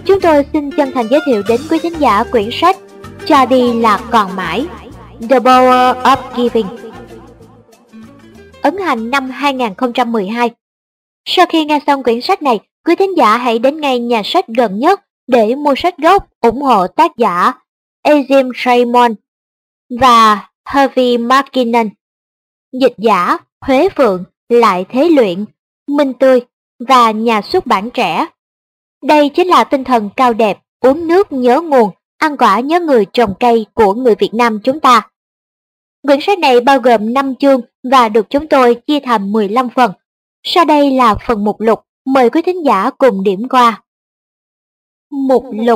chúng tôi xin chân thành giới thiệu đến quý thính giả quyển sách Cho đi là còn mãi, The Power of Giving, ấn hành năm 2012. Sau khi nghe xong quyển sách này, quý thính giả hãy đến ngay nhà sách gần nhất để mua sách gốc ủng hộ tác giả Azim Raymond và Harvey McKinnon, dịch giả Huế Phượng, Lại Thế Luyện, Minh Tươi và nhà xuất bản Trẻ. Đây chính là tinh thần cao đẹp, uống nước nhớ nguồn, ăn quả nhớ người trồng cây của người Việt Nam chúng ta. Quyển sách này bao gồm 5 chương và được chúng tôi chia thành 15 phần. Sau đây là phần mục lục, mời quý thính giả cùng điểm qua. Mục lục.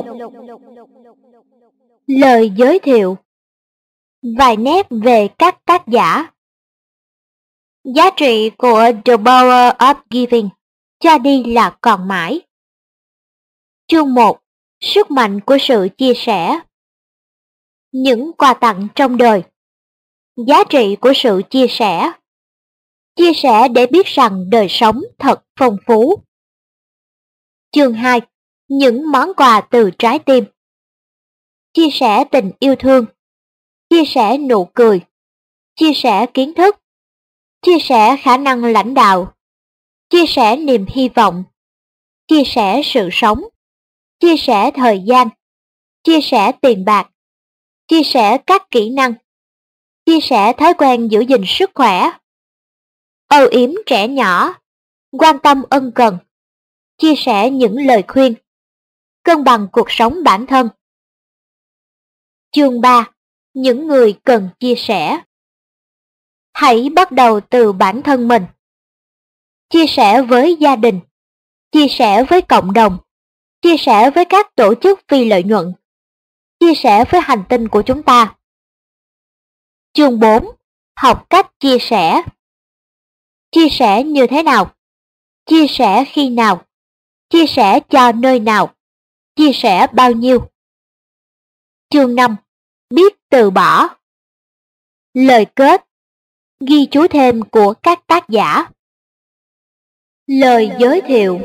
Lời giới thiệu. Vài nét về các tác giả. Giá trị của The Power of Giving, cho đi là còn mãi. Chương 1. Sức mạnh của sự chia sẻ. Những quà tặng trong đời. Giá trị của sự chia sẻ. Chia sẻ để biết rằng đời sống thật phong phú. Chương 2. Những món quà từ trái tim. Chia sẻ tình yêu thương. Chia sẻ nụ cười. Chia sẻ kiến thức. Chia sẻ khả năng lãnh đạo. Chia sẻ niềm hy vọng. Chia sẻ sự sống. Chia sẻ thời gian. Chia sẻ tiền bạc. Chia sẻ các kỹ năng. Chia sẻ thói quen giữ gìn sức khỏe. Âu yếm trẻ nhỏ. Quan tâm ân cần. Chia sẻ những lời khuyên. Cân bằng cuộc sống bản thân. Chương 3. Những người cần chia sẻ. Hãy bắt đầu từ bản thân mình. Chia sẻ với gia đình. Chia sẻ với cộng đồng. Chia sẻ với các tổ chức phi lợi nhuận. Chia sẻ với hành tinh của chúng ta. Chương 4. Học cách chia sẻ. Chia sẻ như thế nào? Chia sẻ khi nào? Chia sẻ cho nơi nào? Chia sẻ bao nhiêu? Chương 5. Biết từ bỏ. Lời kết. Ghi chú thêm của các tác giả. Lời giới thiệu.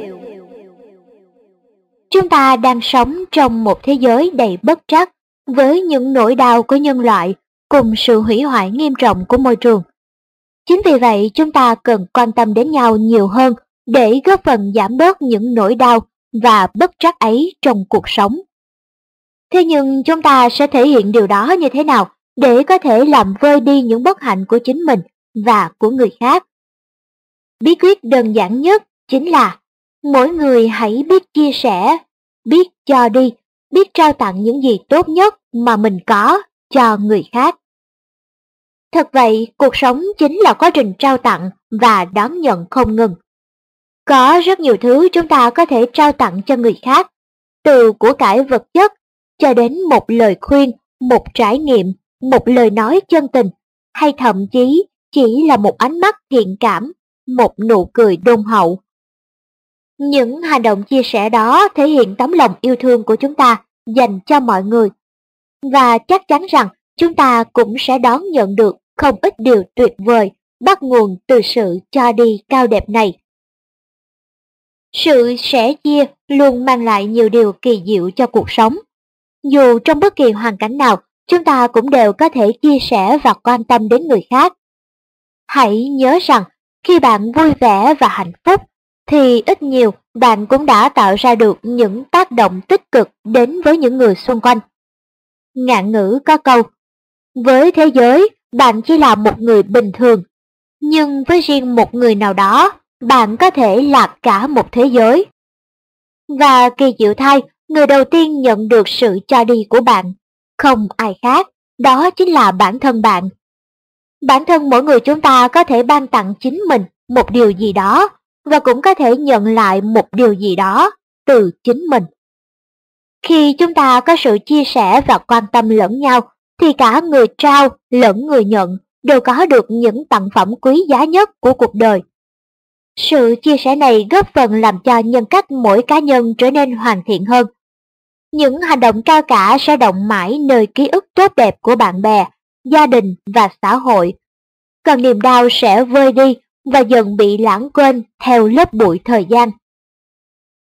Chúng ta đang sống trong một thế giới đầy bất trắc với những nỗi đau của nhân loại cùng sự hủy hoại nghiêm trọng của môi trường. Chính vì vậy chúng ta cần quan tâm đến nhau nhiều hơn để góp phần giảm bớt những nỗi đau và bất trắc ấy trong cuộc sống. Thế nhưng chúng ta sẽ thể hiện điều đó như thế nào để có thể làm vơi đi những bất hạnh của chính mình và của người khác? Bí quyết đơn giản nhất chính là mỗi người hãy biết chia sẻ, biết cho đi, biết trao tặng những gì tốt nhất mà mình có cho người khác. Thật vậy, cuộc sống chính là quá trình trao tặng và đón nhận không ngừng. Có rất nhiều thứ chúng ta có thể trao tặng cho người khác, từ của cải vật chất cho đến một lời khuyên, một trải nghiệm, một lời nói chân tình, hay thậm chí chỉ là một ánh mắt thiện cảm, một nụ cười đôn hậu. Những hành động chia sẻ đó thể hiện tấm lòng yêu thương của chúng ta dành cho mọi người, và chắc chắn rằng chúng ta cũng sẽ đón nhận được không ít điều tuyệt vời bắt nguồn từ sự cho đi cao đẹp này. Sự sẻ chia luôn mang lại nhiều điều kỳ diệu cho cuộc sống. Dù trong bất kỳ hoàn cảnh nào, chúng ta cũng đều có thể chia sẻ và quan tâm đến người khác. Hãy nhớ rằng, khi bạn vui vẻ và hạnh phúc, thì ít nhiều bạn cũng đã tạo ra được những tác động tích cực đến với những người xung quanh. Ngạn ngữ có câu, với thế giới, bạn chỉ là một người bình thường, nhưng với riêng một người nào đó, bạn có thể là cả một thế giới. Và kỳ diệu thay, người đầu tiên nhận được sự cho đi của bạn, không ai khác, đó chính là bản thân bạn. Bản thân mỗi người chúng ta có thể ban tặng chính mình một điều gì đó, và cũng có thể nhận lại một điều gì đó từ chính mình. Khi chúng ta có sự chia sẻ và quan tâm lẫn nhau, thì cả người trao lẫn người nhận đều có được những tặng phẩm quý giá nhất của cuộc đời. Sự chia sẻ này góp phần làm cho nhân cách mỗi cá nhân trở nên hoàn thiện hơn. Những hành động cao cả sẽ đọng mãi nơi ký ức tốt đẹp của bạn bè, gia đình và xã hội. Còn niềm đau sẽ vơi đi và dần bị lãng quên theo lớp bụi thời gian.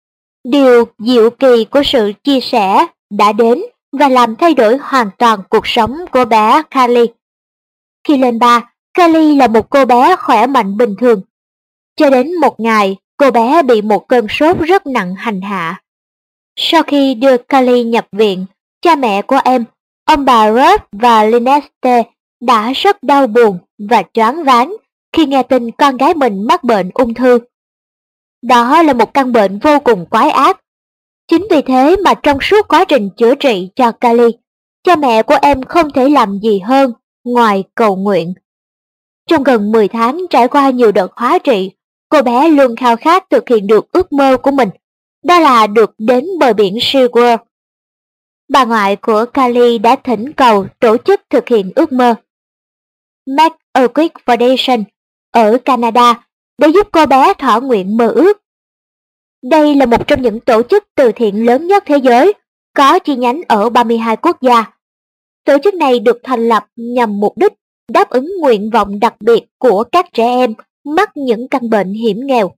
Điều diệu kỳ của sự chia sẻ đã đến và làm thay đổi hoàn toàn cuộc sống của bé Kylie. Khi lên 3, Kylie là một cô bé khỏe mạnh bình thường. Cho đến một ngày, cô bé bị một cơn sốt rất nặng hành hạ. Sau khi đưa Kylie nhập viện, cha mẹ của em, ông bà Ruth và Lynette đã rất đau buồn và choáng váng khi nghe tin con gái mình mắc bệnh ung thư. Đó là một căn bệnh vô cùng quái ác. Chính vì thế mà trong suốt quá trình chữa trị cho Kylie, cha mẹ của em không thể làm gì hơn ngoài cầu nguyện. Trong gần 10 tháng trải qua nhiều đợt hóa trị, cô bé luôn khao khát thực hiện được ước mơ của mình, đó là được đến bờ biển SeaWorld. Bà ngoại của Kylie đã thỉnh cầu tổ chức thực hiện ước mơ Make a Wish Foundation ở Canada để giúp cô bé thỏa nguyện mơ ước. Đây là một trong những tổ chức từ thiện lớn nhất thế giới, có chi nhánh ở 32 quốc gia. Tổ chức này được thành lập nhằm mục đích đáp ứng nguyện vọng đặc biệt của các trẻ em mắc những căn bệnh hiểm nghèo.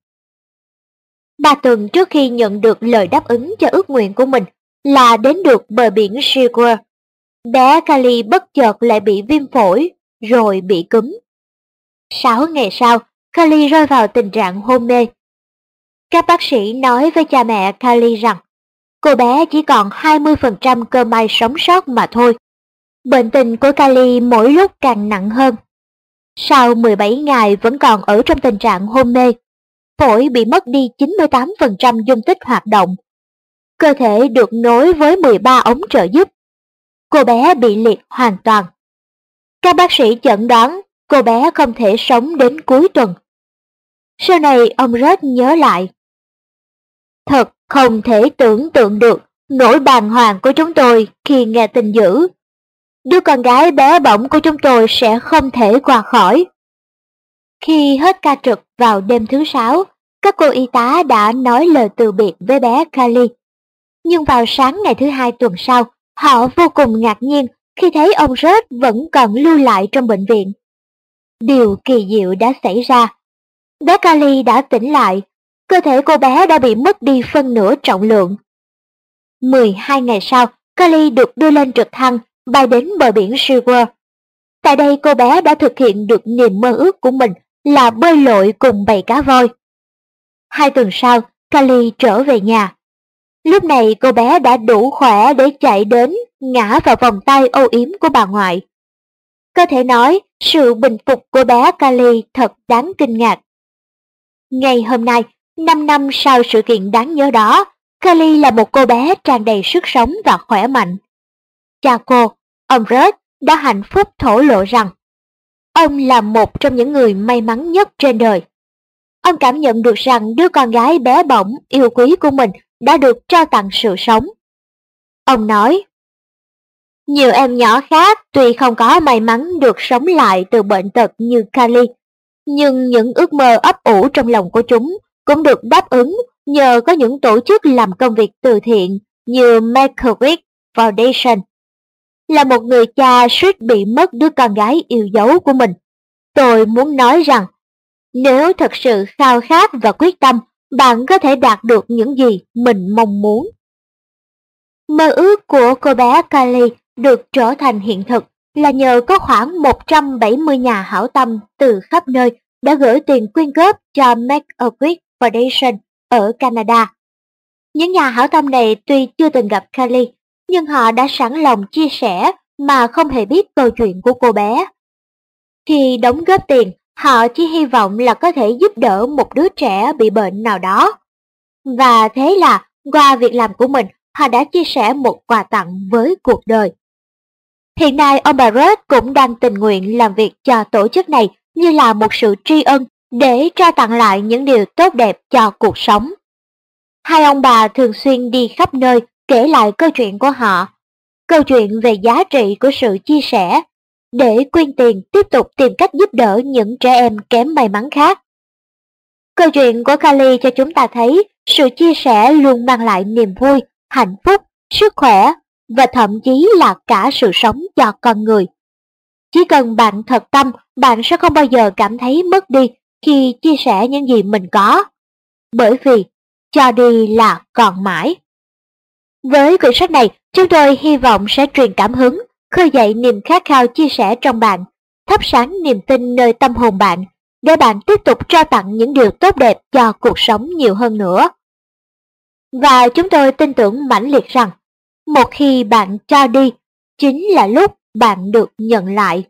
3 tuần trước khi nhận được lời đáp ứng cho ước nguyện của mình là đến được bờ biển SeaWorld, bé Kylie bất chợt lại bị viêm phổi, rồi bị cúm. 6 ngày sau, Kylie rơi vào tình trạng hôn mê. Các bác sĩ nói với cha mẹ Kylie rằng cô bé chỉ còn 20% cơ may sống sót mà thôi. Bệnh tình của Kylie mỗi lúc càng nặng hơn. Sau 17 ngày vẫn còn ở trong tình trạng hôn mê, phổi bị mất đi 98% dung tích hoạt động. Cơ thể được nối với 13 ống trợ giúp. Cô bé bị liệt hoàn toàn. Các bác sĩ chẩn đoán cô bé không thể sống đến cuối tuần. Sau này ông Rudd nhớ lại. Thật không thể tưởng tượng được nỗi bàng hoàng của chúng tôi khi nghe tin dữ. Đứa con gái bé bỏng của chúng tôi sẽ không thể qua khỏi. Khi hết ca trực vào đêm thứ 6, các cô y tá đã nói lời từ biệt với bé Kylie. Nhưng vào sáng ngày thứ 2 tuần sau, họ vô cùng ngạc nhiên khi thấy ông Rudd vẫn còn lưu lại trong bệnh viện. Điều kỳ diệu đã xảy ra. Bé Kylie đã tỉnh lại, cơ thể cô bé đã bị mất đi phân nửa trọng lượng. 12 ngày sau, Kylie được đưa lên trực thăng bay đến bờ biển SeaWorld. Tại đây cô bé đã thực hiện được niềm mơ ước của mình là bơi lội cùng bầy cá voi. 2 tuần sau, Kylie trở về nhà. Lúc này cô bé đã đủ khỏe để chạy đến, ngã vào vòng tay âu yếm của bà ngoại. Có thể nói, sự bình phục của bé Kylie thật đáng kinh ngạc. Ngày hôm nay, 5 năm sau sự kiện đáng nhớ đó, Kylie là một cô bé tràn đầy sức sống và khỏe mạnh. Cha cô, ông Rudd, đã hạnh phúc thổ lộ rằng ông là một trong những người may mắn nhất trên đời. Ông cảm nhận được rằng đứa con gái bé bỏng yêu quý của mình đã được trao tặng sự sống. Ông nói, nhiều em nhỏ khác tuy không có may mắn được sống lại từ bệnh tật như Kylie, nhưng những ước mơ ấp ủ trong lòng của chúng cũng được đáp ứng nhờ có những tổ chức làm công việc từ thiện như Make a Wish Foundation. Là một người cha suýt bị mất đứa con gái yêu dấu của mình, tôi muốn nói rằng nếu thật sự khao khát và quyết tâm, bạn có thể đạt được những gì mình mong muốn. Mơ ước của cô bé Kylie được trở thành hiện thực là nhờ có khoảng 170 nhà hảo tâm từ khắp nơi đã gửi tiền quyên góp cho Make a Wish Foundation ở Canada. Những nhà hảo tâm này tuy chưa từng gặp Kylie, nhưng họ đã sẵn lòng chia sẻ mà không hề biết câu chuyện của cô bé. Khi đóng góp tiền, họ chỉ hy vọng là có thể giúp đỡ một đứa trẻ bị bệnh nào đó. Và thế là, qua việc làm của mình, họ đã chia sẻ một quà tặng với cuộc đời. Hiện nay, ông bà Rudd cũng đang tình nguyện làm việc cho tổ chức này như là một sự tri ân để trao tặng lại những điều tốt đẹp cho cuộc sống. Hai ông bà thường xuyên đi khắp nơi kể lại câu chuyện của họ, câu chuyện về giá trị của sự chia sẻ, để quyên tiền tiếp tục tìm cách giúp đỡ những trẻ em kém may mắn khác. Câu chuyện của Kylie cho chúng ta thấy sự chia sẻ luôn mang lại niềm vui, hạnh phúc, sức khỏe và thậm chí là cả sự sống cho con người. Chỉ cần bạn thật tâm, bạn sẽ không bao giờ cảm thấy mất đi khi chia sẻ những gì mình có. Bởi vì cho đi là còn mãi. Với quyển sách này, chúng tôi hy vọng sẽ truyền cảm hứng, khơi dậy niềm khát khao chia sẻ trong bạn, thắp sáng niềm tin nơi tâm hồn bạn, để bạn tiếp tục trao tặng những điều tốt đẹp cho cuộc sống nhiều hơn nữa. Và chúng tôi tin tưởng mãnh liệt rằng, một khi bạn cho đi, chính là lúc bạn được nhận lại.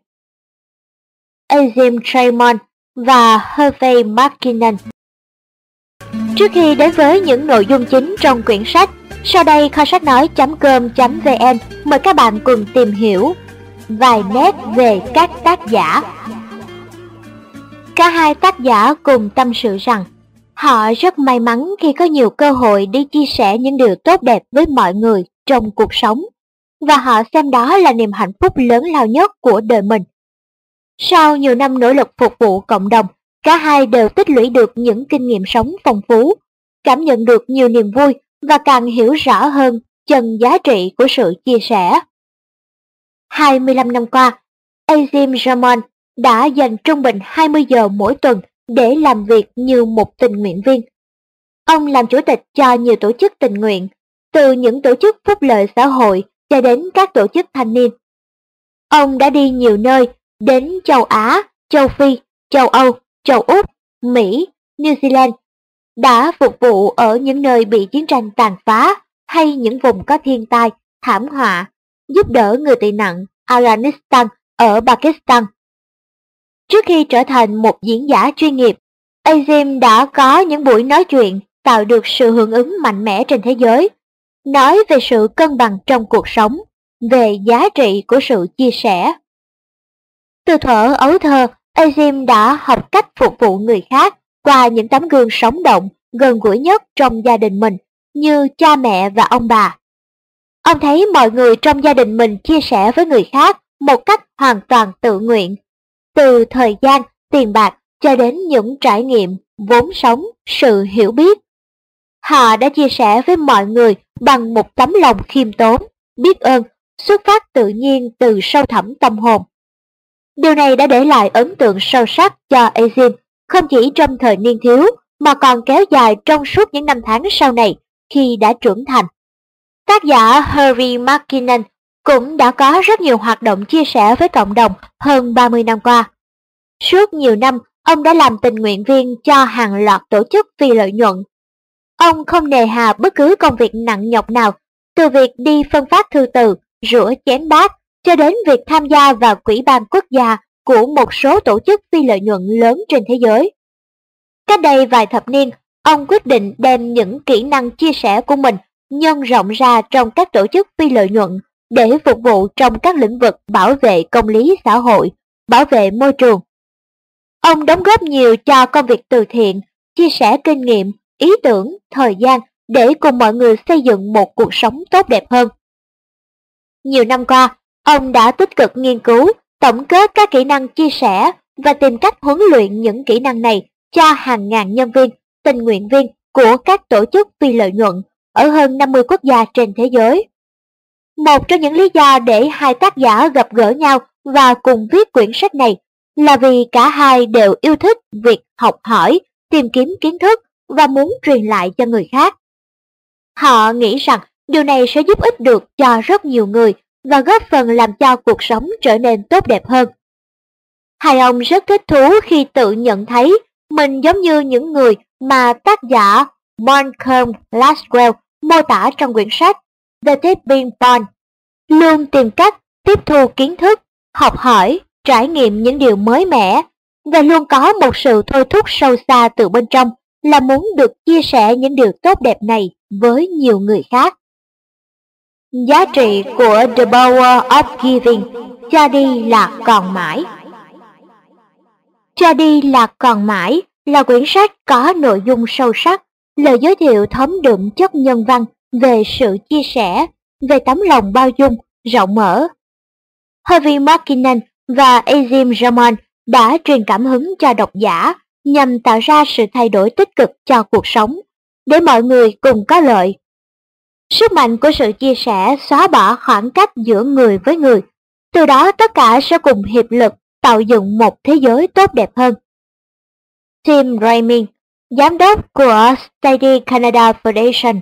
Azim Traymon và Harvey McKinnon. Trước khi đến với những nội dung chính trong quyển sách, sau đây kho sách nói.com.vn mời các bạn cùng tìm hiểu vài nét về các tác giả. Cả hai tác giả cùng tâm sự rằng họ rất may mắn khi có nhiều cơ hội để chia sẻ những điều tốt đẹp với mọi người trong cuộc sống, và họ xem đó là niềm hạnh phúc lớn lao nhất của đời mình. Sau nhiều năm nỗ lực phục vụ cộng đồng, cả hai đều tích lũy được những kinh nghiệm sống phong phú, cảm nhận được nhiều niềm vui và càng hiểu rõ hơn chân giá trị của sự chia sẻ. 25 năm qua, Azim Ramon đã dành trung bình 20 giờ mỗi tuần để làm việc như một tình nguyện viên. Ông làm chủ tịch cho nhiều tổ chức tình nguyện, từ những tổ chức phúc lợi xã hội cho đến các tổ chức thanh niên. Ông đã đi nhiều nơi, đến châu Á, châu Phi, châu Âu, châu Úc, Mỹ, New Zealand, đã phục vụ ở những nơi bị chiến tranh tàn phá hay những vùng có thiên tai, thảm họa, giúp đỡ người tị nạn Afghanistan ở Pakistan. Trước khi trở thành một diễn giả chuyên nghiệp, Azim đã có những buổi nói chuyện tạo được sự hưởng ứng mạnh mẽ trên thế giới, nói về sự cân bằng trong cuộc sống, về giá trị của sự chia sẻ. Từ thuở ấu thơ, Azim đã học cách phục vụ người khác qua những tấm gương sống động, gần gũi nhất trong gia đình mình, như cha mẹ và ông bà. Ông thấy mọi người trong gia đình mình chia sẻ với người khác một cách hoàn toàn tự nguyện, từ thời gian, tiền bạc cho đến những trải nghiệm, vốn sống, sự hiểu biết. Họ đã chia sẻ với mọi người bằng một tấm lòng khiêm tốn, biết ơn, xuất phát tự nhiên từ sâu thẳm tâm hồn. Điều này đã để lại ấn tượng sâu sắc cho Azim, không chỉ trong thời niên thiếu mà còn kéo dài trong suốt những năm tháng sau này khi đã trưởng thành. Tác giả Harvey McKinnon cũng đã có rất nhiều hoạt động chia sẻ với cộng đồng hơn 30 năm qua. Suốt nhiều năm, ông đã làm tình nguyện viên cho hàng loạt tổ chức phi lợi nhuận. Ông không nề hà bất cứ công việc nặng nhọc nào, từ việc đi phân phát thư từ, rửa chén bát, cho đến việc tham gia vào Ủy ban quốc gia của một số tổ chức phi lợi nhuận lớn trên thế giới. Cách đây vài thập niên, ông quyết định đem những kỹ năng chia sẻ của mình nhân rộng ra trong các tổ chức phi lợi nhuận để phục vụ trong các lĩnh vực bảo vệ công lý xã hội, bảo vệ môi trường. Ông đóng góp nhiều cho công việc từ thiện, chia sẻ kinh nghiệm, ý tưởng, thời gian để cùng mọi người xây dựng một cuộc sống tốt đẹp hơn. Nhiều năm qua, ông đã tích cực nghiên cứu, tổng kết các kỹ năng chia sẻ và tìm cách huấn luyện những kỹ năng này cho hàng ngàn nhân viên, tình nguyện viên của các tổ chức phi lợi nhuận ở hơn 50 quốc gia trên thế giới. Một trong những lý do để hai tác giả gặp gỡ nhau và cùng viết quyển sách này là vì cả hai đều yêu thích việc học hỏi, tìm kiếm kiến thức và muốn truyền lại cho người khác. Họ nghĩ rằng điều này sẽ giúp ích được cho rất nhiều người và góp phần làm cho cuộc sống trở nên tốt đẹp hơn. Hai ông rất thích thú khi tự nhận thấy mình giống như những người mà tác giả Malcolm Gladwell mô tả trong quyển sách The Tipping Point, luôn tìm cách tiếp thu kiến thức, học hỏi, trải nghiệm những điều mới mẻ, và luôn có một sự thôi thúc sâu xa từ bên trong là muốn được chia sẻ những điều tốt đẹp này với nhiều người khác. Giá trị của The Power of Giving, cho đi là còn mãi. Cho đi là còn mãi là quyển sách có nội dung sâu sắc, lời giới thiệu thấm đượm chất nhân văn về sự chia sẻ, về tấm lòng bao dung, rộng mở. Harvey McKinnon và Azim Ramon đã truyền cảm hứng cho độc giả nhằm tạo ra sự thay đổi tích cực cho cuộc sống, để mọi người cùng có lợi. Sức mạnh của sự chia sẻ xóa bỏ khoảng cách giữa người với người, từ đó tất cả sẽ cùng hiệp lực tạo dựng một thế giới tốt đẹp hơn. Tim Ramey, giám đốc của Steady Canada Foundation.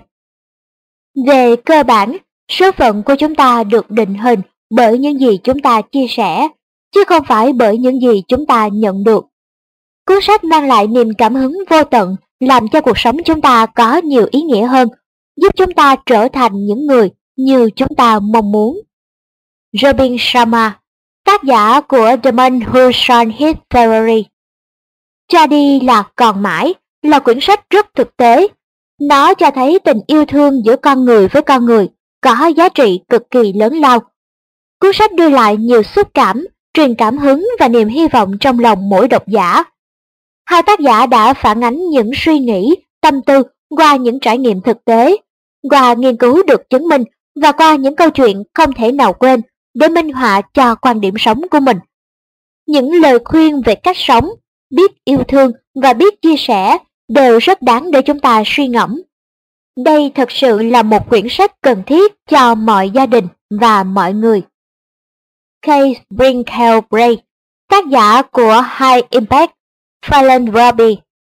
Về cơ bản, số phận của chúng ta được định hình bởi những gì chúng ta chia sẻ, chứ không phải bởi những gì chúng ta nhận được. Cuốn sách mang lại niềm cảm hứng vô tận, làm cho cuộc sống chúng ta có nhiều ý nghĩa hơn, giúp chúng ta trở thành những người như chúng ta mong muốn. Robin Sharma, tác giả của The Man Who Sold His Ferrari. Cho đi là còn mãi là quyển sách rất thực tế. Nó cho thấy tình yêu thương giữa con người với con người có giá trị cực kỳ lớn lao. Cuốn sách đưa lại nhiều xúc cảm, truyền cảm hứng và niềm hy vọng trong lòng mỗi độc giả. Hai tác giả đã phản ánh những suy nghĩ, tâm tư qua những trải nghiệm thực tế, qua nghiên cứu được chứng minh và qua những câu chuyện không thể nào quên để minh họa cho quan điểm sống của mình. Những lời khuyên về cách sống, biết yêu thương và biết chia sẻ đều rất đáng để chúng ta suy ngẫm. Đây thật sự là một quyển sách cần thiết cho mọi gia đình và mọi người. Kay Brinkley, tác giả của High Impact, Philanthropy.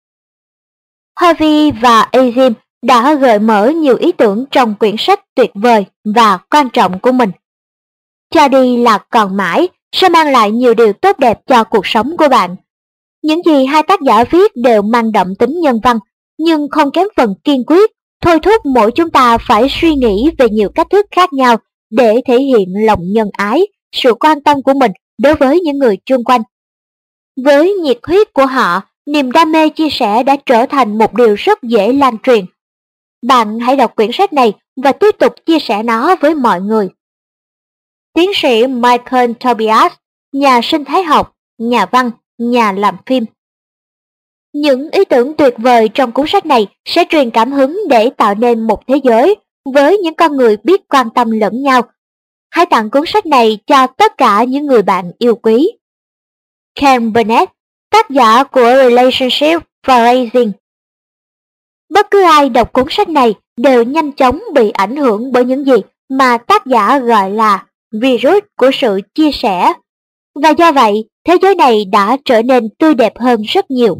Harvey và Azim đã gợi mở nhiều ý tưởng trong quyển sách tuyệt vời và quan trọng của mình. Cho đi là còn mãi sẽ mang lại nhiều điều tốt đẹp cho cuộc sống của bạn. Những gì hai tác giả viết đều mang đậm tính nhân văn, nhưng không kém phần kiên quyết, thôi thúc mỗi chúng ta phải suy nghĩ về nhiều cách thức khác nhau để thể hiện lòng nhân ái, sự quan tâm của mình đối với những người chung quanh. Với nhiệt huyết của họ, niềm đam mê chia sẻ đã trở thành một điều rất dễ lan truyền. Bạn hãy đọc quyển sách này và tiếp tục chia sẻ nó với mọi người. Tiến sĩ Michael Tobias, nhà sinh thái học, nhà văn, nhà làm phim. Những ý tưởng tuyệt vời trong cuốn sách này sẽ truyền cảm hứng để tạo nên một thế giới với những con người biết quan tâm lẫn nhau. Hãy tặng cuốn sách này cho tất cả những người bạn yêu quý. Ken Burnett, tác giả của Relationship Phrasing. Bất cứ ai đọc cuốn sách này đều nhanh chóng bị ảnh hưởng bởi những gì mà tác giả gọi là virus của sự chia sẻ. Và do vậy, thế giới này đã trở nên tươi đẹp hơn rất nhiều.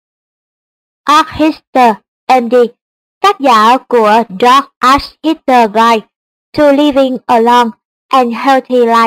Art Hister, MD, tác giả của Dark Art Hister Guide to Living a Long and Healthy Life.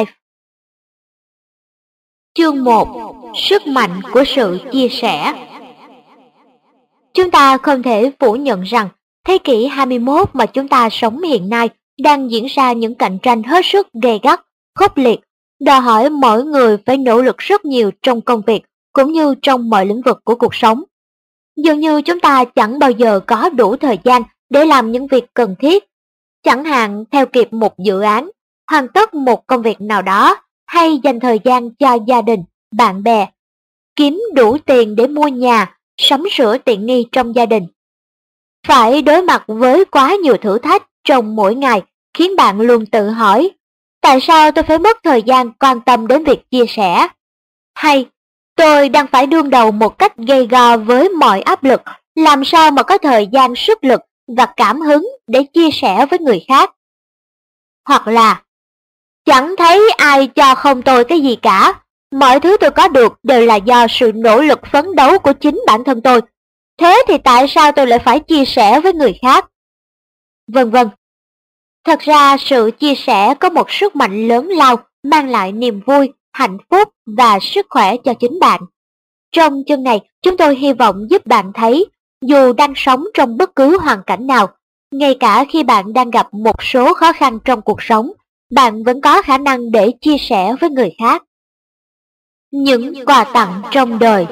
Chương 1. Sức mạnh của sự chia sẻ. Chúng ta không thể phủ nhận rằng thế kỷ 21 mà chúng ta sống hiện nay đang diễn ra những cạnh tranh hết sức gay gắt, khốc liệt, đòi hỏi mỗi người phải nỗ lực rất nhiều trong công việc cũng như trong mọi lĩnh vực của cuộc sống. Dường như chúng ta chẳng bao giờ có đủ thời gian để làm những việc cần thiết, chẳng hạn theo kịp một dự án, hoàn tất một công việc nào đó hay dành thời gian cho gia đình, bạn bè, kiếm đủ tiền để mua nhà, sắm sửa tiện nghi trong gia đình. Phải đối mặt với quá nhiều thử thách trong mỗi ngày khiến bạn luôn tự hỏi, tại sao tôi phải mất thời gian quan tâm đến việc chia sẻ? Hay, tôi đang phải đương đầu một cách gay go với mọi áp lực, làm sao mà có thời gian, sức lực và cảm hứng để chia sẻ với người khác? Hoặc là, chẳng thấy ai cho không tôi cái gì cả, mọi thứ tôi có được đều là do sự nỗ lực phấn đấu của chính bản thân tôi. Thế thì tại sao tôi lại phải chia sẻ với người khác? Vân vân. Thật ra sự chia sẻ có một sức mạnh lớn lao mang lại niềm vui, hạnh phúc và sức khỏe cho chính bạn. Trong chương này, chúng tôi hy vọng giúp bạn thấy, dù đang sống trong bất cứ hoàn cảnh nào, ngay cả khi bạn đang gặp một số khó khăn trong cuộc sống, bạn vẫn có khả năng để chia sẻ với người khác. Những quà tặng trong đời.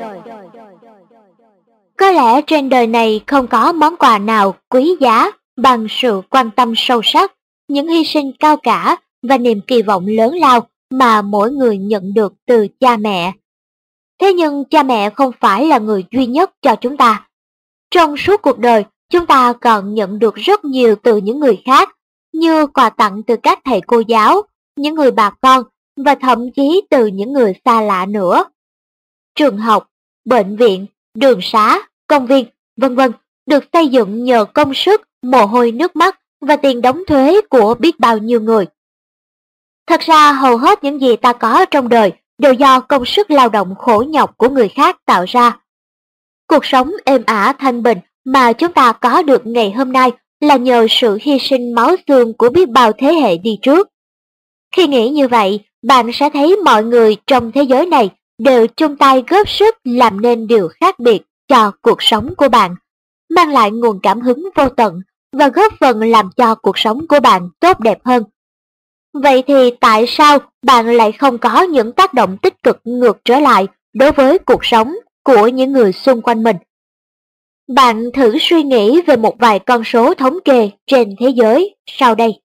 Có lẽ trên đời này không có món quà nào quý giá bằng sự quan tâm sâu sắc, những hy sinh cao cả và niềm kỳ vọng lớn lao mà mỗi người nhận được từ cha mẹ. Thế nhưng cha mẹ không phải là người duy nhất cho chúng ta. Trong suốt cuộc đời, chúng ta còn nhận được rất nhiều từ những người khác, như quà tặng từ các thầy cô giáo, những người bà con và thậm chí từ những người xa lạ nữa. Trường học, bệnh viện, đường xá, công viên, vân vân được xây dựng nhờ công sức, mồ hôi nước mắt và tiền đóng thuế của biết bao nhiêu người. Thật ra hầu hết những gì ta có trong đời đều do công sức lao động khổ nhọc của người khác tạo ra. Cuộc sống êm ả thanh bình mà chúng ta có được ngày hôm nay là nhờ sự hy sinh máu xương của biết bao thế hệ đi trước. Khi nghĩ như vậy, bạn sẽ thấy mọi người trong thế giới này đều chung tay góp sức làm nên điều khác biệt cho cuộc sống của bạn, mang lại nguồn cảm hứng vô tận và góp phần làm cho cuộc sống của bạn tốt đẹp hơn. Vậy thì tại sao bạn lại không có những tác động tích cực ngược trở lại đối với cuộc sống của những người xung quanh mình? Bạn thử suy nghĩ về một vài con số thống kê trên thế giới sau đây.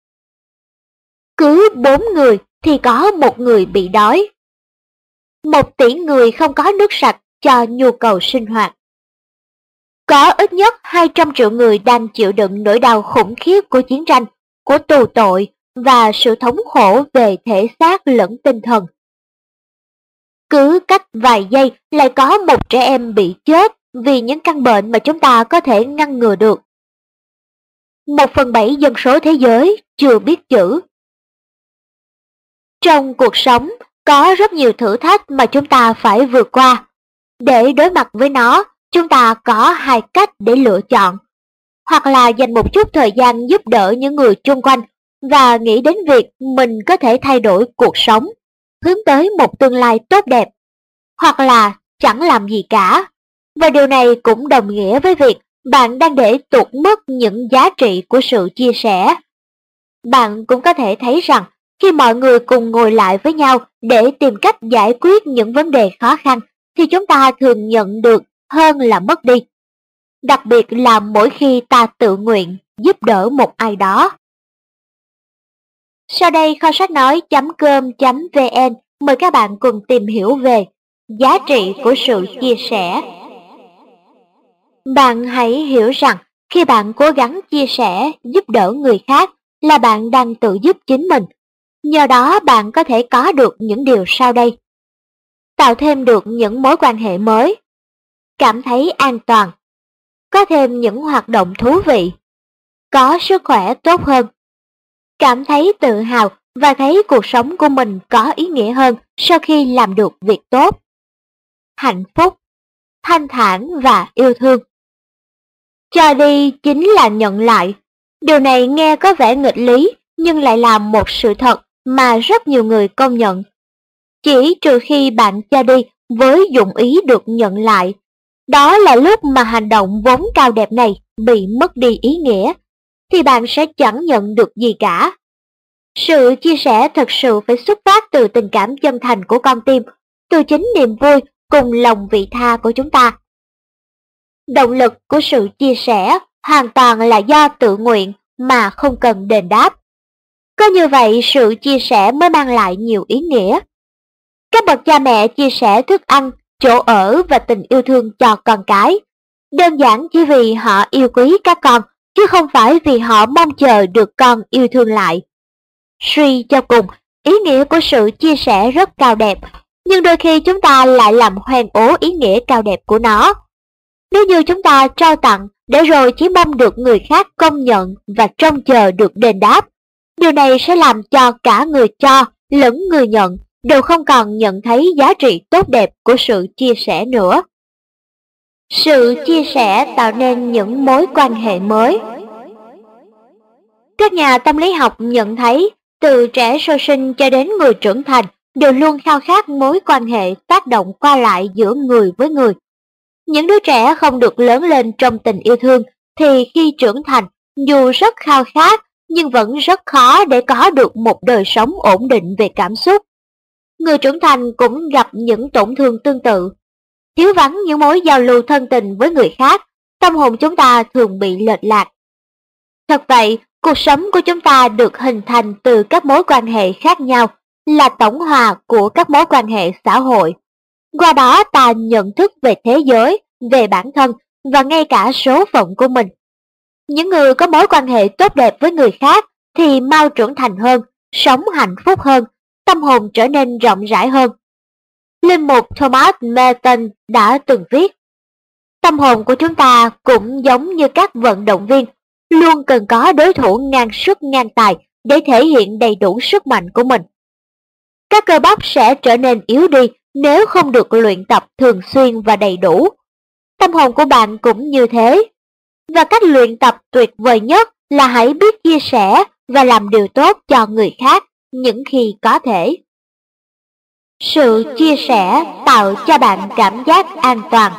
Cứ 4 người thì có một người bị đói. 1 tỷ người không có nước sạch cho nhu cầu sinh hoạt. Có ít nhất 200 triệu người đang chịu đựng nỗi đau khủng khiếp của chiến tranh, của tù tội và sự thống khổ về thể xác lẫn tinh thần. Cứ cách vài giây lại có một trẻ em bị chết vì những căn bệnh mà chúng ta có thể ngăn ngừa được. 1/7 dân số thế giới chưa biết chữ. Trong cuộc sống, có rất nhiều thử thách mà chúng ta phải vượt qua. Để đối mặt với nó, chúng ta có 2 cách để lựa chọn. Hoặc là dành một chút thời gian giúp đỡ những người chung quanh và nghĩ đến việc mình có thể thay đổi cuộc sống, hướng tới một tương lai tốt đẹp. Hoặc là chẳng làm gì cả. Và điều này cũng đồng nghĩa với việc bạn đang để tụt mất những giá trị của sự chia sẻ. Bạn cũng có thể thấy rằng khi mọi người cùng ngồi lại với nhau để tìm cách giải quyết những vấn đề khó khăn thì chúng ta thường nhận được hơn là mất đi. Đặc biệt là mỗi khi ta tự nguyện giúp đỡ một ai đó. Sau đây kho sách nói.com.vn mời các bạn cùng tìm hiểu về giá trị của sự chia sẻ. Bạn hãy hiểu rằng khi bạn cố gắng chia sẻ, giúp đỡ người khác là bạn đang tự giúp chính mình. Nhờ đó bạn có thể có được những điều sau đây. Tạo thêm được những mối quan hệ mới. Cảm thấy an toàn. Có thêm những hoạt động thú vị. Có sức khỏe tốt hơn. Cảm thấy tự hào và thấy cuộc sống của mình có ý nghĩa hơn sau khi làm được việc tốt. Hạnh phúc, thanh thản và yêu thương. Cho đi chính là nhận lại. Điều này nghe có vẻ nghịch lý nhưng lại là một sự thật mà rất nhiều người công nhận. Chỉ trừ khi bạn cho đi với dụng ý được nhận lại, đó là lúc mà hành động vốn cao đẹp này bị mất đi ý nghĩa, thì bạn sẽ chẳng nhận được gì cả. Sự chia sẻ thật sự phải xuất phát từ tình cảm chân thành của con tim, từ chính niềm vui cùng lòng vị tha của chúng ta. Động lực của sự chia sẻ hoàn toàn là do tự nguyện mà không cần đền đáp. Có như vậy sự chia sẻ mới mang lại nhiều ý nghĩa. Các bậc cha mẹ chia sẻ thức ăn, chỗ ở và tình yêu thương cho con cái, đơn giản chỉ vì họ yêu quý các con, chứ không phải vì họ mong chờ được con yêu thương lại. Suy cho cùng, ý nghĩa của sự chia sẻ rất cao đẹp, nhưng đôi khi chúng ta lại làm hoen ố ý nghĩa cao đẹp của nó. Nếu như chúng ta trao tặng để rồi chỉ mong được người khác công nhận và trông chờ được đền đáp, điều này sẽ làm cho cả người cho lẫn người nhận đều không còn nhận thấy giá trị tốt đẹp của sự chia sẻ nữa. Sự chia sẻ tạo nên những mối quan hệ mới. Các nhà tâm lý học nhận thấy, từ trẻ sơ sinh cho đến người trưởng thành đều luôn khao khát mối quan hệ tác động qua lại giữa người với người. Những đứa trẻ không được lớn lên trong tình yêu thương thì khi trưởng thành, dù rất khao khát nhưng vẫn rất khó để có được một đời sống ổn định về cảm xúc. Người trưởng thành cũng gặp những tổn thương tương tự. Thiếu vắng những mối giao lưu thân tình với người khác, tâm hồn chúng ta thường bị lệch lạc. Thật vậy, cuộc sống của chúng ta được hình thành từ các mối quan hệ khác nhau, là tổng hòa của các mối quan hệ xã hội. Qua đó ta nhận thức về thế giới, về bản thân và ngay cả số phận của mình. Những người có mối quan hệ tốt đẹp với người khác thì mau trưởng thành hơn, sống hạnh phúc hơn, tâm hồn trở nên rộng rãi hơn. Linh mục Thomas Merton đã từng viết, tâm hồn của chúng ta cũng giống như các vận động viên, luôn cần có đối thủ ngang sức ngang tài để thể hiện đầy đủ sức mạnh của mình. Các cơ bắp sẽ trở nên yếu đi nếu không được luyện tập thường xuyên và đầy đủ. tâm hồn của bạn cũng như thế. Và cách luyện tập tuyệt vời nhất là hãy biết chia sẻ và làm điều tốt cho người khác những khi có thể. Sự chia sẻ tạo cho bạn cảm giác an toàn.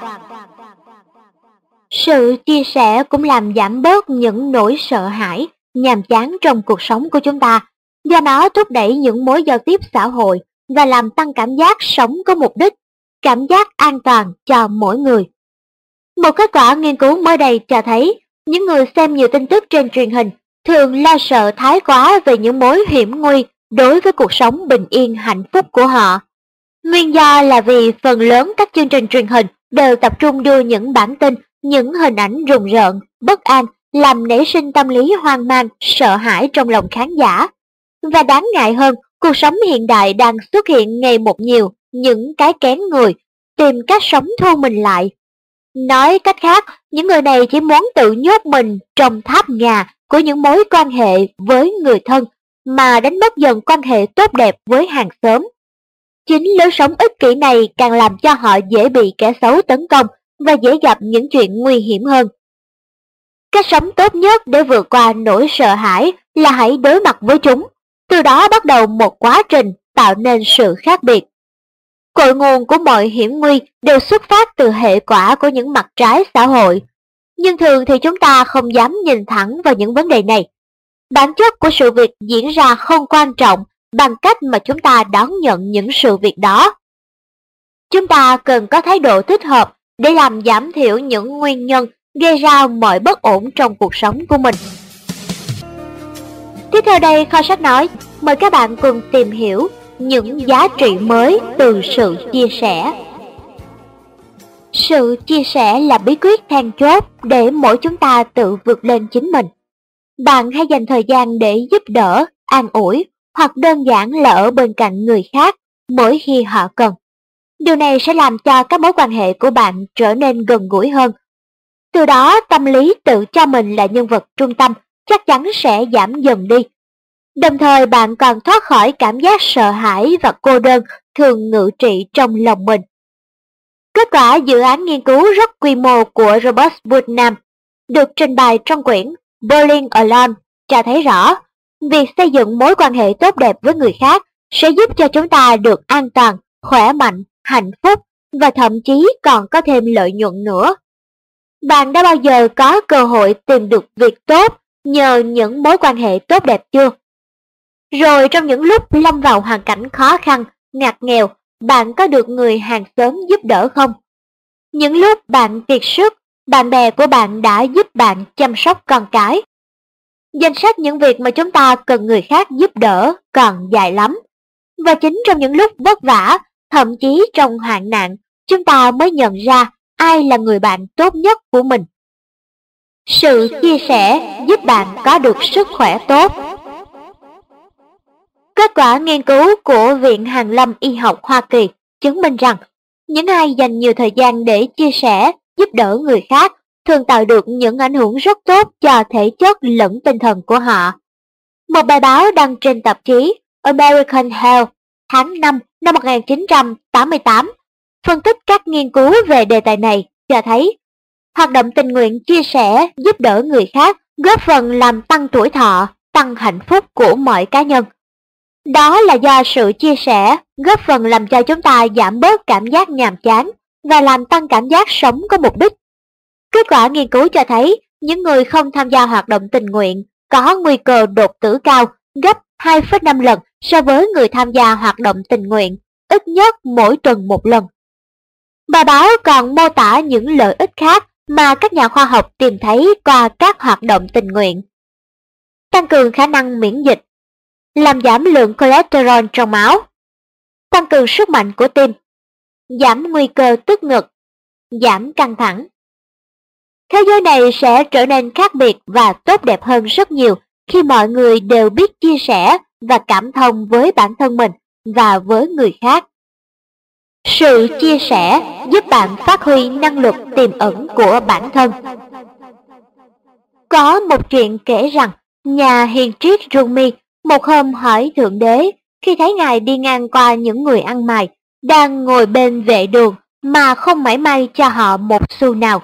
Sự chia sẻ cũng làm giảm bớt những nỗi sợ hãi, nhàm chán trong cuộc sống của chúng ta, do nó thúc đẩy những mối giao tiếp xã hội và làm tăng cảm giác sống có mục đích, cảm giác an toàn cho mỗi người. Một kết quả nghiên cứu mới đây cho thấy, những người xem nhiều tin tức trên truyền hình thường lo sợ thái quá về những mối hiểm nguy đối với cuộc sống bình yên hạnh phúc của họ. Nguyên do là vì phần lớn các chương trình truyền hình đều tập trung đưa những bản tin, những hình ảnh rùng rợn, bất an, làm nảy sinh tâm lý hoang mang, sợ hãi trong lòng khán giả. Và đáng ngại hơn, cuộc sống hiện đại đang xuất hiện ngày một nhiều những cái kén người, tìm cách sống thu mình lại. Nói cách khác, những người này chỉ muốn tự nhốt mình trong tháp ngà của những mối quan hệ với người thân, mà đánh mất dần quan hệ tốt đẹp với hàng xóm. Chính lối sống ích kỷ này càng làm cho họ dễ bị kẻ xấu tấn công và dễ gặp những chuyện nguy hiểm hơn. Cách sống tốt nhất để vượt qua nỗi sợ hãi là hãy đối mặt với chúng, từ đó bắt đầu một quá trình tạo nên sự khác biệt. Cội nguồn của mọi hiểm nguy đều xuất phát từ hệ quả của những mặt trái xã hội, nhưng thường thì chúng ta không dám nhìn thẳng vào những vấn đề này. Bản chất của sự việc diễn ra không quan trọng bằng cách mà chúng ta đón nhận những sự việc đó. Chúng ta cần có thái độ thích hợp để làm giảm thiểu những nguyên nhân gây ra mọi bất ổn trong cuộc sống của mình. Tiếp theo đây, Kho Sách Nói mời các bạn cùng tìm hiểu những giá trị mới từ sự chia sẻ. Sự chia sẻ là bí quyết then chốt để mỗi chúng ta tự vượt lên chính mình. Bạn hãy dành thời gian để giúp đỡ, an ủi hoặc đơn giản là ở bên cạnh người khác mỗi khi họ cần. Điều này sẽ làm cho các mối quan hệ của bạn trở nên gần gũi hơn. Từ đó, tâm lý tự cho mình là nhân vật trung tâm chắc chắn sẽ giảm dần đi. Đồng thời bạn còn thoát khỏi cảm giác sợ hãi và cô đơn thường ngự trị trong lòng mình. Kết quả dự án nghiên cứu rất quy mô của Robert Putnam được trình bày trong quyển Bowling Alone cho thấy rõ, việc xây dựng mối quan hệ tốt đẹp với người khác sẽ giúp cho chúng ta được an toàn, khỏe mạnh, hạnh phúc và thậm chí còn có thêm lợi nhuận nữa. Bạn đã bao giờ có cơ hội tìm được việc tốt nhờ những mối quan hệ tốt đẹp chưa? Rồi trong những lúc lâm vào hoàn cảnh khó khăn, ngặt nghèo, bạn có được người hàng xóm giúp đỡ không? Những lúc bạn kiệt sức, bạn bè của bạn đã giúp bạn chăm sóc con cái. Danh sách những việc mà chúng ta cần người khác giúp đỡ còn dài lắm. Và chính trong những lúc vất vả, thậm chí trong hoạn nạn, chúng ta mới nhận ra ai là người bạn tốt nhất của mình. Sự chia sẻ giúp bạn có được sức khỏe tốt. Kết quả nghiên cứu của Viện Hàn Lâm Y học Hoa Kỳ chứng minh rằng những ai dành nhiều thời gian để chia sẻ, giúp đỡ người khác thường tạo được những ảnh hưởng rất tốt cho thể chất lẫn tinh thần của họ. Một bài báo đăng trên tạp chí American Health tháng 5 năm 1988 phân tích các nghiên cứu về đề tài này cho thấy hoạt động tình nguyện chia sẻ, giúp đỡ người khác góp phần làm tăng tuổi thọ, tăng hạnh phúc của mọi cá nhân. Đó là do sự chia sẻ góp phần làm cho chúng ta giảm bớt cảm giác nhàm chán và làm tăng cảm giác sống có mục đích. Kết quả nghiên cứu cho thấy những người không tham gia hoạt động tình nguyện có nguy cơ đột tử cao gấp 2,5 lần so với người tham gia hoạt động tình nguyện ít nhất mỗi tuần một lần. Bài báo còn mô tả những lợi ích khác mà các nhà khoa học tìm thấy qua các hoạt động tình nguyện. Tăng cường khả năng miễn dịch, làm giảm lượng cholesterol trong máu, tăng cường sức mạnh của tim, giảm nguy cơ tức ngực, giảm căng thẳng. Thế giới này sẽ trở nên khác biệt và tốt đẹp hơn rất nhiều khi mọi người đều biết chia sẻ và cảm thông với bản thân mình và với người khác. Sự chia sẻ giúp bạn phát huy năng lực tiềm ẩn của bản thân. Có một chuyện kể rằng, nhà hiền triết Rumi một hôm hỏi Thượng Đế khi thấy Ngài đi ngang qua những người ăn mày đang ngồi bên vệ đường mà không mảy may cho họ một xu nào.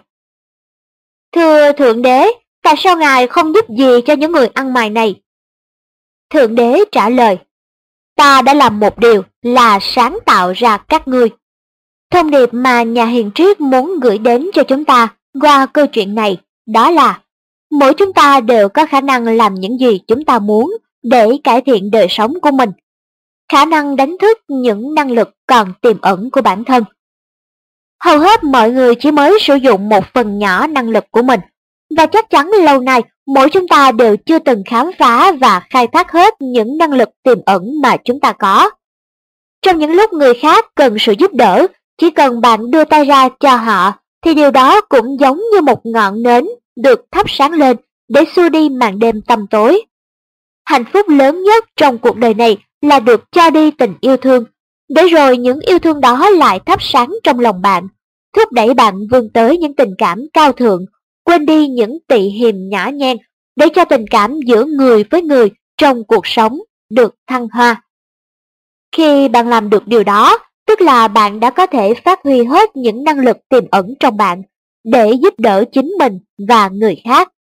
Thưa Thượng Đế, tại sao Ngài không giúp gì cho những người ăn mày này? Thượng Đế trả lời, ta đã làm một điều là sáng tạo ra các ngươi. Thông điệp mà nhà hiền triết muốn gửi đến cho chúng ta qua câu chuyện này đó là mỗi chúng ta đều có khả năng làm những gì chúng ta muốn để cải thiện đời sống của mình, khả năng đánh thức những năng lực còn tiềm ẩn của bản thân. Hầu hết mọi người chỉ mới sử dụng một phần nhỏ năng lực của mình, và chắc chắn lâu nay mỗi chúng ta đều chưa từng khám phá và khai thác hết những năng lực tiềm ẩn mà chúng ta có. Trong những lúc người khác cần sự giúp đỡ, chỉ cần bạn đưa tay ra cho họ, thì điều đó cũng giống như một ngọn nến được thắp sáng lên để xua đi màn đêm tăm tối. Hạnh phúc lớn nhất trong cuộc đời này là được cho đi tình yêu thương, để rồi những yêu thương đó lại thắp sáng trong lòng bạn, thúc đẩy bạn vươn tới những tình cảm cao thượng, quên đi những tị hiềm nhỏ nhen, để cho tình cảm giữa người với người trong cuộc sống được thăng hoa. Khi bạn làm được điều đó, tức là bạn đã có thể phát huy hết những năng lực tiềm ẩn trong bạn để giúp đỡ chính mình và người khác.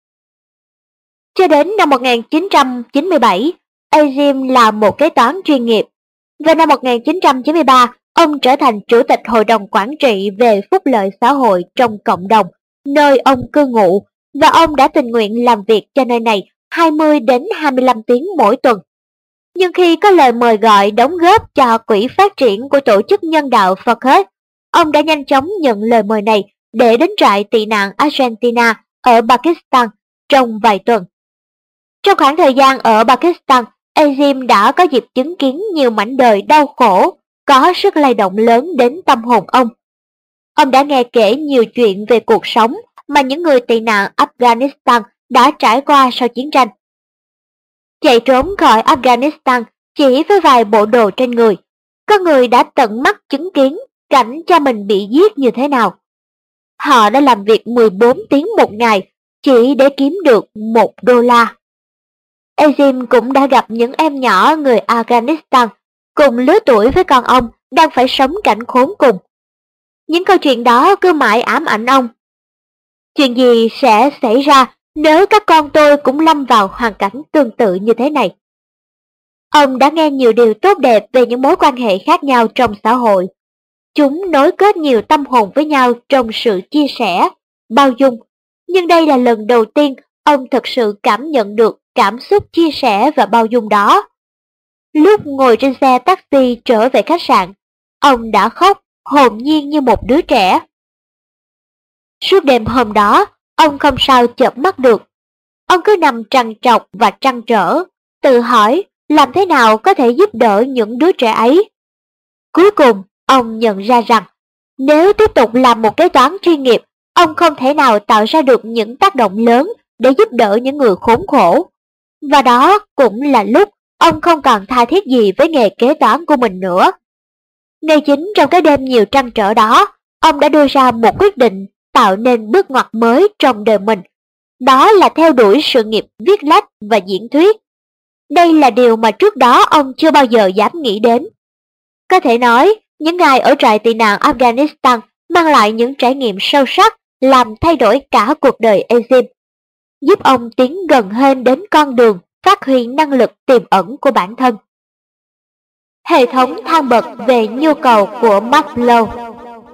Cho đến năm 1997, Azim là một kế toán chuyên nghiệp. Vào năm 1993, ông trở thành chủ tịch hội đồng quản trị về phúc lợi xã hội trong cộng đồng, nơi ông cư ngụ, và ông đã tình nguyện làm việc cho nơi này 20 đến 25 tiếng mỗi tuần. Nhưng khi có lời mời gọi đóng góp cho quỹ phát triển của tổ chức nhân đạo Focus, ông đã nhanh chóng nhận lời mời này để đến trại tị nạn Argentina ở Pakistan trong vài tuần. Trong khoảng thời gian ở Pakistan, Azim đã có dịp chứng kiến nhiều mảnh đời đau khổ, có sức lay động lớn đến tâm hồn ông. Ông đã nghe kể nhiều chuyện về cuộc sống mà những người tị nạn Afghanistan đã trải qua sau chiến tranh. Chạy trốn khỏi Afghanistan chỉ với vài bộ đồ trên người, có người đã tận mắt chứng kiến cảnh cha mình bị giết như thế nào. Họ đã làm việc 14 tiếng một ngày chỉ để kiếm được $1. Azim cũng đã gặp những em nhỏ người Afghanistan cùng lứa tuổi với con ông đang phải sống cảnh khốn cùng. Những câu chuyện đó cứ mãi ám ảnh ông. Chuyện gì sẽ xảy ra nếu các con tôi cũng lâm vào hoàn cảnh tương tự như thế này? Ông đã nghe nhiều điều tốt đẹp về những mối quan hệ khác nhau trong xã hội. Chúng nối kết nhiều tâm hồn với nhau trong sự chia sẻ, bao dung. Nhưng đây là lần đầu tiên ông thực sự cảm nhận được cảm xúc chia sẻ và bao dung đó. Lúc ngồi trên xe taxi trở về khách sạn, ông đã khóc hồn nhiên như một đứa trẻ. Suốt đêm hôm đó, ông không sao chợp mắt được. Ông cứ nằm trằn trọc và trăn trở, tự hỏi làm thế nào có thể giúp đỡ những đứa trẻ ấy. Cuối cùng, ông nhận ra rằng nếu tiếp tục làm một kế toán chuyên nghiệp, ông không thể nào tạo ra được những tác động lớn để giúp đỡ những người khốn khổ. Và đó cũng là lúc ông không còn tha thiết gì với nghề kế toán của mình nữa. Ngay chính trong cái đêm nhiều trăn trở đó, ông đã đưa ra một quyết định tạo nên bước ngoặt mới trong đời mình. Đó là theo đuổi sự nghiệp viết lách và diễn thuyết. Đây là điều mà trước đó ông chưa bao giờ dám nghĩ đến. Có thể nói, những ngày ở trại tị nạn Afghanistan mang lại những trải nghiệm sâu sắc, làm thay đổi cả cuộc đời Azim, giúp ông tiến gần hơn đến con đường phát huy năng lực tiềm ẩn của bản thân. Hệ thống thang bậc về nhu cầu của Maslow.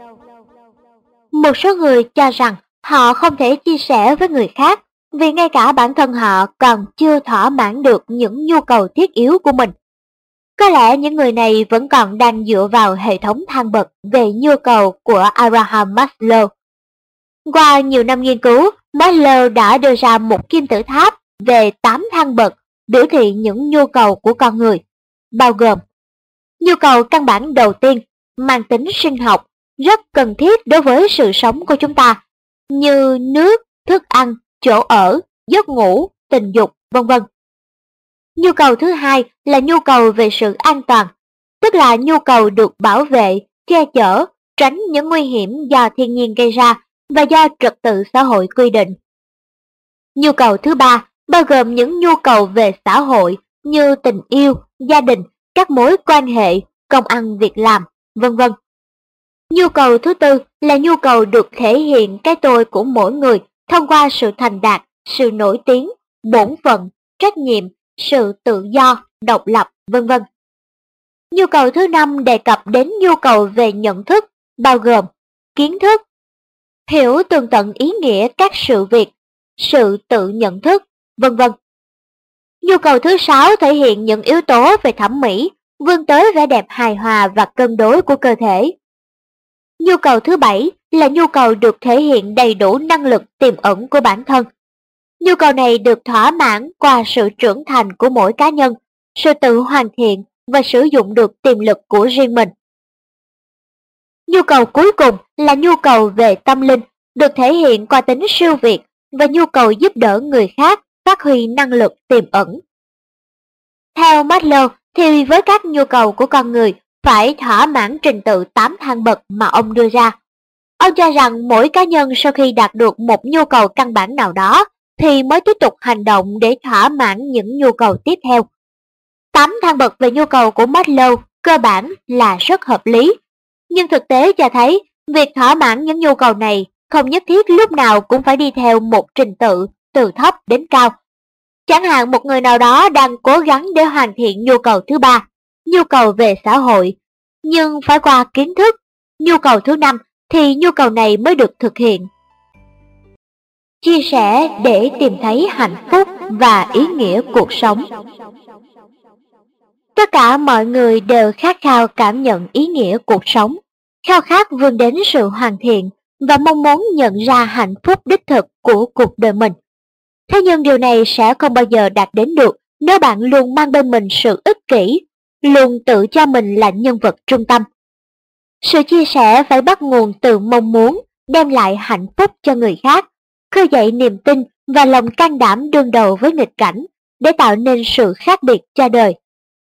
Một số người cho rằng họ không thể chia sẻ với người khác vì ngay cả bản thân họ còn chưa thỏa mãn được những nhu cầu thiết yếu của mình. Có lẽ những người này vẫn còn đang dựa vào hệ thống thang bậc về nhu cầu của Abraham Maslow. Qua nhiều năm nghiên cứu, Maslow đã đưa ra một kim tự tháp về 8 thang bậc biểu thị những nhu cầu của con người, bao gồm nhu cầu căn bản đầu tiên, mang tính sinh học, rất cần thiết đối với sự sống của chúng ta, như nước, thức ăn, chỗ ở, giấc ngủ, tình dục, vân vân. Nhu cầu thứ hai là nhu cầu về sự an toàn, tức là nhu cầu được bảo vệ, che chở, tránh những nguy hiểm do thiên nhiên gây ra và do trật tự xã hội quy định. Nhu cầu thứ ba bao gồm những nhu cầu về xã hội như tình yêu, gia đình, các mối quan hệ, công ăn việc làm, vân vân. Nhu cầu thứ tư là nhu cầu được thể hiện cái tôi của mỗi người thông qua sự thành đạt, sự nổi tiếng, bổn phận, trách nhiệm, sự tự do, độc lập, vân vân. Nhu cầu thứ năm đề cập đến nhu cầu về nhận thức, bao gồm kiến thức, hiểu tường tận ý nghĩa các sự việc, sự tự nhận thức, vân vân. Nhu cầu thứ sáu thể hiện những yếu tố về thẩm mỹ, vươn tới vẻ đẹp hài hòa và cân đối của cơ thể. Nhu cầu thứ bảy là nhu cầu được thể hiện đầy đủ năng lực tiềm ẩn của bản thân. Nhu cầu này được thỏa mãn qua sự trưởng thành của mỗi cá nhân, sự tự hoàn thiện và sử dụng được tiềm lực của riêng mình. Nhu cầu cuối cùng là nhu cầu về tâm linh, được thể hiện qua tính siêu việt và nhu cầu giúp đỡ người khác phát huy năng lực tiềm ẩn. Theo Maslow thì với các nhu cầu của con người phải thỏa mãn trình tự 8 thang bậc mà ông đưa ra. Ông cho rằng mỗi cá nhân sau khi đạt được một nhu cầu căn bản nào đó thì mới tiếp tục hành động để thỏa mãn những nhu cầu tiếp theo. 8 thang bậc về nhu cầu của Maslow cơ bản là rất hợp lý, nhưng thực tế cho thấy việc thỏa mãn những nhu cầu này không nhất thiết lúc nào cũng phải đi theo một trình tự từ thấp đến cao. Chẳng hạn một người nào đó đang cố gắng để hoàn thiện nhu cầu thứ ba, nhu cầu về xã hội, nhưng phải qua kiến thức, nhu cầu thứ năm thì nhu cầu này mới được thực hiện. Chia sẻ để tìm thấy hạnh phúc và ý nghĩa cuộc sống. Tất cả mọi người đều khát khao cảm nhận ý nghĩa cuộc sống, khao khát vươn đến sự hoàn thiện và mong muốn nhận ra hạnh phúc đích thực của cuộc đời mình. Thế nhưng điều này sẽ không bao giờ đạt đến được nếu bạn luôn mang bên mình sự ích kỷ, luôn tự cho mình là nhân vật trung tâm. Sự chia sẻ phải bắt nguồn từ mong muốn đem lại hạnh phúc cho người khác, khơi dậy niềm tin và lòng can đảm đương đầu với nghịch cảnh để tạo nên sự khác biệt cho đời.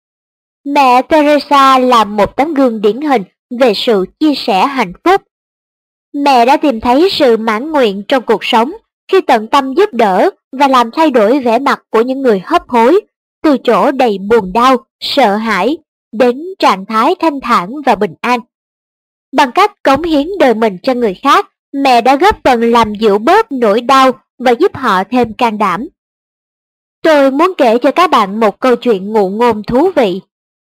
Mẹ Teresa là một tấm gương điển hình về sự chia sẻ hạnh phúc. Mẹ đã tìm thấy sự mãn nguyện trong cuộc sống khi tận tâm giúp đỡ và làm thay đổi vẻ mặt của những người hấp hối, từ chỗ đầy buồn đau, sợ hãi, đến trạng thái thanh thản và bình an. Bằng cách cống hiến đời mình cho người khác, mẹ đã góp phần làm dịu bớt nỗi đau và giúp họ thêm can đảm. Tôi muốn kể cho các bạn một câu chuyện ngụ ngôn thú vị.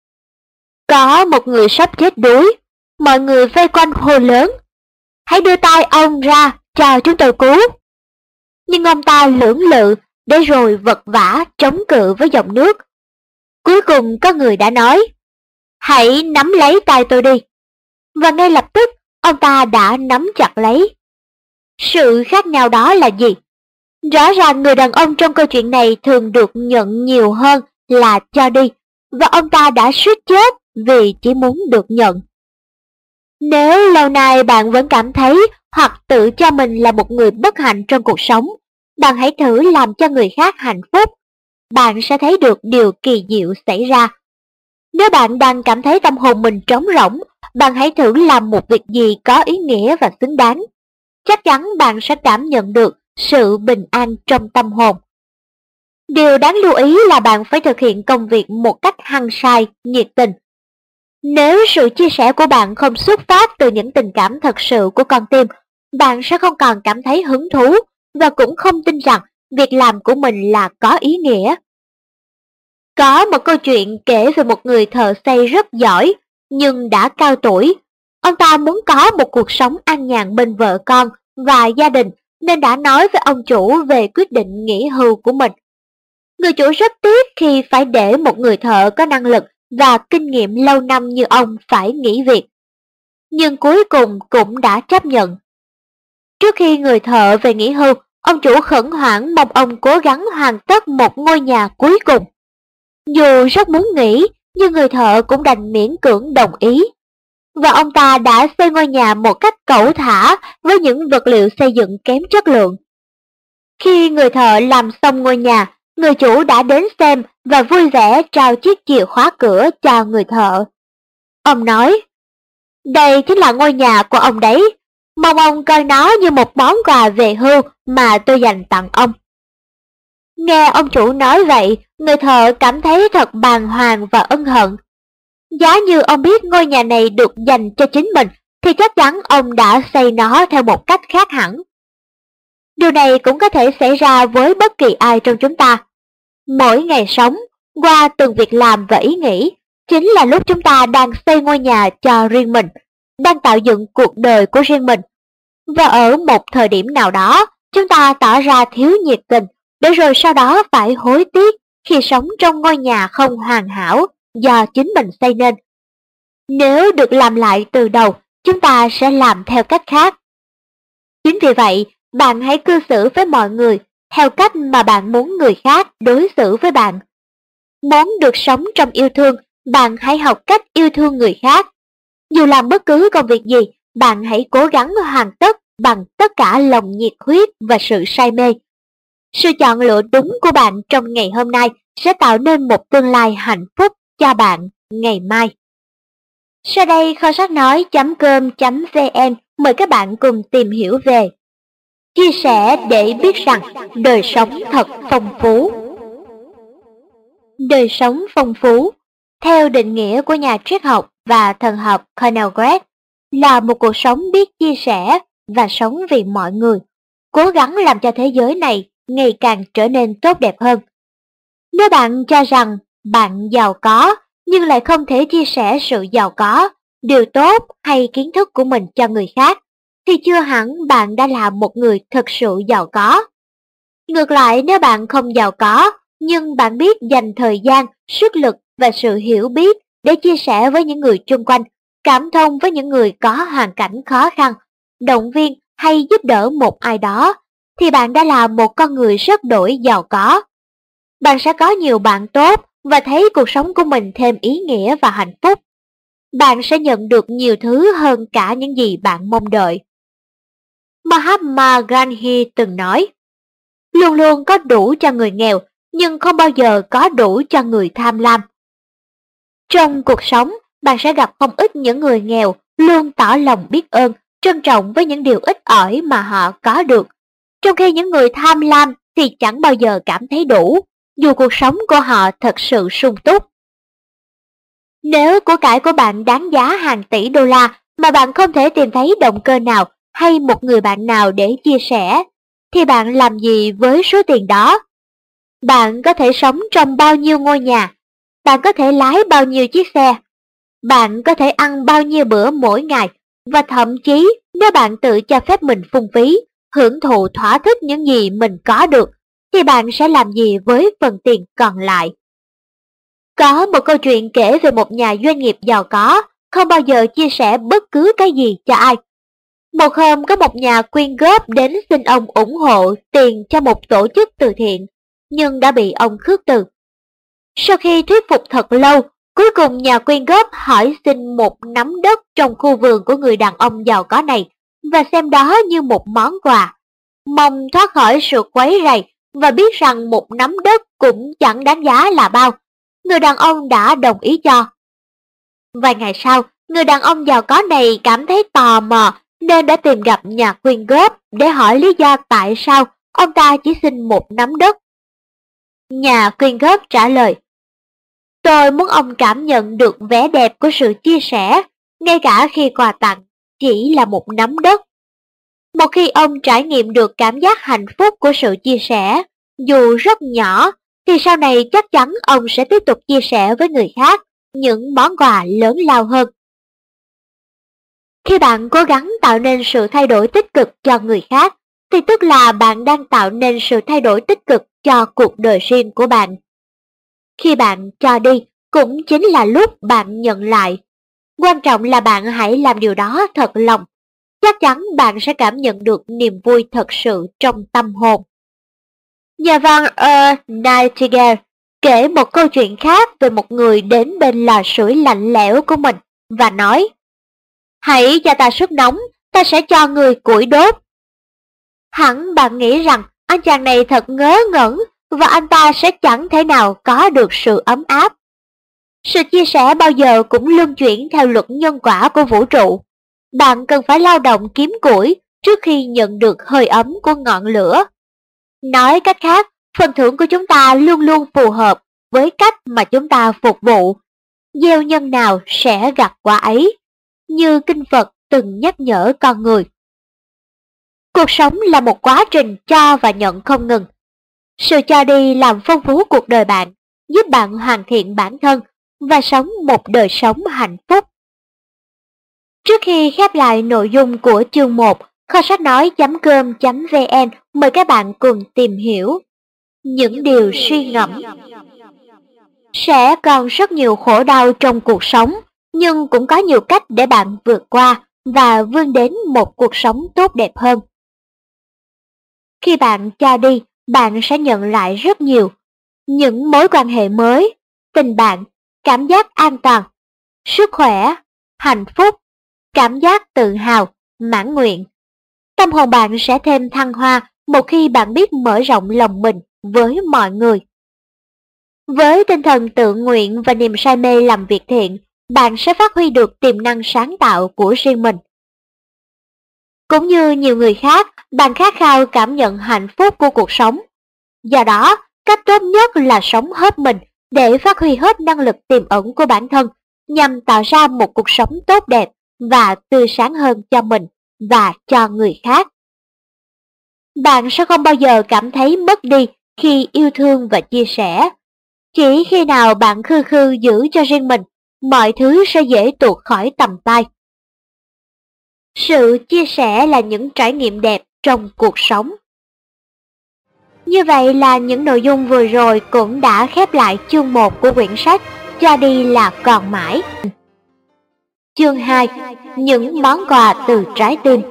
Có một người sắp chết đuối, mọi người vây quanh hô lớn: "Hãy đưa tay ông ra, chào chúng tôi cứu." Nhưng ông ta lưỡng lự để rồi vật vã chống cự với dòng nước. Cuối cùng có người đã nói: "Hãy nắm lấy tay tôi đi." Và ngay lập tức ông ta đã nắm chặt lấy. Sự khác nhau đó là gì? Rõ ràng người đàn ông trong câu chuyện này thường được nhận nhiều hơn là cho đi, và ông ta đã suýt chết vì chỉ muốn được nhận. Nếu lâu nay bạn vẫn cảm thấy hoặc tự cho mình là một người bất hạnh trong cuộc sống, bạn hãy thử làm cho người khác hạnh phúc. Bạn sẽ thấy được điều kỳ diệu xảy ra. Nếu bạn đang cảm thấy tâm hồn mình trống rỗng, bạn hãy thử làm một việc gì có ý nghĩa và xứng đáng. Chắc chắn bạn sẽ cảm nhận được sự bình an trong tâm hồn. Điều đáng lưu ý là bạn phải thực hiện công việc một cách hăng say, nhiệt tình. Nếu sự chia sẻ của bạn không xuất phát từ những tình cảm thật sự của con tim, bạn sẽ không còn cảm thấy hứng thú và cũng không tin rằng việc làm của mình là có ý nghĩa. Có một câu chuyện kể về một người thợ xây rất giỏi nhưng đã cao tuổi. Ông ta muốn có một cuộc sống an nhàn bên vợ con và gia đình nên đã nói với ông chủ về quyết định nghỉ hưu của mình. Người chủ rất tiếc khi phải để một người thợ có năng lực và kinh nghiệm lâu năm như ông phải nghỉ việc. Nhưng cuối cùng cũng đã chấp nhận. Trước khi người thợ về nghỉ hưu, ông chủ khẩn hoảng mong ông cố gắng hoàn tất một ngôi nhà cuối cùng. Dù rất muốn nghỉ, nhưng người thợ cũng đành miễn cưỡng đồng ý. Và ông ta đã xây ngôi nhà một cách cẩu thả với những vật liệu xây dựng kém chất lượng. Khi người thợ làm xong ngôi nhà, người chủ đã đến xem và vui vẻ trao chiếc chìa khóa cửa cho người thợ. Ông nói: "Đây chính là ngôi nhà của ông đấy. Mong ông coi nó như một món quà về hưu mà tôi dành tặng ông." Nghe ông chủ nói vậy, người thợ cảm thấy thật bàng hoàng và ân hận. Giá như ông biết ngôi nhà này được dành cho chính mình, thì chắc chắn ông đã xây nó theo một cách khác hẳn. Điều này cũng có thể xảy ra với bất kỳ ai trong chúng ta. Mỗi ngày sống, qua từng việc làm và ý nghĩ, chính là lúc chúng ta đang xây ngôi nhà cho riêng mình, đang tạo dựng cuộc đời của riêng mình. Và ở một thời điểm nào đó, chúng ta tỏ ra thiếu nhiệt tình, để rồi sau đó phải hối tiếc khi sống trong ngôi nhà không hoàn hảo do chính mình xây nên. Nếu được làm lại từ đầu, chúng ta sẽ làm theo cách khác. Chính vì vậy, bạn hãy cư xử với mọi người theo cách mà bạn muốn người khác đối xử với bạn. Muốn được sống trong yêu thương, bạn hãy học cách yêu thương người khác. Dù làm bất cứ công việc gì, bạn hãy cố gắng hoàn tất bằng tất cả lòng nhiệt huyết và sự say mê. Sự chọn lựa đúng của bạn trong ngày hôm nay sẽ tạo nên một tương lai hạnh phúc cho bạn ngày mai. Sau đây kho sách nói.com.vn mời các bạn cùng tìm hiểu về chia sẻ để biết rằng đời sống thật phong phú. Đời sống phong phú, theo định nghĩa của nhà triết học và thần học Cornel Gregg, là một cuộc sống biết chia sẻ và sống vì mọi người, cố gắng làm cho thế giới này ngày càng trở nên tốt đẹp hơn. Nếu bạn cho rằng bạn giàu có nhưng lại không thể chia sẻ sự giàu có, điều tốt hay kiến thức của mình cho người khác, thì chưa hẳn bạn đã là một người thực sự giàu có. Ngược lại, nếu bạn không giàu có, nhưng bạn biết dành thời gian, sức lực và sự hiểu biết để chia sẻ với những người chung quanh, cảm thông với những người có hoàn cảnh khó khăn, động viên hay giúp đỡ một ai đó, thì bạn đã là một con người rất đổi giàu có. Bạn sẽ có nhiều bạn tốt và thấy cuộc sống của mình thêm ý nghĩa và hạnh phúc. Bạn sẽ nhận được nhiều thứ hơn cả những gì bạn mong đợi. Mahatma Gandhi từng nói, luôn luôn có đủ cho người nghèo, nhưng không bao giờ có đủ cho người tham lam. Trong cuộc sống, bạn sẽ gặp không ít những người nghèo luôn tỏ lòng biết ơn, trân trọng với những điều ít ỏi mà họ có được, trong khi những người tham lam thì chẳng bao giờ cảm thấy đủ, dù cuộc sống của họ thật sự sung túc. Nếu của cải của bạn đáng giá hàng tỷ đô la mà bạn không thể tìm thấy động cơ nào hay một người bạn nào để chia sẻ, thì bạn làm gì với số tiền đó? Bạn có thể sống trong bao nhiêu ngôi nhà? Bạn có thể lái bao nhiêu chiếc xe? Bạn có thể ăn bao nhiêu bữa mỗi ngày? Và thậm chí nếu bạn tự cho phép mình phung phí, hưởng thụ thỏa thích những gì mình có được, thì bạn sẽ làm gì với phần tiền còn lại? Có một câu chuyện kể về một nhà doanh nghiệp giàu có, không bao giờ chia sẻ bất cứ cái gì cho ai. Một hôm có một nhà quyên góp đến xin ông ủng hộ tiền cho một tổ chức từ thiện, nhưng đã bị ông khước từ. Sau khi thuyết phục thật lâu, cuối cùng nhà quyên góp hỏi xin một nắm đất trong khu vườn của người đàn ông giàu có này và xem đó như một món quà. Mong thoát khỏi sự quấy rầy và biết rằng một nắm đất cũng chẳng đáng giá là bao, người đàn ông đã đồng ý cho. Vài ngày sau, người đàn ông giàu có này cảm thấy tò mò nên đã tìm gặp nhà quyên góp để hỏi lý do tại sao ông ta chỉ xin một nắm đất. Nhà quyên góp trả lời, tôi muốn ông cảm nhận được vẻ đẹp của sự chia sẻ, ngay cả khi quà tặng chỉ là một nắm đất. Một khi ông trải nghiệm được cảm giác hạnh phúc của sự chia sẻ, dù rất nhỏ, thì sau này chắc chắn ông sẽ tiếp tục chia sẻ với người khác những món quà lớn lao hơn. Khi bạn cố gắng tạo nên sự thay đổi tích cực cho người khác, thì tức là bạn đang tạo nên sự thay đổi tích cực cho cuộc đời riêng của bạn. Khi bạn cho đi, cũng chính là lúc bạn nhận lại. Quan trọng là bạn hãy làm điều đó thật lòng. Chắc chắn bạn sẽ cảm nhận được niềm vui thật sự trong tâm hồn. Nhà văn Earl Nightingale kể một câu chuyện khác về một người đến bên lò sưởi lạnh lẽo của mình và nói, hãy cho ta sức nóng, ta sẽ cho người củi đốt. Hẳn bạn nghĩ rằng anh chàng này thật ngớ ngẩn và anh ta sẽ chẳng thể nào có được sự ấm áp. Sự chia sẻ bao giờ cũng luân chuyển theo luật nhân quả của vũ trụ. Bạn cần phải lao động kiếm củi trước khi nhận được hơi ấm của ngọn lửa. Nói cách khác, phần thưởng của chúng ta luôn luôn phù hợp với cách mà chúng ta phục vụ. Gieo nhân nào sẽ gặt quả ấy. Như Kinh Phật từng nhắc nhở con người. Cuộc sống là một quá trình cho và nhận không ngừng. Sự cho đi làm phong phú cuộc đời bạn, giúp bạn hoàn thiện bản thân và sống một đời sống hạnh phúc. Trước khi khép lại nội dung của chương 1, kho sách nói.com.vn mời các bạn cùng tìm hiểu những điều suy ngẫm. Sẽ còn rất nhiều khổ đau trong cuộc sống, nhưng cũng có nhiều cách để bạn vượt qua và vươn đến một cuộc sống tốt đẹp hơn. Khi bạn cho đi, bạn sẽ nhận lại rất nhiều. Những mối quan hệ mới, tình bạn, cảm giác an toàn, sức khỏe, hạnh phúc, cảm giác tự hào, mãn nguyện. Tâm hồn bạn sẽ thêm thăng hoa một khi bạn biết mở rộng lòng mình với mọi người. Với tinh thần tự nguyện và niềm say mê làm việc thiện, bạn sẽ phát huy được tiềm năng sáng tạo của riêng mình. Cũng như nhiều người khác, bạn khát khao cảm nhận hạnh phúc của cuộc sống. Do đó, cách tốt nhất là sống hết mình để phát huy hết năng lực tiềm ẩn của bản thân, nhằm tạo ra một cuộc sống tốt đẹp và tươi sáng hơn cho mình và cho người khác. Bạn sẽ không bao giờ cảm thấy mất đi khi yêu thương và chia sẻ. Chỉ khi nào bạn khư khư giữ cho riêng mình, mọi thứ sẽ dễ tuột khỏi tầm tay. Sự chia sẻ là những trải nghiệm đẹp trong cuộc sống. Như vậy là những nội dung vừa rồi cũng đã khép lại chương 1 của quyển sách Cho đi là còn mãi. Chương 2. Những món quà từ trái tim.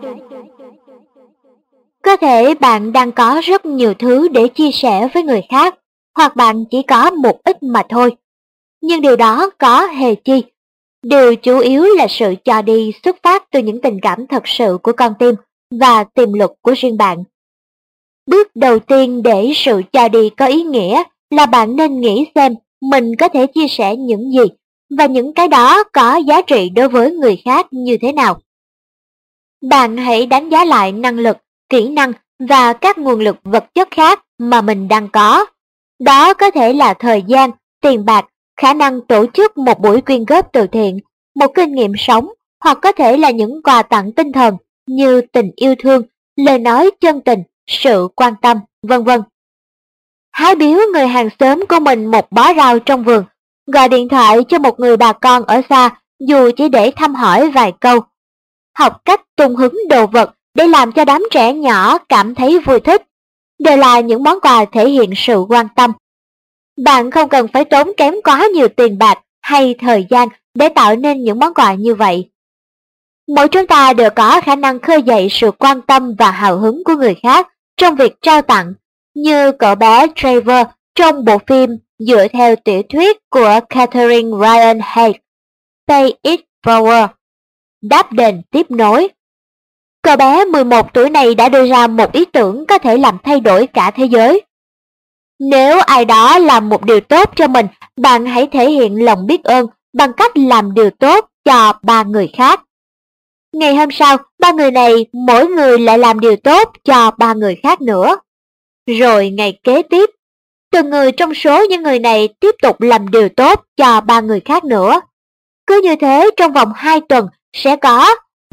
Có thể bạn đang có rất nhiều thứ để chia sẻ với người khác, hoặc bạn chỉ có một ít mà thôi. Nhưng điều đó có hề chi. Điều chủ yếu là sự cho đi xuất phát từ những tình cảm thật sự của con tim và tiềm lực của riêng bạn. Bước đầu tiên để sự cho đi có ý nghĩa là bạn nên nghĩ xem mình có thể chia sẻ những gì và những cái đó có giá trị đối với người khác như thế nào. Bạn hãy đánh giá lại năng lực, kỹ năng và các nguồn lực vật chất khác mà mình đang có. Đó có thể là thời gian, tiền bạc, khả năng tổ chức một buổi quyên góp từ thiện, một kinh nghiệm sống, hoặc có thể là những quà tặng tinh thần như tình yêu thương, lời nói chân tình, sự quan tâm, vân vân. Hãy biếu người hàng xóm của mình một bó rau trong vườn, gọi điện thoại cho một người bà con ở xa dù chỉ để thăm hỏi vài câu. Học cách tung hứng đồ vật để làm cho đám trẻ nhỏ cảm thấy vui thích, đều là những món quà thể hiện sự quan tâm. Bạn không cần phải tốn kém quá nhiều tiền bạc hay thời gian để tạo nên những món quà như vậy. Mỗi chúng ta đều có khả năng khơi dậy sự quan tâm và hào hứng của người khác trong việc trao tặng, như cậu bé Trevor trong bộ phim dựa theo tiểu thuyết của Catherine Ryan Hayes, Pay It Forward, đáp đền tiếp nối. Cậu bé 11 tuổi này đã đưa ra một ý tưởng có thể làm thay đổi cả thế giới. Nếu ai đó làm một điều tốt cho mình, bạn hãy thể hiện lòng biết ơn bằng cách làm điều tốt cho 3 người khác. Ngày hôm sau, 3 người này mỗi người lại làm điều tốt cho 3 người khác nữa. Rồi ngày kế tiếp, từng người trong số những người này tiếp tục làm điều tốt cho 3 người khác nữa. Cứ như thế trong vòng 2 tuần sẽ có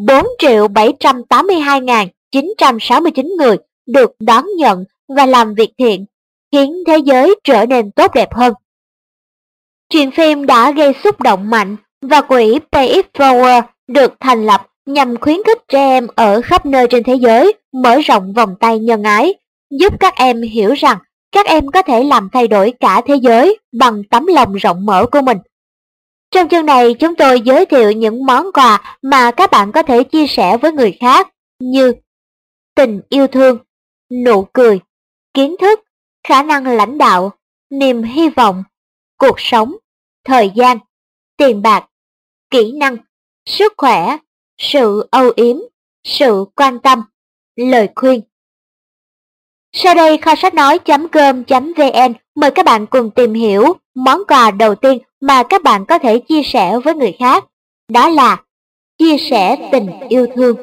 4.782.969 người được đón nhận và làm việc thiện, khiến thế giới trở nên tốt đẹp hơn. Truyện phim đã gây xúc động mạnh và quỹ Pay It Forward được thành lập nhằm khuyến khích trẻ em ở khắp nơi trên thế giới mở rộng vòng tay nhân ái, giúp các em hiểu rằng các em có thể làm thay đổi cả thế giới bằng tấm lòng rộng mở của mình. Trong chương này chúng tôi giới thiệu những món quà mà các bạn có thể chia sẻ với người khác như tình yêu thương, nụ cười, kiến thức, khả năng lãnh đạo, niềm hy vọng, cuộc sống, thời gian, tiền bạc, kỹ năng, sức khỏe, sự âu yếm, sự quan tâm, lời khuyên. Sau đây kho sách nói.com.vn mời các bạn cùng tìm hiểu món quà đầu tiên mà các bạn có thể chia sẻ với người khác. Đó là chia sẻ tình yêu thương.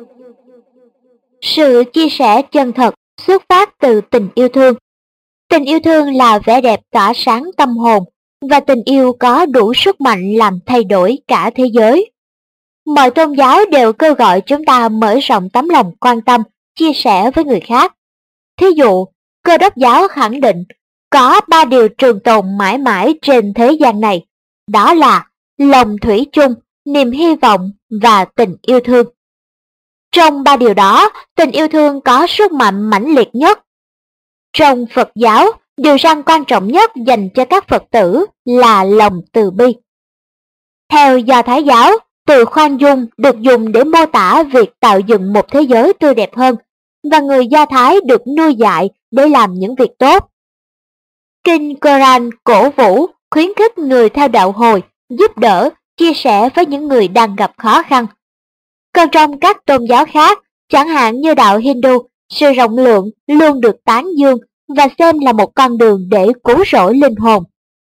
Sự chia sẻ chân thật xuất phát từ tình yêu thương. Tình yêu thương là vẻ đẹp tỏa sáng tâm hồn, và tình yêu có đủ sức mạnh làm thay đổi cả thế giới. Mọi tôn giáo đều kêu gọi chúng ta mở rộng tấm lòng quan tâm, chia sẻ với người khác. Thí dụ, Cơ đốc giáo khẳng định có 3 điều trường tồn mãi mãi trên thế gian này, đó là lòng thủy chung, niềm hy vọng và tình yêu thương. Trong 3 điều đó, tình yêu thương có sức mạnh mãnh liệt nhất. Trong Phật giáo, điều răn quan trọng nhất dành cho các Phật tử là lòng từ bi. Theo Do Thái giáo, từ khoan dung được dùng để mô tả việc tạo dựng một thế giới tươi đẹp hơn, và người Do Thái được nuôi dạy để làm những việc tốt. Kinh Koran cổ vũ, khuyến khích người theo đạo Hồi giúp đỡ, chia sẻ với những người đang gặp khó khăn. Còn trong các tôn giáo khác, chẳng hạn như đạo Hindu, sự rộng lượng luôn được tán dương và xem là một con đường để cứu rỗi linh hồn.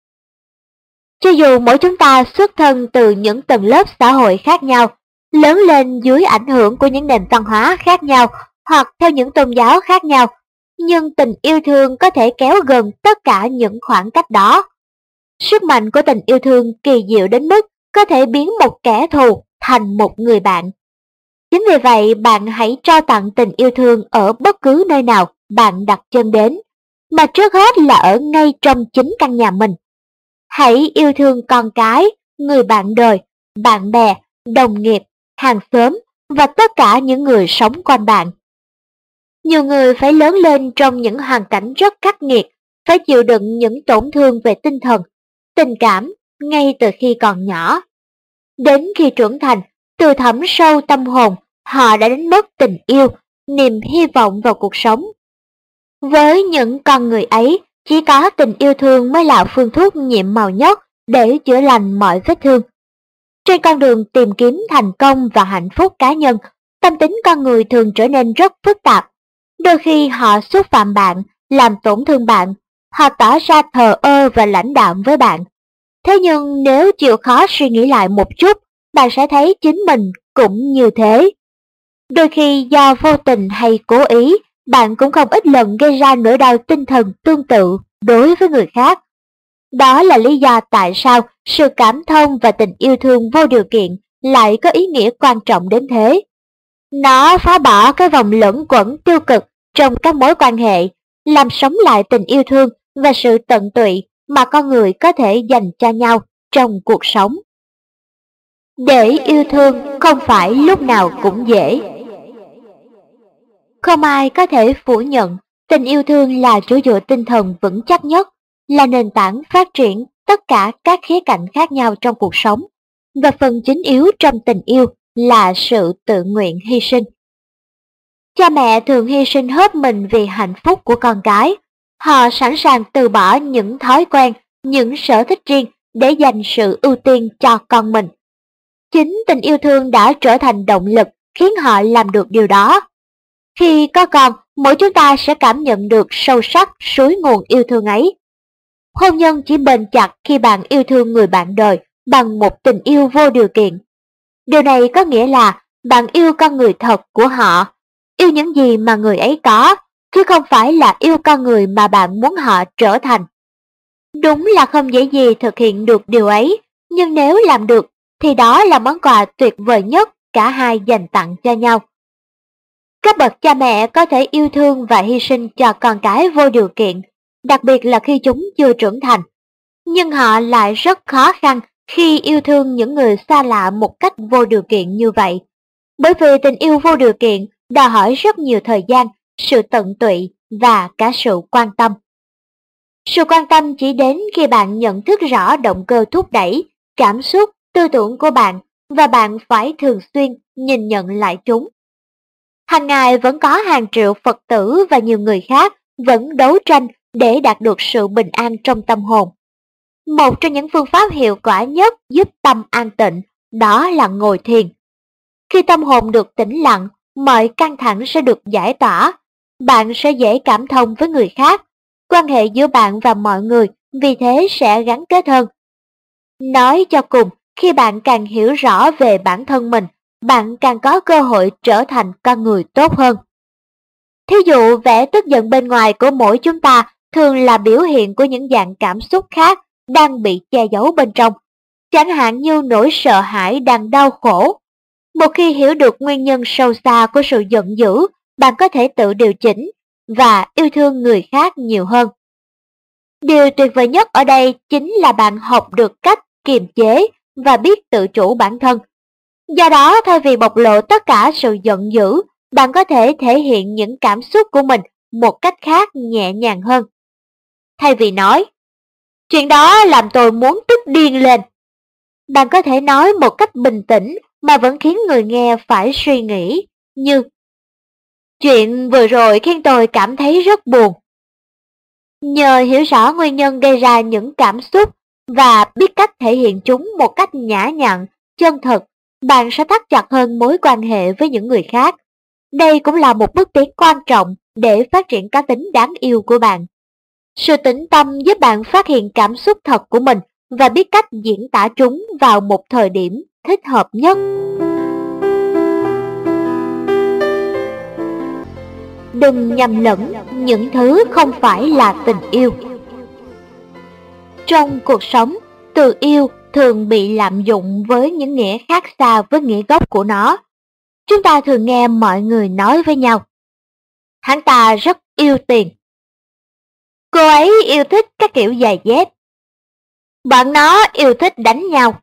Cho dù mỗi chúng ta xuất thân từ những tầng lớp xã hội khác nhau, lớn lên dưới ảnh hưởng của những nền văn hóa khác nhau hoặc theo những tôn giáo khác nhau, nhưng tình yêu thương có thể kéo gần tất cả những khoảng cách đó. Sức mạnh của tình yêu thương kỳ diệu đến mức có thể biến một kẻ thù thành một người bạn. Chính vì vậy, bạn hãy trao tặng tình yêu thương ở bất cứ nơi nào bạn đặt chân đến, mà trước hết là ở ngay trong chính căn nhà mình. Hãy yêu thương con cái, người bạn đời, bạn bè, đồng nghiệp, hàng xóm và tất cả những người sống quanh bạn. Nhiều người phải lớn lên trong những hoàn cảnh rất khắc nghiệt, phải chịu đựng những tổn thương về tinh thần, tình cảm ngay từ khi còn nhỏ. Đến khi trưởng thành, từ thẳm sâu tâm hồn, họ đã đánh mất tình yêu, niềm hy vọng vào cuộc sống. Với những con người ấy, chỉ có tình yêu thương mới là phương thuốc nhiệm màu nhất để chữa lành mọi vết thương. Trên con đường tìm kiếm thành công và hạnh phúc cá nhân, tâm tính con người thường trở nên rất phức tạp. Đôi khi họ xúc phạm bạn, làm tổn thương bạn, họ tỏ ra thờ ơ và lãnh đạm với bạn. Thế nhưng nếu chịu khó suy nghĩ lại một chút, bạn sẽ thấy chính mình cũng như thế. Đôi khi do vô tình hay cố ý, bạn cũng không ít lần gây ra nỗi đau tinh thần tương tự đối với người khác. Đó là lý do tại sao sự cảm thông và tình yêu thương vô điều kiện lại có ý nghĩa quan trọng đến thế. Nó phá bỏ cái vòng luẩn quẩn tiêu cực trong các mối quan hệ, làm sống lại tình yêu thương và sự tận tụy mà con người có thể dành cho nhau trong cuộc sống. Để yêu thương không phải lúc nào cũng dễ. Không ai có thể phủ nhận tình yêu thương là chỗ dựa tinh thần vững chắc nhất, là nền tảng phát triển tất cả các khía cạnh khác nhau trong cuộc sống, và phần chính yếu trong tình yêu là sự tự nguyện hy sinh. Cha mẹ thường hy sinh hết mình vì hạnh phúc của con cái. Họ sẵn sàng từ bỏ những thói quen, những sở thích riêng để dành sự ưu tiên cho con mình. Chính tình yêu thương đã trở thành động lực khiến họ làm được điều đó. Khi có con, mỗi chúng ta sẽ cảm nhận được sâu sắc suối nguồn yêu thương ấy. Hôn nhân chỉ bền chặt khi bạn yêu thương người bạn đời bằng một tình yêu vô điều kiện. Điều này có nghĩa là bạn yêu con người thật của họ, yêu những gì mà người ấy có, chứ không phải là yêu con người mà bạn muốn họ trở thành. Đúng là không dễ gì thực hiện được điều ấy, nhưng nếu làm được thì đó là món quà tuyệt vời nhất cả hai dành tặng cho nhau. Các bậc cha mẹ có thể yêu thương và hy sinh cho con cái vô điều kiện, đặc biệt là khi chúng chưa trưởng thành. Nhưng họ lại rất khó khăn khi yêu thương những người xa lạ một cách vô điều kiện như vậy. Bởi vì tình yêu vô điều kiện đòi hỏi rất nhiều thời gian, sự tận tụy và cả sự quan tâm. Sự quan tâm chỉ đến khi bạn nhận thức rõ động cơ thúc đẩy, cảm xúc, tư tưởng của bạn, và bạn phải thường xuyên nhìn nhận lại chúng. Hàng ngày vẫn có hàng triệu Phật tử và nhiều người khác vẫn đấu tranh để đạt được sự bình an trong tâm hồn. Một trong những phương pháp hiệu quả nhất giúp tâm an tịnh đó là ngồi thiền. Khi tâm hồn được tĩnh lặng, mọi căng thẳng sẽ được giải tỏa. Bạn sẽ dễ cảm thông với người khác. Quan hệ giữa bạn và mọi người vì thế sẽ gắn kết hơn. Nói cho cùng, khi bạn càng hiểu rõ về bản thân mình, bạn càng có cơ hội trở thành con người tốt hơn. Thí dụ, vẻ tức giận bên ngoài của mỗi chúng ta thường là biểu hiện của những dạng cảm xúc khác đang bị che giấu bên trong. Chẳng hạn như nỗi sợ hãi đang đau khổ. Một khi hiểu được nguyên nhân sâu xa của sự giận dữ, bạn có thể tự điều chỉnh và yêu thương người khác nhiều hơn. Điều tuyệt vời nhất ở đây chính là bạn học được cách kiềm chế và biết tự chủ bản thân. Do đó, thay vì bộc lộ tất cả sự giận dữ, bạn có thể thể hiện những cảm xúc của mình một cách khác nhẹ nhàng hơn. Thay vì nói, chuyện đó làm tôi muốn tức điên lên, bạn có thể nói một cách bình tĩnh mà vẫn khiến người nghe phải suy nghĩ, như chuyện vừa rồi khiến tôi cảm thấy rất buồn. Nhờ hiểu rõ nguyên nhân gây ra những cảm xúc và biết cách thể hiện chúng một cách nhã nhặn, chân thật, bạn sẽ thắt chặt hơn mối quan hệ với những người khác. Đây cũng là một bước tiến quan trọng để phát triển cá tính đáng yêu của bạn. Sự tĩnh tâm giúp bạn phát hiện cảm xúc thật của mình và biết cách diễn tả chúng vào một thời điểm thích hợp nhất. Đừng nhầm lẫn những thứ không phải là tình yêu. Trong cuộc sống, từ yêu thường bị lạm dụng với những nghĩa khác xa với nghĩa gốc của nó. Chúng ta thường nghe mọi người nói với nhau, hắn ta rất yêu tiền. Cô ấy yêu thích các kiểu giày dép. Bọn nó yêu thích đánh nhau.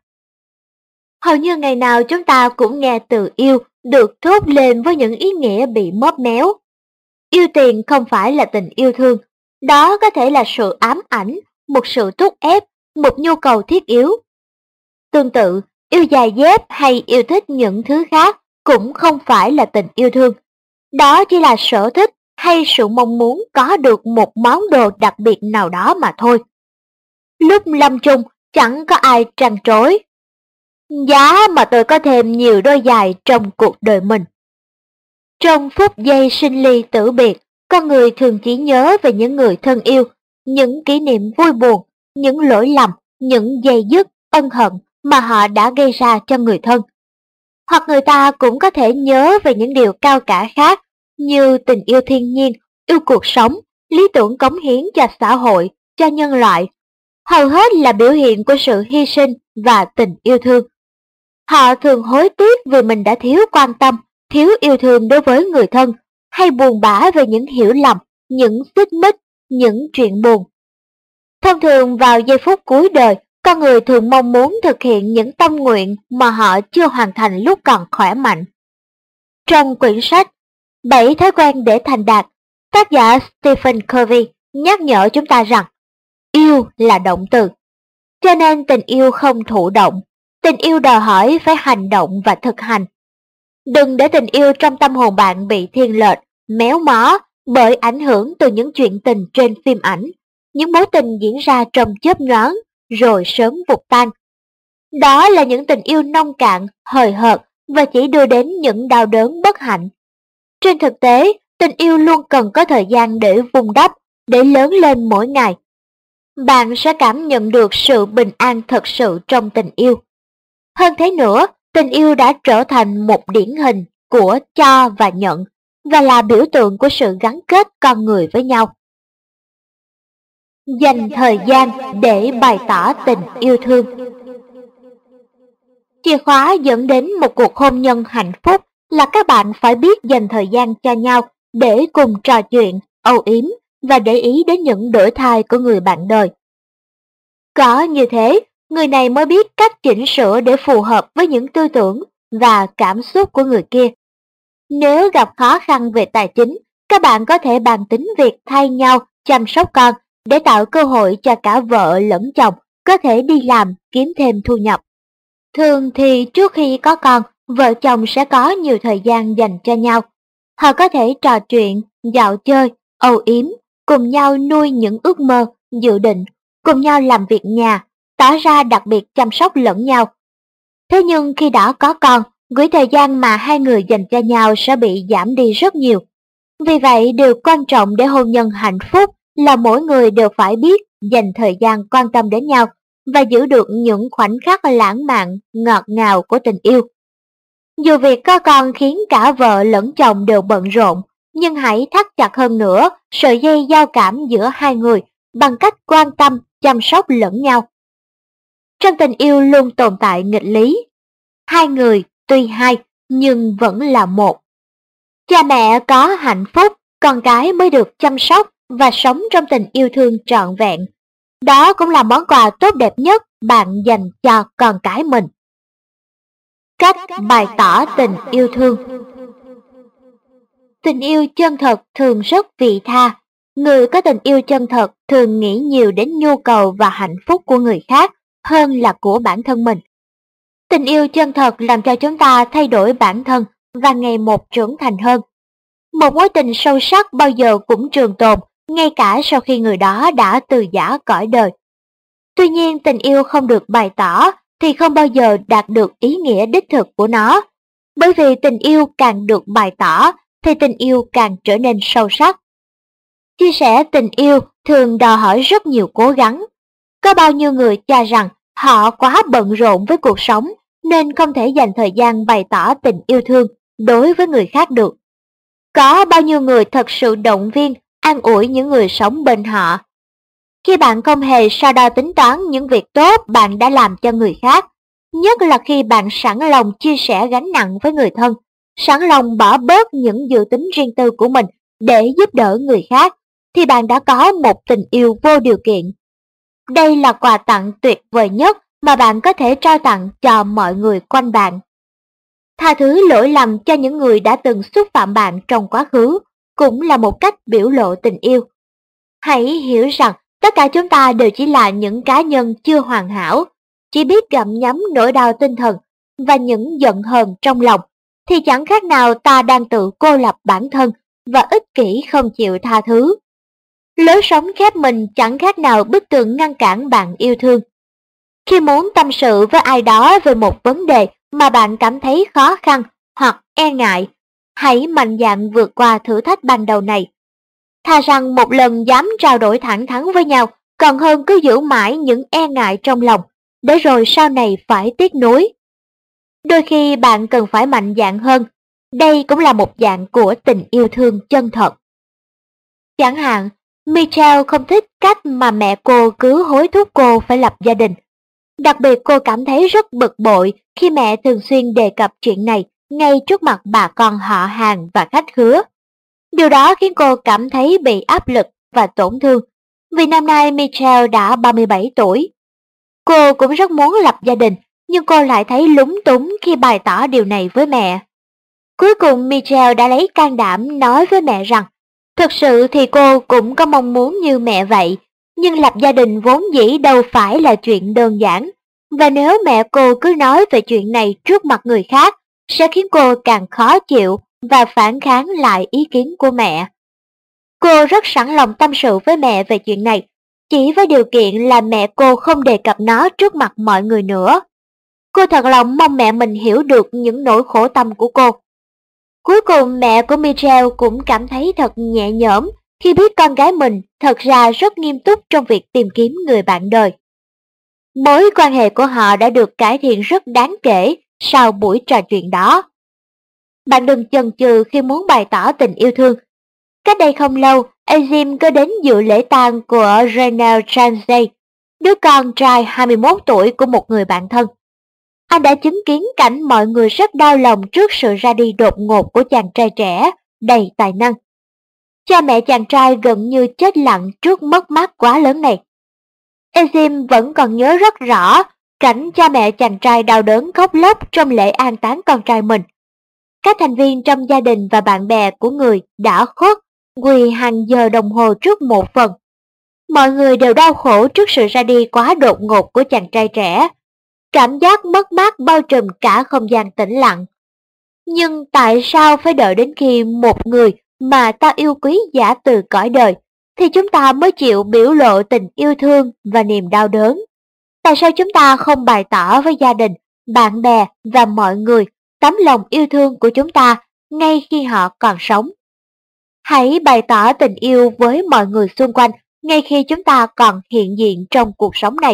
Hầu như ngày nào chúng ta cũng nghe từ yêu được thốt lên với những ý nghĩa bị móp méo. Yêu tiền không phải là tình yêu thương, đó có thể là sự ám ảnh, một sự thúc ép, một nhu cầu thiết yếu. Tương tự, yêu giày dép hay yêu thích những thứ khác cũng không phải là tình yêu thương. Đó chỉ là sở thích hay sự mong muốn có được một món đồ đặc biệt nào đó mà thôi. Lúc lâm chung, chẳng có ai trăn trối. Giá mà tôi có thêm nhiều đôi giày trong cuộc đời mình. Trong phút giây sinh ly tử biệt, con người thường chỉ nhớ về những người thân yêu, những kỷ niệm vui buồn, những lỗi lầm, những dây dứt, ân hận mà họ đã gây ra cho người thân. Hoặc người ta cũng có thể nhớ về những điều cao cả khác như tình yêu thiên nhiên, yêu cuộc sống, lý tưởng cống hiến cho xã hội, cho nhân loại. Hầu hết là biểu hiện của sự hy sinh và tình yêu thương. Họ thường hối tiếc vì mình đã thiếu quan tâm, thiếu yêu thương đối với người thân, hay buồn bã về những hiểu lầm, những xích mích, những chuyện buồn. Thông thường vào giây phút cuối đời, con người thường mong muốn thực hiện những tâm nguyện mà họ chưa hoàn thành lúc còn khỏe mạnh. Trong quyển sách 7 thói quen để thành đạt, tác giả Stephen Covey nhắc nhở chúng ta rằng yêu là động từ. Cho nên tình yêu không thụ động, tình yêu đòi hỏi phải hành động và thực hành. Đừng để tình yêu trong tâm hồn bạn bị thiên lệch, méo mó bởi ảnh hưởng từ những chuyện tình trên phim ảnh, những mối tình diễn ra trong chớp nhoáng rồi sớm vụt tan. Đó là những tình yêu nông cạn, hời hợt và chỉ đưa đến những đau đớn bất hạnh. Trên thực tế, tình yêu luôn cần có thời gian để vun đắp, để lớn lên mỗi ngày. Bạn sẽ cảm nhận được sự bình an thật sự trong tình yêu. Hơn thế nữa, tình yêu đã trở thành một điển hình của cho và nhận, và là biểu tượng của sự gắn kết con người với nhau. Dành thời gian để bày tỏ tình yêu thương. Chìa khóa dẫn đến một cuộc hôn nhân hạnh phúc là các bạn phải biết dành thời gian cho nhau để cùng trò chuyện, âu yếm và để ý đến những đổi thay của người bạn đời. Có như thế, người này mới biết cách chỉnh sửa để phù hợp với những tư tưởng và cảm xúc của người kia. Nếu gặp khó khăn về tài chính, các bạn có thể bàn tính việc thay nhau chăm sóc con để tạo cơ hội cho cả vợ lẫn chồng có thể đi làm kiếm thêm thu nhập. Thường thì trước khi có con, vợ chồng sẽ có nhiều thời gian dành cho nhau. Họ có thể trò chuyện, dạo chơi, âu yếm, cùng nhau nuôi những ước mơ, dự định, cùng nhau làm việc nhà, tỏ ra đặc biệt chăm sóc lẫn nhau. Thế nhưng khi đã có con, quỹ thời gian mà hai người dành cho nhau sẽ bị giảm đi rất nhiều. Vì vậy, điều quan trọng để hôn nhân hạnh phúc là mỗi người đều phải biết dành thời gian quan tâm đến nhau và giữ được những khoảnh khắc lãng mạn, ngọt ngào của tình yêu. Dù việc có con khiến cả vợ lẫn chồng đều bận rộn, nhưng hãy thắt chặt hơn nữa sợi dây giao cảm giữa hai người bằng cách quan tâm, chăm sóc lẫn nhau. Trong tình yêu luôn tồn tại nghịch lý. Hai người tuy hai, nhưng vẫn là một. Cha mẹ có hạnh phúc, con cái mới được chăm sóc và sống trong tình yêu thương trọn vẹn. Đó cũng là món quà tốt đẹp nhất bạn dành cho con cái mình. Cách bày tỏ tình yêu thương. Tình yêu chân thật thường rất vị tha. Người có tình yêu chân thật thường nghĩ nhiều đến nhu cầu và hạnh phúc của người khác hơn là của bản thân mình. Tình yêu chân thật làm cho chúng ta thay đổi bản thân và ngày một trưởng thành hơn. Một mối tình sâu sắc bao giờ cũng trường tồn, ngay cả sau khi người đó đã từ giã cõi đời. Tuy nhiên, tình yêu không được bày tỏ thì không bao giờ đạt được ý nghĩa đích thực của nó. Bởi vì tình yêu càng được bày tỏ thì tình yêu càng trở nên sâu sắc. Chia sẻ tình yêu thường đòi hỏi rất nhiều cố gắng. Có bao nhiêu người cho rằng họ quá bận rộn với cuộc sống nên không thể dành thời gian bày tỏ tình yêu thương đối với người khác được. Có bao nhiêu người thật sự động viên, an ủi những người sống bên họ. Khi bạn không hề so đo tính toán những việc tốt bạn đã làm cho người khác, nhất là khi bạn sẵn lòng chia sẻ gánh nặng với người thân, sẵn lòng bỏ bớt những dự tính riêng tư của mình để giúp đỡ người khác, thì bạn đã có một tình yêu vô điều kiện. Đây là quà tặng tuyệt vời nhất mà bạn có thể trao tặng cho mọi người quanh bạn. Tha thứ lỗi lầm cho những người đã từng xúc phạm bạn trong quá khứ cũng là một cách biểu lộ tình yêu. Hãy hiểu rằng tất cả chúng ta đều chỉ là những cá nhân chưa hoàn hảo, chỉ biết gặm nhấm nỗi đau tinh thần và những giận hờn trong lòng, thì chẳng khác nào ta đang tự cô lập bản thân và ích kỷ không chịu tha thứ. Lối sống khép mình chẳng khác nào bức tường ngăn cản bạn yêu thương. Khi muốn tâm sự với ai đó về một vấn đề mà bạn cảm thấy khó khăn hoặc e ngại, hãy mạnh dạn vượt qua thử thách ban đầu này. Thà rằng một lần dám trao đổi thẳng thắn với nhau, còn hơn cứ giữ mãi những e ngại trong lòng, để rồi sau này phải tiếc nuối. Đôi khi bạn cần phải mạnh dạn hơn, đây cũng là một dạng của tình yêu thương chân thật. Chẳng hạn, Michelle không thích cách mà mẹ cô cứ hối thúc cô phải lập gia đình. Đặc biệt cô cảm thấy rất bực bội khi mẹ thường xuyên đề cập chuyện này ngay trước mặt bà con họ hàng và khách khứa. Điều đó khiến cô cảm thấy bị áp lực và tổn thương, vì năm nay Michelle đã 37 tuổi. Cô cũng rất muốn lập gia đình, nhưng cô lại thấy lúng túng khi bày tỏ điều này với mẹ. Cuối cùng Michelle đã lấy can đảm nói với mẹ rằng, thực sự thì cô cũng có mong muốn như mẹ vậy, nhưng lập gia đình vốn dĩ đâu phải là chuyện đơn giản, và nếu mẹ cô cứ nói về chuyện này trước mặt người khác, sẽ khiến cô càng khó chịu và phản kháng lại ý kiến của mẹ. Cô rất sẵn lòng tâm sự với mẹ về chuyện này, chỉ với điều kiện là mẹ cô không đề cập nó trước mặt mọi người nữa. Cô thật lòng mong mẹ mình hiểu được những nỗi khổ tâm của cô. Cuối cùng mẹ của Michelle cũng cảm thấy thật nhẹ nhõm khi biết con gái mình thật ra rất nghiêm túc trong việc tìm kiếm người bạn đời. Mối quan hệ của họ đã được cải thiện rất đáng kể sau buổi trò chuyện đó. Bạn đừng chần chừ khi muốn bày tỏ tình yêu thương. Cách đây không lâu, Azim có đến dự lễ tang của Reynald Chansey, đứa con trai 21 tuổi của một người bạn thân. Anh đã chứng kiến cảnh mọi người rất đau lòng trước sự ra đi đột ngột của chàng trai trẻ, đầy tài năng. Cha mẹ chàng trai gần như chết lặng trước mất mát quá lớn này. Azim vẫn còn nhớ rất rõ cảnh cha mẹ chàng trai đau đớn khóc lóc trong lễ an táng con trai mình. Các thành viên trong gia đình và bạn bè của người đã khuất, quỳ hàng giờ đồng hồ trước mộ phần. Mọi người đều đau khổ trước sự ra đi quá đột ngột của chàng trai trẻ. Cảm giác mất mát bao trùm cả không gian tĩnh lặng. Nhưng tại sao phải đợi đến khi một người mà ta yêu quý giã từ cõi đời, thì chúng ta mới chịu biểu lộ tình yêu thương và niềm đau đớn? Tại sao chúng ta không bày tỏ với gia đình, bạn bè và mọi người tấm lòng yêu thương của chúng ta ngay khi họ còn sống? Hãy bày tỏ tình yêu với mọi người xung quanh ngay khi chúng ta còn hiện diện trong cuộc sống này.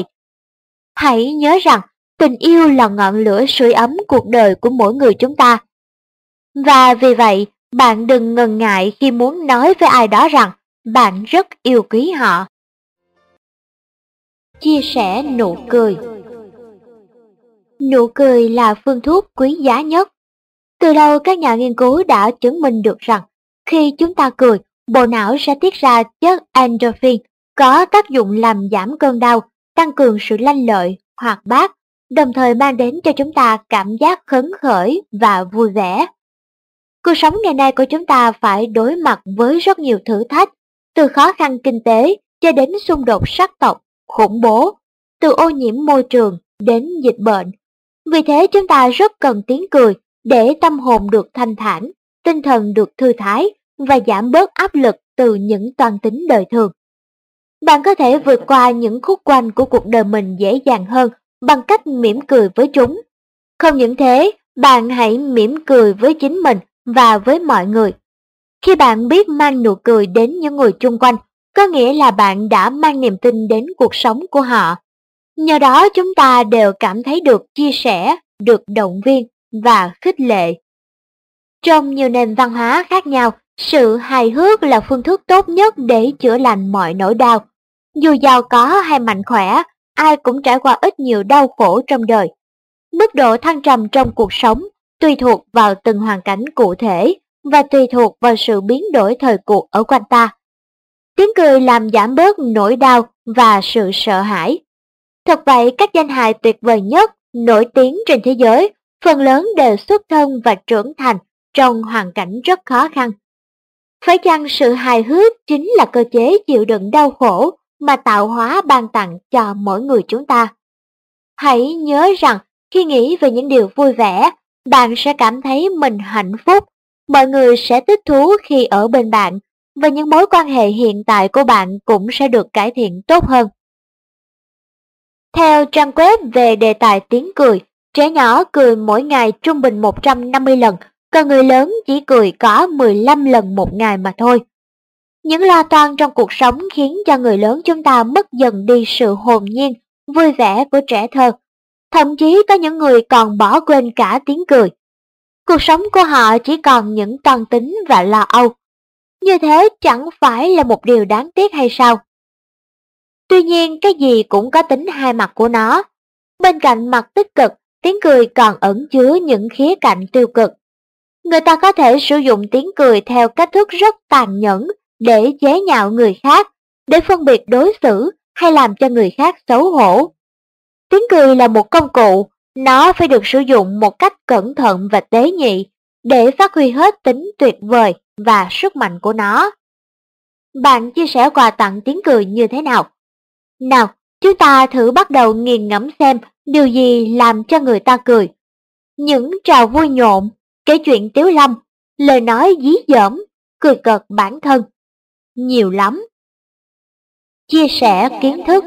Hãy nhớ rằng tình yêu là ngọn lửa sưởi ấm cuộc đời của mỗi người chúng ta. Và vì vậy, bạn đừng ngần ngại khi muốn nói với ai đó rằng bạn rất yêu quý họ. Chia sẻ nụ cười. Nụ cười là phương thuốc quý giá nhất. Từ lâu các nhà nghiên cứu đã chứng minh được rằng khi chúng ta cười, bộ não sẽ tiết ra chất endorphin có tác dụng làm giảm cơn đau, tăng cường sự lanh lợi, hoạt bát, đồng thời mang đến cho chúng ta cảm giác phấn khởi và vui vẻ. Cuộc sống ngày nay của chúng ta phải đối mặt với rất nhiều thử thách, từ khó khăn kinh tế cho đến xung đột sắc tộc, khủng bố, từ ô nhiễm môi trường đến dịch bệnh. Vì thế chúng ta rất cần tiếng cười để tâm hồn được thanh thản, tinh thần được thư thái và giảm bớt áp lực từ những toan tính đời thường. Bạn có thể vượt qua những khúc quanh của cuộc đời mình dễ dàng hơn bằng cách mỉm cười với chúng. Không những thế, bạn hãy mỉm cười với chính mình và với mọi người. Khi bạn biết mang nụ cười đến những người chung quanh, có nghĩa là bạn đã mang niềm tin đến cuộc sống của họ. Nhờ đó chúng ta đều cảm thấy được chia sẻ, được động viên và khích lệ. Trong nhiều nền văn hóa khác nhau, sự hài hước là phương thức tốt nhất để chữa lành mọi nỗi đau. Dù giàu có hay mạnh khỏe, ai cũng trải qua ít nhiều đau khổ trong đời. Mức độ thăng trầm trong cuộc sống tùy thuộc vào từng hoàn cảnh cụ thể và tùy thuộc vào sự biến đổi thời cuộc ở quanh ta. Tiếng cười làm giảm bớt nỗi đau và sự sợ hãi. Thật vậy, các danh hài tuyệt vời nhất, nổi tiếng trên thế giới, phần lớn đều xuất thân và trưởng thành trong hoàn cảnh rất khó khăn. Phải chăng sự hài hước chính là cơ chế chịu đựng đau khổ mà tạo hóa ban tặng cho mỗi người chúng ta? Hãy nhớ rằng khi nghĩ về những điều vui vẻ, bạn sẽ cảm thấy mình hạnh phúc, mọi người sẽ thích thú khi ở bên bạn, và những mối quan hệ hiện tại của bạn cũng sẽ được cải thiện tốt hơn. Theo trang web về đề tài tiếng cười, trẻ nhỏ cười mỗi ngày trung bình 150 lần, còn người lớn chỉ cười có 15 lần một ngày mà thôi. Những lo toan trong cuộc sống khiến cho người lớn chúng ta mất dần đi sự hồn nhiên, vui vẻ của trẻ thơ. Thậm chí có những người còn bỏ quên cả tiếng cười. Cuộc sống của họ chỉ còn những toan tính và lo âu. Như thế chẳng phải là một điều đáng tiếc hay sao? Tuy nhiên, cái gì cũng có tính hai mặt của nó. Bên cạnh mặt tích cực, tiếng cười còn ẩn chứa những khía cạnh tiêu cực. Người ta có thể sử dụng tiếng cười theo cách thức rất tàn nhẫn để chế nhạo người khác, để phân biệt đối xử hay làm cho người khác xấu hổ. Tiếng cười là một công cụ, nó phải được sử dụng một cách cẩn thận và tế nhị để phát huy hết tính tuyệt vời và sức mạnh của nó. Bạn chia sẻ quà tặng tiếng cười như thế nào? Nào, chúng ta thử bắt đầu nghiền ngẫm xem điều gì làm cho người ta cười. Những trò vui nhộn, kể chuyện tiếu lâm, lời nói dí dỏm, cười cợt bản thân. Nhiều lắm. Chia sẻ kiến thức.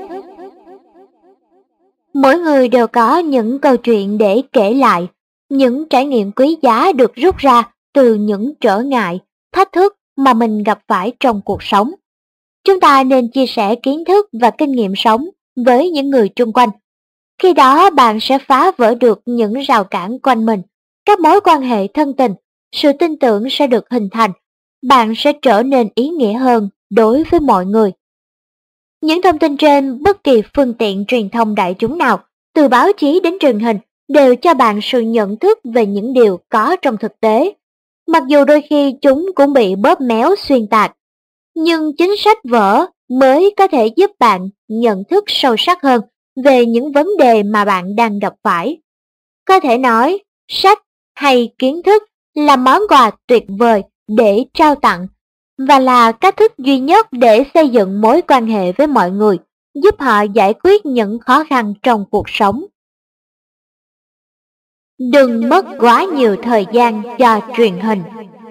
Mỗi người đều có những câu chuyện để kể lại, những trải nghiệm quý giá được rút ra từ những trở ngại, thách thức mà mình gặp phải trong cuộc sống. Chúng ta nên chia sẻ kiến thức và kinh nghiệm sống với những người xung quanh. Khi đó bạn sẽ phá vỡ được những rào cản quanh mình, các mối quan hệ thân tình, sự tin tưởng sẽ được hình thành, bạn sẽ trở nên ý nghĩa hơn đối với mọi người. Những thông tin trên bất kỳ phương tiện truyền thông đại chúng nào, từ báo chí đến truyền hình, đều cho bạn sự nhận thức về những điều có trong thực tế. Mặc dù đôi khi chúng cũng bị bóp méo xuyên tạc, nhưng chính sách vở mới có thể giúp bạn nhận thức sâu sắc hơn về những vấn đề mà bạn đang gặp phải. Có thể nói, sách hay kiến thức là món quà tuyệt vời để trao tặng và là cách thức duy nhất để xây dựng mối quan hệ với mọi người, giúp họ giải quyết những khó khăn trong cuộc sống. Đừng mất quá nhiều thời gian cho truyền hình.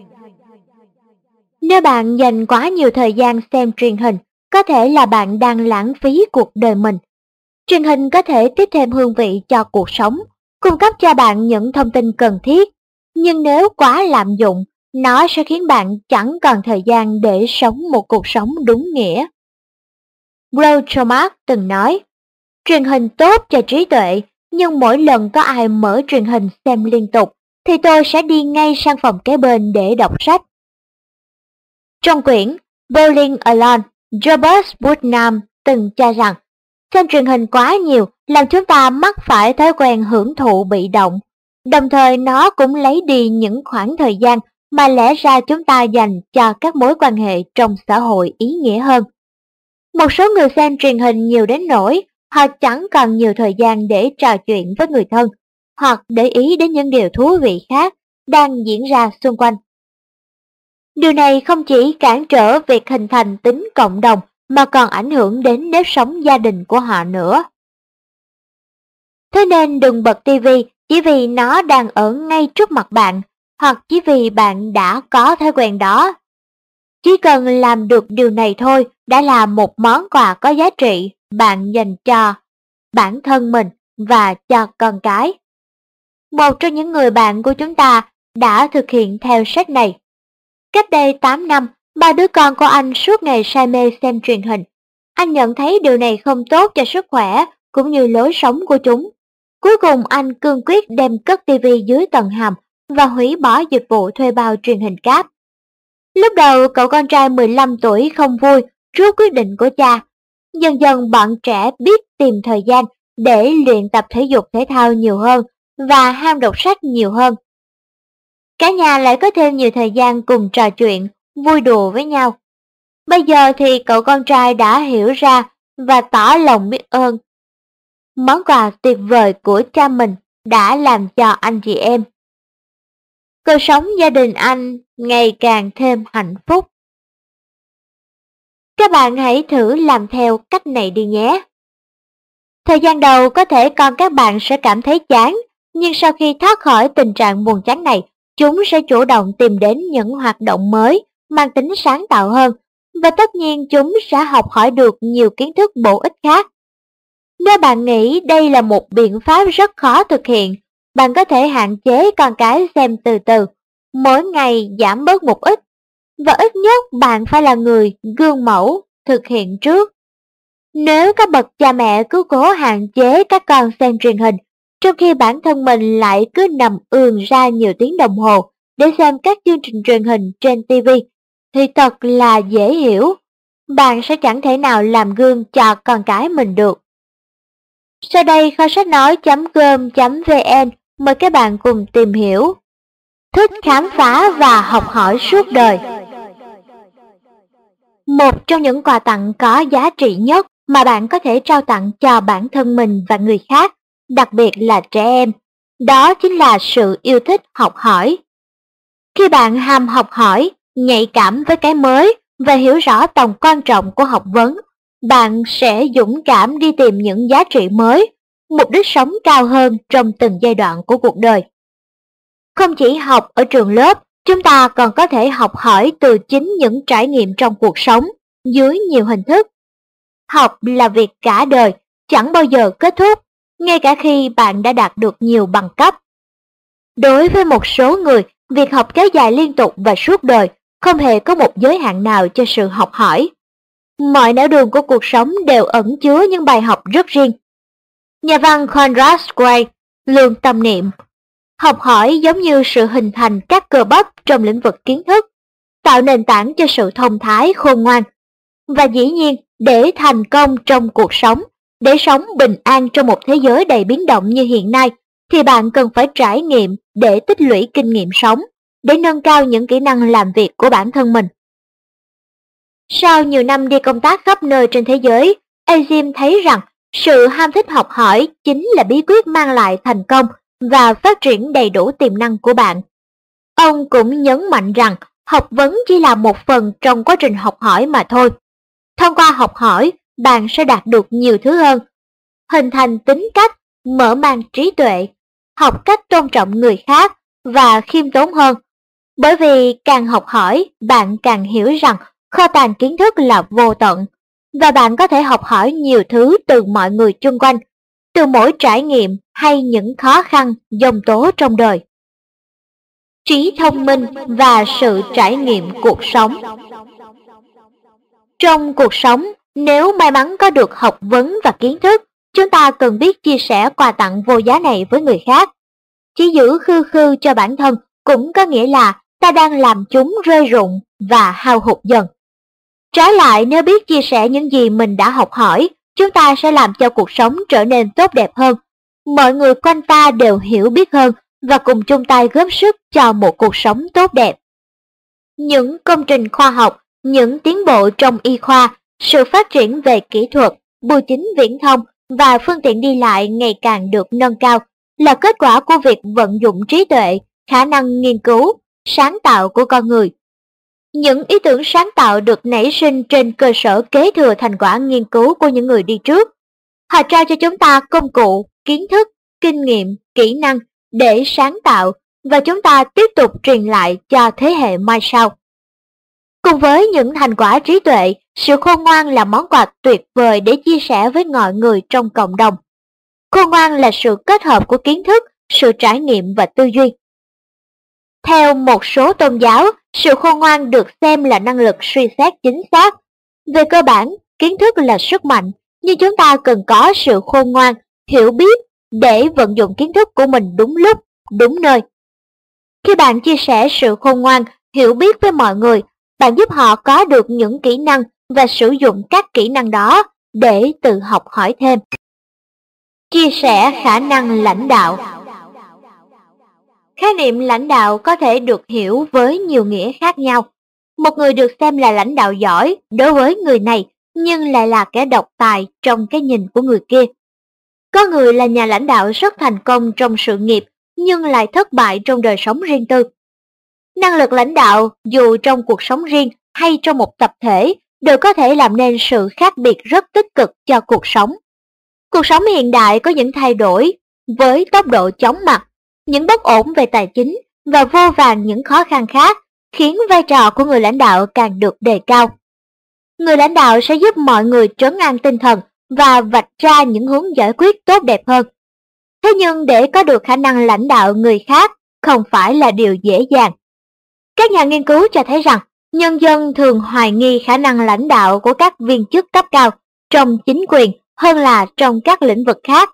Nếu bạn dành quá nhiều thời gian xem truyền hình, có thể là bạn đang lãng phí cuộc đời mình. Truyền hình có thể tiếp thêm hương vị cho cuộc sống, cung cấp cho bạn những thông tin cần thiết, nhưng nếu quá lạm dụng, nó sẽ khiến bạn chẳng còn thời gian để sống một cuộc sống đúng nghĩa. Groucho Marx từng nói, truyền hình tốt cho trí tuệ, nhưng mỗi lần có ai mở truyền hình xem liên tục, thì tôi sẽ đi ngay sang phòng kế bên để đọc sách. Trong quyển Bowling Alone, Robert Putnam từng cho rằng, xem truyền hình quá nhiều làm chúng ta mắc phải thói quen hưởng thụ bị động. Đồng thời nó cũng lấy đi những khoảng thời gian mà lẽ ra chúng ta dành cho các mối quan hệ trong xã hội ý nghĩa hơn. Một số người xem truyền hình nhiều đến nỗi họ chẳng còn nhiều thời gian để trò chuyện với người thân, hoặc để ý đến những điều thú vị khác đang diễn ra xung quanh. Điều này không chỉ cản trở việc hình thành tính cộng đồng mà còn ảnh hưởng đến nếp sống gia đình của họ nữa. Thế nên đừng bật tivi chỉ vì nó đang ở ngay trước mặt bạn, hoặc chỉ vì bạn đã có thói quen đó. Chỉ cần làm được điều này thôi đã là một món quà có giá trị bạn dành cho bản thân mình và cho con cái. Một trong những người bạn của chúng ta đã thực hiện theo sách này. Cách đây 8 năm, ba đứa con của anh suốt ngày say mê xem truyền hình. Anh nhận thấy điều này không tốt cho sức khỏe cũng như lối sống của chúng. Cuối cùng anh cương quyết đem cất tivi dưới tầng hầm và hủy bỏ dịch vụ thuê bao truyền hình cáp. Lúc đầu cậu con trai 15 tuổi không vui trước quyết định của cha. Dần dần bọn trẻ biết tìm thời gian để luyện tập thể dục thể thao nhiều hơn và ham đọc sách nhiều hơn. Cả nhà lại có thêm nhiều thời gian cùng trò chuyện, vui đùa với nhau. Bây giờ thì cậu con trai đã hiểu ra và tỏ lòng biết ơn. Món quà tuyệt vời của cha mình đã làm cho anh chị em. Cuộc sống gia đình anh ngày càng thêm hạnh phúc. Các bạn hãy thử làm theo cách này đi nhé. Thời gian đầu có thể con các bạn sẽ cảm thấy chán, nhưng sau khi thoát khỏi tình trạng buồn chán này, chúng sẽ chủ động tìm đến những hoạt động mới, mang tính sáng tạo hơn, và tất nhiên chúng sẽ học hỏi được nhiều kiến thức bổ ích khác. Nếu bạn nghĩ đây là một biện pháp rất khó thực hiện, bạn có thể hạn chế con cái xem từ từ, mỗi ngày giảm bớt một ít, và ít nhất bạn phải là người gương mẫu thực hiện trước. Nếu các bậc cha mẹ cứ cố hạn chế các con xem truyền hình, trong khi bản thân mình lại cứ nằm ườn ra nhiều tiếng đồng hồ để xem các chương trình truyền hình trên TV, thì thật là dễ hiểu, bạn sẽ chẳng thể nào làm gương cho con cái mình được. Sau đây kho sách nói.com.vn mời các bạn cùng tìm hiểu. Thích khám phá và học hỏi suốt đời. Một trong những quà tặng có giá trị nhất mà bạn có thể trao tặng cho bản thân mình và người khác, đặc biệt là trẻ em, đó chính là sự yêu thích học hỏi. Khi bạn ham học hỏi, nhạy cảm với cái mới và hiểu rõ tầm quan trọng của học vấn, bạn sẽ dũng cảm đi tìm những giá trị mới, mục đích sống cao hơn trong từng giai đoạn của cuộc đời. Không chỉ học ở trường lớp, chúng ta còn có thể học hỏi từ chính những trải nghiệm trong cuộc sống, dưới nhiều hình thức. Học là việc cả đời, chẳng bao giờ kết thúc, ngay cả khi bạn đã đạt được nhiều bằng cấp. Đối với một số người, việc học kéo dài liên tục và suốt đời, không hề có một giới hạn nào cho sự học hỏi. Mọi nẻo đường của cuộc sống đều ẩn chứa những bài học rất riêng. Nhà văn Conrad Gray luôn tâm niệm, học hỏi giống như sự hình thành các cơ bắp trong lĩnh vực kiến thức, tạo nền tảng cho sự thông thái khôn ngoan. Và dĩ nhiên, để thành công trong cuộc sống, để sống bình an trong một thế giới đầy biến động như hiện nay, thì bạn cần phải trải nghiệm để tích lũy kinh nghiệm sống, để nâng cao những kỹ năng làm việc của bản thân mình. Sau nhiều năm đi công tác khắp nơi trên thế giới, Azim thấy rằng sự ham thích học hỏi chính là bí quyết mang lại thành công và phát triển đầy đủ tiềm năng của bạn. Ông cũng nhấn mạnh rằng học vấn chỉ là một phần trong quá trình học hỏi mà thôi. Thông qua học hỏi, bạn sẽ đạt được nhiều thứ hơn, hình thành tính cách, mở mang trí tuệ, học cách tôn trọng người khác và khiêm tốn hơn. Bởi vì càng học hỏi, bạn càng hiểu rằng kho tàng kiến thức là vô tận, và bạn có thể học hỏi nhiều thứ từ mọi người chung quanh, từ mỗi trải nghiệm hay những khó khăn, dông tố trong đời. Trí thông minh và sự trải nghiệm cuộc sống. Trong cuộc sống, nếu may mắn có được học vấn và kiến thức, chúng ta cần biết chia sẻ quà tặng vô giá này với người khác. Chỉ giữ khư khư cho bản thân cũng có nghĩa là ta đang làm chúng rơi rụng và hao hụt dần. Trái lại, nếu biết chia sẻ những gì mình đã học hỏi, chúng ta sẽ làm cho cuộc sống trở nên tốt đẹp hơn. Mọi người quanh ta đều hiểu biết hơn và cùng chung tay góp sức cho một cuộc sống tốt đẹp. Những công trình khoa học, những tiến bộ trong y khoa, sự phát triển về kỹ thuật, bưu chính viễn thông và phương tiện đi lại ngày càng được nâng cao là kết quả của việc vận dụng trí tuệ, khả năng nghiên cứu, sáng tạo của con người. Những ý tưởng sáng tạo được nảy sinh trên cơ sở kế thừa thành quả nghiên cứu của những người đi trước. Họ trao cho chúng ta công cụ, kiến thức, kinh nghiệm, kỹ năng để sáng tạo và chúng ta tiếp tục truyền lại cho thế hệ mai sau. Cùng với những thành quả trí tuệ, sự khôn ngoan là món quà tuyệt vời để chia sẻ với mọi người trong cộng đồng. Khôn ngoan là sự kết hợp của kiến thức, sự trải nghiệm và tư duy. Theo một số tôn giáo, sự khôn ngoan được xem là năng lực suy xét chính xác. Về cơ bản, kiến thức là sức mạnh, nhưng chúng ta cần có sự khôn ngoan, hiểu biết để vận dụng kiến thức của mình đúng lúc, đúng nơi. Khi bạn chia sẻ sự khôn ngoan, hiểu biết với mọi người, bạn giúp họ có được những kỹ năng và sử dụng các kỹ năng đó để tự học hỏi thêm. Chia sẻ khả năng lãnh đạo. Khái niệm lãnh đạo có thể được hiểu với nhiều nghĩa khác nhau. Một người được xem là lãnh đạo giỏi đối với người này, nhưng lại là kẻ độc tài trong cái nhìn của người kia. Có người là nhà lãnh đạo rất thành công trong sự nghiệp, nhưng lại thất bại trong đời sống riêng tư. Năng lực lãnh đạo, dù trong cuộc sống riêng hay trong một tập thể, đều có thể làm nên sự khác biệt rất tích cực cho cuộc sống. Cuộc sống hiện đại có những thay đổi với tốc độ chóng mặt, những bất ổn về tài chính và vô vàn những khó khăn khác, khiến vai trò của người lãnh đạo càng được đề cao. Người lãnh đạo sẽ giúp mọi người trấn an tinh thần và vạch ra những hướng giải quyết tốt đẹp hơn. Thế nhưng để có được khả năng lãnh đạo người khác không phải là điều dễ dàng. Các nhà nghiên cứu cho thấy rằng nhân dân thường hoài nghi khả năng lãnh đạo của các viên chức cấp cao trong chính quyền hơn là trong các lĩnh vực khác.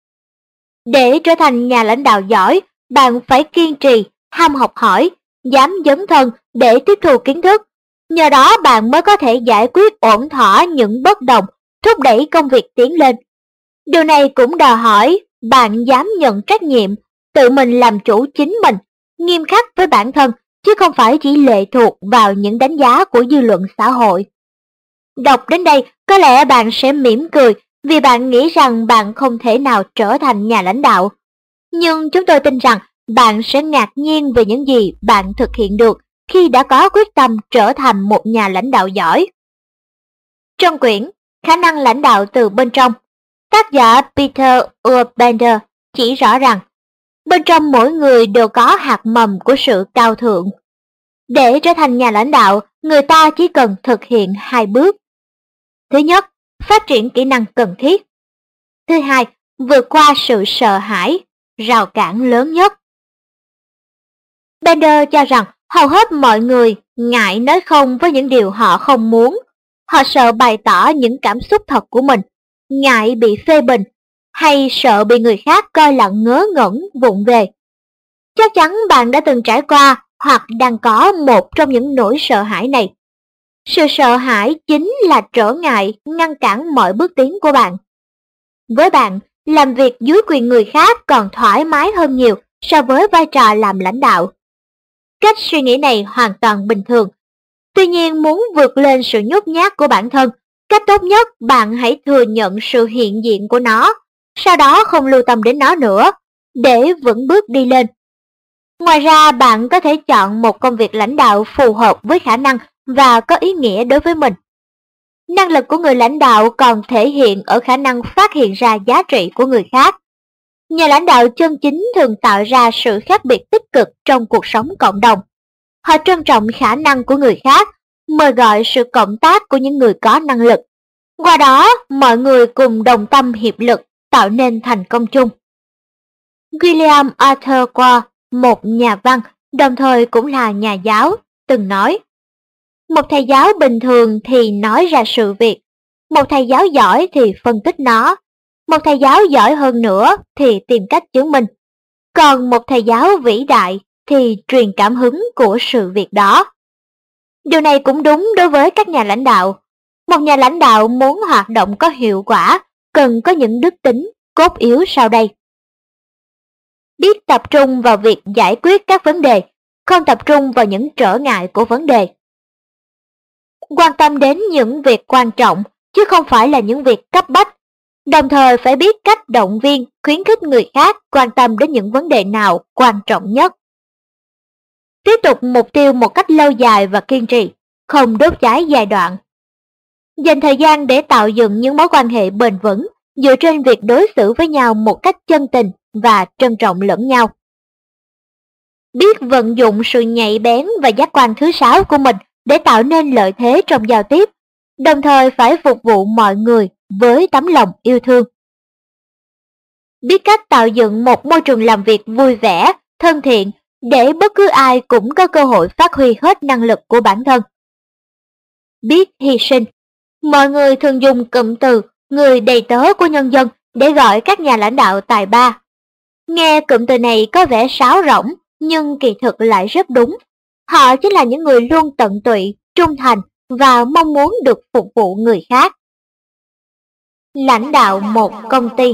Để trở thành nhà lãnh đạo giỏi, bạn phải kiên trì, ham học hỏi, dám dấn thân để tiếp thu kiến thức. Nhờ đó bạn mới có thể giải quyết ổn thỏa những bất đồng, thúc đẩy công việc tiến lên. Điều này cũng đòi hỏi bạn dám nhận trách nhiệm, tự mình làm chủ chính mình, nghiêm khắc với bản thân, chứ không phải chỉ lệ thuộc vào những đánh giá của dư luận xã hội. Đọc đến đây, có lẽ bạn sẽ mỉm cười vì bạn nghĩ rằng bạn không thể nào trở thành nhà lãnh đạo. Nhưng chúng tôi tin rằng bạn sẽ ngạc nhiên về những gì bạn thực hiện được khi đã có quyết tâm trở thành một nhà lãnh đạo giỏi. Trong quyển Khả năng lãnh đạo từ bên trong, tác giả Peter Urbander chỉ rõ rằng bên trong mỗi người đều có hạt mầm của sự cao thượng. Để trở thành nhà lãnh đạo, người ta chỉ cần thực hiện 2 bước. Thứ nhất, phát triển kỹ năng cần thiết. Thứ hai, vượt qua sự sợ hãi, rào cản lớn nhất. Bender cho rằng hầu hết mọi người ngại nói không với những điều họ không muốn. Họ sợ bày tỏ những cảm xúc thật của mình, ngại bị phê bình, hay sợ bị người khác coi là ngớ ngẩn, vụng về. Chắc chắn bạn đã từng trải qua hoặc đang có một trong những nỗi sợ hãi này. Sự sợ hãi chính là trở ngại ngăn cản mọi bước tiến của bạn. Với bạn, làm việc dưới quyền người khác còn thoải mái hơn nhiều so với vai trò làm lãnh đạo. Cách suy nghĩ này hoàn toàn bình thường. Tuy nhiên, muốn vượt lên sự nhút nhát của bản thân, cách tốt nhất bạn hãy thừa nhận sự hiện diện của nó, sau đó không lưu tâm đến nó nữa, để vững bước đi lên. Ngoài ra, bạn có thể chọn một công việc lãnh đạo phù hợp với khả năng và có ý nghĩa đối với mình. Năng lực của người lãnh đạo còn thể hiện ở khả năng phát hiện ra giá trị của người khác. Nhà lãnh đạo chân chính thường tạo ra sự khác biệt tích cực trong cuộc sống cộng đồng. Họ trân trọng khả năng của người khác, mời gọi sự cộng tác của những người có năng lực. Qua đó, mọi người cùng đồng tâm hiệp lực tạo nên thành công chung. William Arthur Ward, một nhà văn, đồng thời cũng là nhà giáo, từng nói: một thầy giáo bình thường thì nói ra sự việc, một thầy giáo giỏi thì phân tích nó, một thầy giáo giỏi hơn nữa thì tìm cách chứng minh, còn một thầy giáo vĩ đại thì truyền cảm hứng của sự việc đó. Điều này cũng đúng đối với các nhà lãnh đạo. Một nhà lãnh đạo muốn hoạt động có hiệu quả cần có những đức tính cốt yếu sau đây. biết tập trung vào việc giải quyết các vấn đề, không tập trung vào những trở ngại của vấn đề. Quan tâm đến những việc quan trọng, chứ không phải là những việc cấp bách, đồng thời phải biết cách động viên, khuyến khích người khác quan tâm đến những vấn đề nào quan trọng nhất. Tiếp tục mục tiêu một cách lâu dài và kiên trì, không đốt cháy giai đoạn. Dành thời gian để tạo dựng những mối quan hệ bền vững dựa trên việc đối xử với nhau một cách chân tình và trân trọng lẫn nhau. Biết vận dụng sự nhạy bén và giác quan thứ sáu của mình để tạo nên lợi thế trong giao tiếp, đồng thời phải phục vụ mọi người với tấm lòng yêu thương. Biết cách tạo dựng một môi trường làm việc vui vẻ, thân thiện để bất cứ ai cũng có cơ hội phát huy hết năng lực của bản thân. Biết hy sinh. Mọi người thường dùng cụm từ người đầy tớ của nhân dân để gọi các nhà lãnh đạo tài ba. Nghe cụm từ này có vẻ sáo rỗng, nhưng kỳ thực lại rất đúng. Họ chính là những người luôn tận tụy, trung thành và mong muốn được phục vụ người khác. Lãnh đạo một công ty.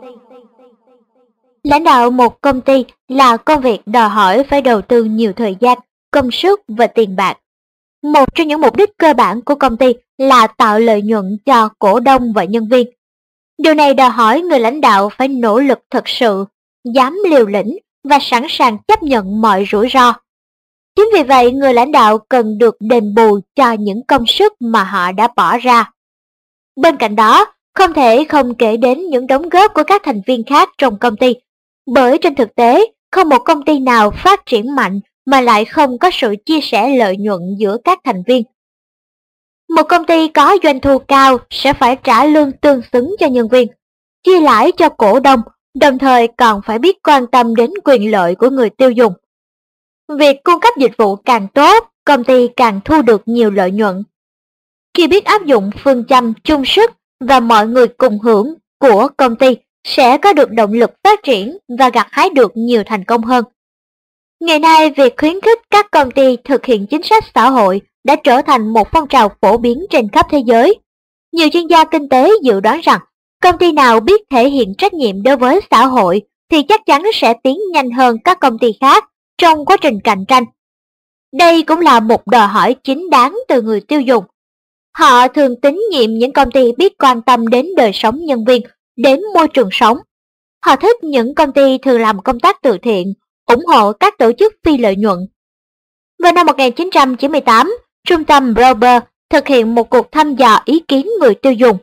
Lãnh đạo một công ty là công việc đòi hỏi phải đầu tư nhiều thời gian, công sức và tiền bạc. Một trong những mục đích cơ bản của công ty là tạo lợi nhuận cho cổ đông và nhân viên. Điều này đòi hỏi người lãnh đạo phải nỗ lực thực sự, dám liều lĩnh và sẵn sàng chấp nhận mọi rủi ro. Chính vì vậy, người lãnh đạo cần được đền bù cho những công sức mà họ đã bỏ ra. Bên cạnh đó, không thể không kể đến những đóng góp của các thành viên khác trong công ty, bởi trên thực tế, không một công ty nào phát triển mạnh mà lại không có sự chia sẻ lợi nhuận giữa các thành viên. Một công ty có doanh thu cao sẽ phải trả lương tương xứng cho nhân viên, chia lãi cho cổ đông, đồng thời còn phải biết quan tâm đến quyền lợi của người tiêu dùng. Việc cung cấp dịch vụ càng tốt, công ty càng thu được nhiều lợi nhuận. Khi biết áp dụng phương châm chung sức và mọi người cùng hưởng của công ty sẽ có được động lực phát triển và gặt hái được nhiều thành công hơn. Ngày nay, việc khuyến khích các công ty thực hiện chính sách xã hội đã trở thành một phong trào phổ biến trên khắp thế giới. Nhiều chuyên gia kinh tế dự đoán rằng công ty nào biết thể hiện trách nhiệm đối với xã hội thì chắc chắn sẽ tiến nhanh hơn các công ty khác trong quá trình cạnh tranh. Đây cũng là một đòi hỏi chính đáng từ người tiêu dùng. Họ thường tín nhiệm những công ty biết quan tâm đến đời sống nhân viên, đến môi trường sống. Họ thích những công ty thường làm công tác từ thiện, ủng hộ các tổ chức phi lợi nhuận. Vào năm 1998, Trung tâm Brober thực hiện một cuộc thăm dò ý kiến người tiêu dùng.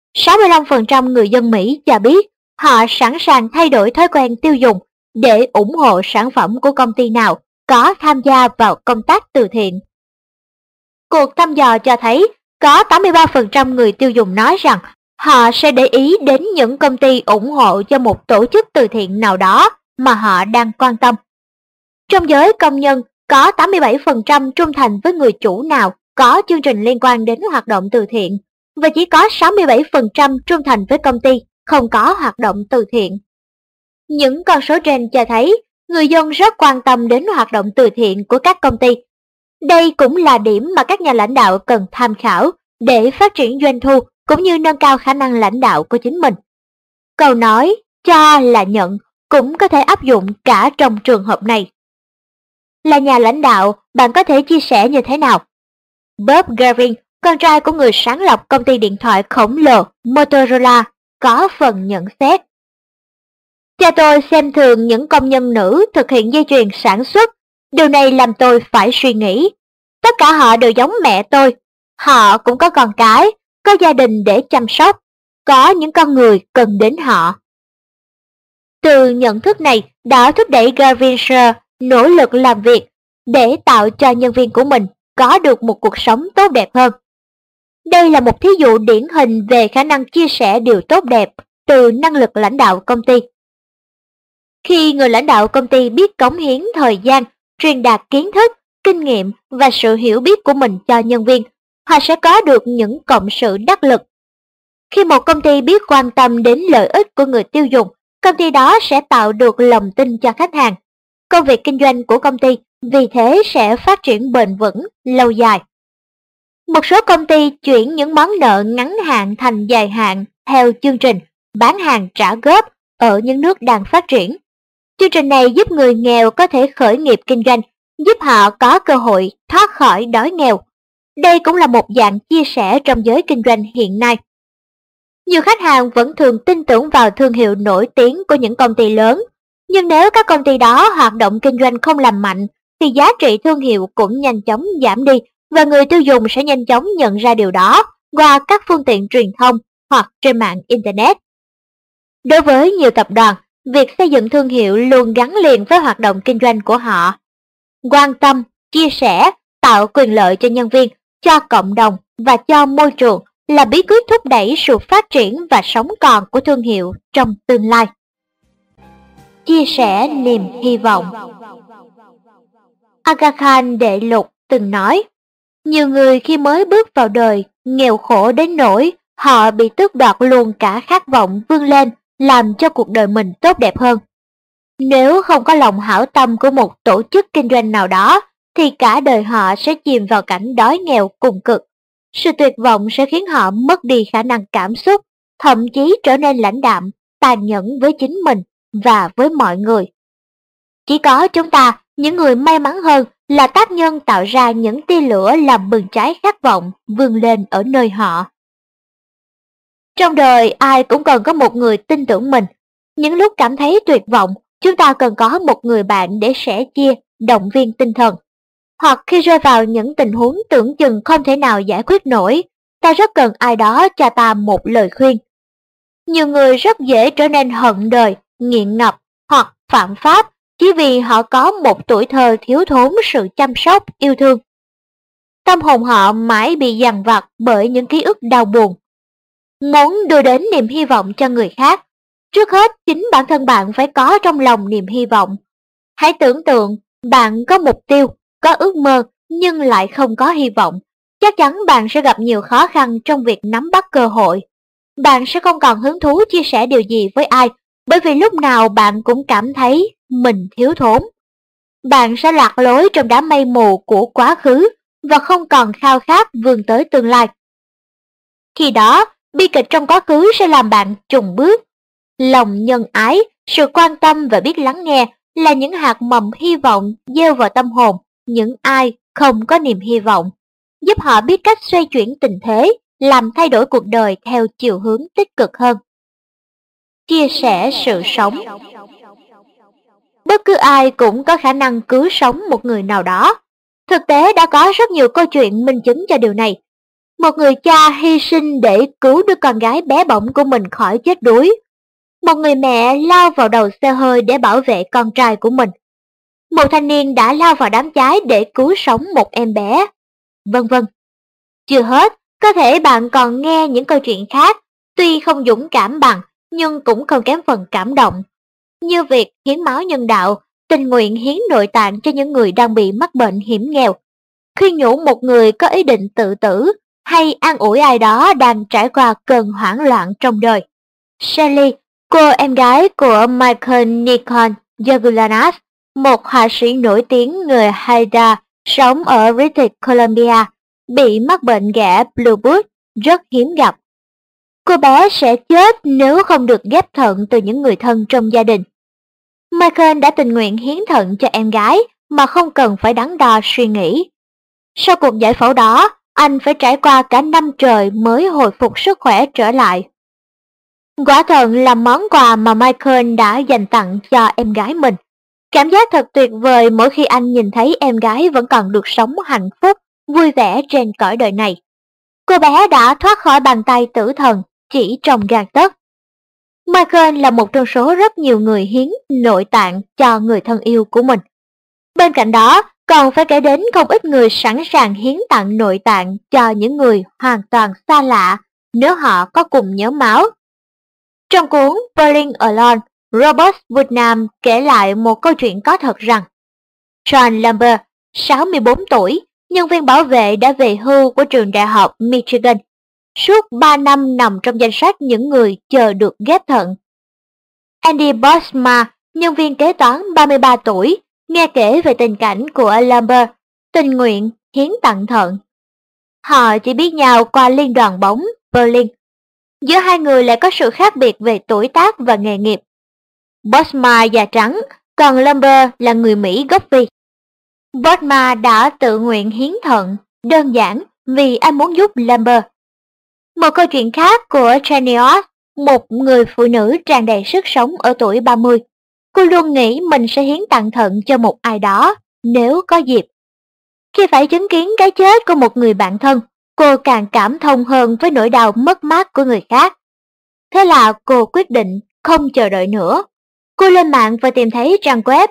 65% người dân Mỹ cho biết họ sẵn sàng thay đổi thói quen tiêu dùng để ủng hộ sản phẩm của công ty nào có tham gia vào công tác từ thiện. Cuộc thăm dò cho thấy có 83% người tiêu dùng nói rằng họ sẽ để ý đến những công ty ủng hộ cho một tổ chức từ thiện nào đó mà họ đang quan tâm. Trong giới công nhân, có 87% trung thành với người chủ nào có chương trình liên quan đến hoạt động từ thiện, và chỉ có 67% trung thành với công ty không có hoạt động từ thiện. Những con số trên cho thấy người dân rất quan tâm đến hoạt động từ thiện của các công ty. Đây cũng là điểm mà các nhà lãnh đạo cần tham khảo để phát triển doanh thu cũng như nâng cao khả năng lãnh đạo của chính mình. Câu nói cho là nhận cũng có thể áp dụng cả trong trường hợp này. Là nhà lãnh đạo, bạn có thể chia sẻ như thế nào? Bob Gavin, con trai của người sáng lập công ty điện thoại khổng lồ Motorola, có phần nhận xét. Cha tôi xem thường những công nhân nữ thực hiện dây chuyền sản xuất. Điều này làm tôi phải suy nghĩ. Tất cả họ đều giống mẹ tôi. Họ cũng có con cái, có gia đình để chăm sóc, có những con người cần đến họ. Từ nhận thức này đã thúc đẩy Gavin Sher nỗ lực làm việc để tạo cho nhân viên của mình có được một cuộc sống tốt đẹp hơn. Đây là một thí dụ điển hình về khả năng chia sẻ điều tốt đẹp từ năng lực lãnh đạo công ty. Khi người lãnh đạo công ty biết cống hiến thời gian, truyền đạt kiến thức, kinh nghiệm và sự hiểu biết của mình cho nhân viên, họ sẽ có được những cộng sự đắc lực. Khi một công ty biết quan tâm đến lợi ích của người tiêu dùng, công ty đó sẽ tạo được lòng tin cho khách hàng. Công việc kinh doanh của công ty vì thế sẽ phát triển bền vững, lâu dài. Một số công ty chuyển những món nợ ngắn hạn thành dài hạn theo chương trình bán hàng trả góp ở những nước đang phát triển. Chương trình này giúp người nghèo có thể khởi nghiệp kinh doanh, giúp họ có cơ hội thoát khỏi đói nghèo. Đây cũng là một dạng chia sẻ trong giới kinh doanh hiện nay. Nhiều khách hàng vẫn thường tin tưởng vào thương hiệu nổi tiếng của những công ty lớn, nhưng nếu các công ty đó hoạt động kinh doanh không lành mạnh, thì giá trị thương hiệu cũng nhanh chóng giảm đi và người tiêu dùng sẽ nhanh chóng nhận ra điều đó qua các phương tiện truyền thông hoặc trên mạng Internet. Đối với nhiều tập đoàn, việc xây dựng thương hiệu luôn gắn liền với hoạt động kinh doanh của họ. Quan tâm, chia sẻ, tạo quyền lợi cho nhân viên, cho cộng đồng và cho môi trường là bí quyết thúc đẩy sự phát triển và sống còn của thương hiệu trong tương lai. Chia sẻ niềm hy vọng. Aga Khan Đệ Lục từng nói, nhiều người khi mới bước vào đời nghèo khổ đến nỗi họ bị tước đoạt luôn cả khát vọng vươn lên làm cho cuộc đời mình tốt đẹp hơn. Nếu không có lòng hảo tâm của một tổ chức kinh doanh nào đó, thì cả đời họ sẽ chìm vào cảnh đói nghèo cùng cực. Sự tuyệt vọng sẽ khiến họ mất đi khả năng cảm xúc, thậm chí trở nên lãnh đạm, tàn nhẫn với chính mình và với mọi người. Chỉ có chúng ta, những người may mắn hơn, là tác nhân tạo ra những tia lửa làm bừng cháy khát vọng vươn lên ở nơi họ. Trong đời ai cũng cần có một người tin tưởng mình. Những lúc cảm thấy tuyệt vọng, chúng ta cần có một người bạn để sẻ chia, động viên tinh thần. Hoặc khi rơi vào những tình huống tưởng chừng không thể nào giải quyết nổi, ta rất cần ai đó cho ta một lời khuyên. Nhiều người rất dễ trở nên hận đời, nghiện ngập hoặc phạm pháp chỉ vì họ có một tuổi thơ thiếu thốn sự chăm sóc, yêu thương. Tâm hồn họ mãi bị dằn vặt bởi những ký ức đau buồn. Muốn đưa đến niềm hy vọng cho người khác, trước hết chính bản thân bạn phải có trong lòng niềm hy vọng. Hãy tưởng tượng bạn có mục tiêu, có ước mơ nhưng lại không có hy vọng. Chắc chắn bạn sẽ gặp nhiều khó khăn trong việc nắm bắt cơ hội. Bạn sẽ không còn hứng thú chia sẻ điều gì với ai, bởi vì lúc nào bạn cũng cảm thấy mình thiếu thốn. Bạn sẽ lạc lối trong đám mây mù của quá khứ và không còn khao khát vươn tới tương lai. Khi đó, bi kịch trong quá khứ sẽ làm bạn chùn bước. Lòng nhân ái, sự quan tâm và biết lắng nghe là những hạt mầm hy vọng gieo vào tâm hồn những ai không có niềm hy vọng, giúp họ biết cách xoay chuyển tình thế, làm thay đổi cuộc đời theo chiều hướng tích cực hơn. Chia sẻ sự sống. Bất cứ ai cũng có khả năng cứu sống một người nào đó. Thực tế đã có rất nhiều câu chuyện minh chứng cho điều này. Một người cha hy sinh để cứu đứa con gái bé bỏng của mình khỏi chết đuối. Một người mẹ lao vào đầu xe hơi để bảo vệ con trai của mình. Một thanh niên đã lao vào đám cháy để cứu sống một em bé, vân vân. Chưa hết, có thể bạn còn nghe những câu chuyện khác, tuy không dũng cảm bằng nhưng cũng không kém phần cảm động. Như việc hiến máu nhân đạo, tình nguyện hiến nội tạng cho những người đang bị mắc bệnh hiểm nghèo, khuyên nhủ một người có ý định tự tử, hay an ủi ai đó đang trải qua cơn hoảng loạn trong đời. Shelley, cô em gái của Michael Nikon Yagulanas, một họa sĩ nổi tiếng người Haida sống ở British Columbia, bị mắc bệnh ghẻ Bluebird rất hiếm gặp. Cô bé sẽ chết nếu không được ghép thận từ những người thân trong gia đình. Michael đã tình nguyện hiến thận cho em gái mà không cần phải đắn đo suy nghĩ. Sau cuộc giải phẫu đó, anh phải trải qua cả năm trời mới hồi phục sức khỏe trở lại. Quả thận là món quà mà Michael đã dành tặng cho em gái mình. Cảm giác thật tuyệt vời mỗi khi anh nhìn thấy em gái vẫn còn được sống hạnh phúc, vui vẻ trên cõi đời này. Cô bé đã thoát khỏi bàn tay tử thần chỉ trong gang tấc. Michael là một trong số rất nhiều người hiến nội tạng cho người thân yêu của mình. Bên cạnh đó, còn phải kể đến không ít người sẵn sàng hiến tặng nội tạng cho những người hoàn toàn xa lạ nếu họ có cùng nhóm máu. Trong cuốn Berlin Alone, Robert Woodnam kể lại một câu chuyện có thật rằng John Lambert, 64 tuổi, nhân viên bảo vệ đã về hưu của trường đại học Michigan, suốt 3 năm nằm trong danh sách những người chờ được ghép thận. Andy Bosma, nhân viên kế toán 33 tuổi, nghe kể về tình cảnh của Lambert, tình nguyện hiến tặng thận. Họ chỉ biết nhau qua liên đoàn bóng Berlin. Giữa hai người lại có sự khác biệt về tuổi tác và nghề nghiệp. Bosma da trắng, còn Lambert là người Mỹ gốc Phi. Bodmer đã tự nguyện hiến thận, đơn giản vì anh muốn giúp Lambert. Một câu chuyện khác của Treniot, một người phụ nữ tràn đầy sức sống ở tuổi 30. Cô luôn nghĩ mình sẽ hiến tặng thận cho một ai đó nếu có dịp. Khi phải chứng kiến cái chết của một người bạn thân, cô càng cảm thông hơn với nỗi đau mất mát của người khác. Thế là cô quyết định không chờ đợi nữa. Cô lên mạng và tìm thấy trang web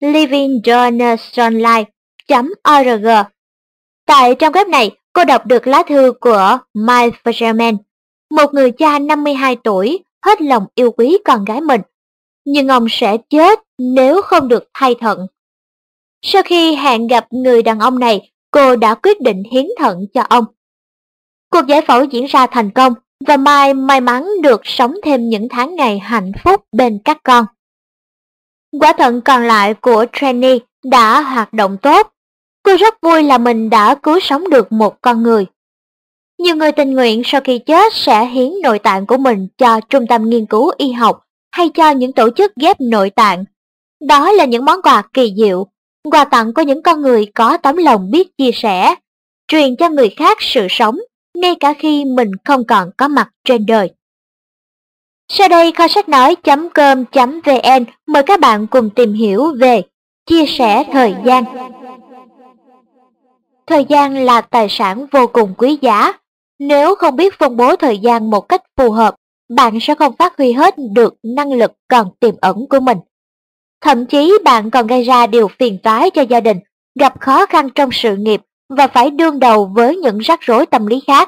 livingdonorsonline.org. Tại trang web này, cô đọc được lá thư của Mike Fisherman, một người cha 52 tuổi, hết lòng yêu quý con gái mình. Nhưng ông sẽ chết nếu không được thay thận. Sau khi hẹn gặp người đàn ông này, cô đã quyết định hiến thận cho ông. Cuộc giải phẫu diễn ra thành công và Mai may mắn được sống thêm những tháng ngày hạnh phúc bên các con. Quả thận còn lại của Trenny đã hoạt động tốt. Cô rất vui là mình đã cứu sống được một con người. Nhiều người tình nguyện sau khi chết sẽ hiến nội tạng của mình cho trung tâm nghiên cứu y học hay cho những tổ chức ghép nội tạng. Đó là những món quà kỳ diệu, quà tặng của những con người có tấm lòng biết chia sẻ, truyền cho người khác sự sống, ngay cả khi mình không còn có mặt trên đời. Sau đây kho sách nói.com.vn mời các bạn cùng tìm hiểu về chia sẻ thời gian. Thời gian là tài sản vô cùng quý giá. Nếu không biết phân bố thời gian một cách phù hợp, bạn sẽ không phát huy hết được năng lực còn tiềm ẩn của mình. Thậm chí bạn còn gây ra điều phiền toái cho gia đình, gặp khó khăn trong sự nghiệp và phải đương đầu với những rắc rối tâm lý khác.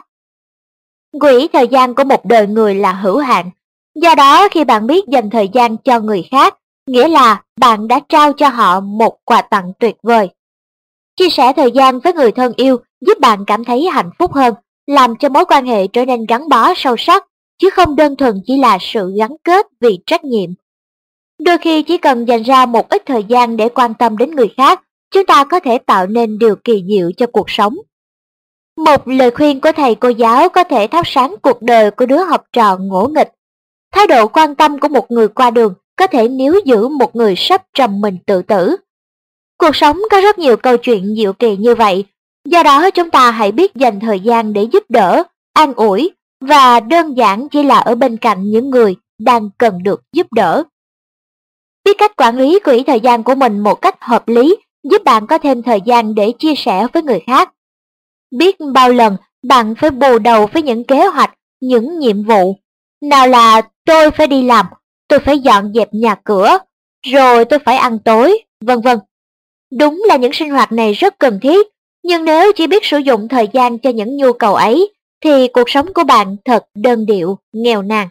Quỹ thời gian của một đời người là hữu hạn. Do đó khi bạn biết dành thời gian cho người khác, nghĩa là bạn đã trao cho họ một quà tặng tuyệt vời. Chia sẻ thời gian với người thân yêu giúp bạn cảm thấy hạnh phúc hơn, làm cho mối quan hệ trở nên gắn bó sâu sắc, chứ không đơn thuần chỉ là sự gắn kết vì trách nhiệm. Đôi khi chỉ cần dành ra một ít thời gian để quan tâm đến người khác, chúng ta có thể tạo nên điều kỳ diệu cho cuộc sống. Một lời khuyên của thầy cô giáo có thể thắp sáng cuộc đời của đứa học trò ngỗ nghịch. Thái độ quan tâm của một người qua đường có thể níu giữ một người sắp trầm mình tự tử. Cuộc sống có rất nhiều câu chuyện diệu kỳ như vậy, do đó chúng ta hãy biết dành thời gian để giúp đỡ, an ủi và đơn giản chỉ là ở bên cạnh những người đang cần được giúp đỡ. Biết cách quản lý quỹ thời gian của mình một cách hợp lý giúp bạn có thêm thời gian để chia sẻ với người khác. Biết bao lần bạn phải bù đầu với những kế hoạch, những nhiệm vụ. Nào là tôi phải đi làm, tôi phải dọn dẹp nhà cửa, rồi tôi phải ăn tối, vân vân. Đúng là những sinh hoạt này rất cần thiết, nhưng nếu chỉ biết sử dụng thời gian cho những nhu cầu ấy, thì cuộc sống của bạn thật đơn điệu, nghèo nàn.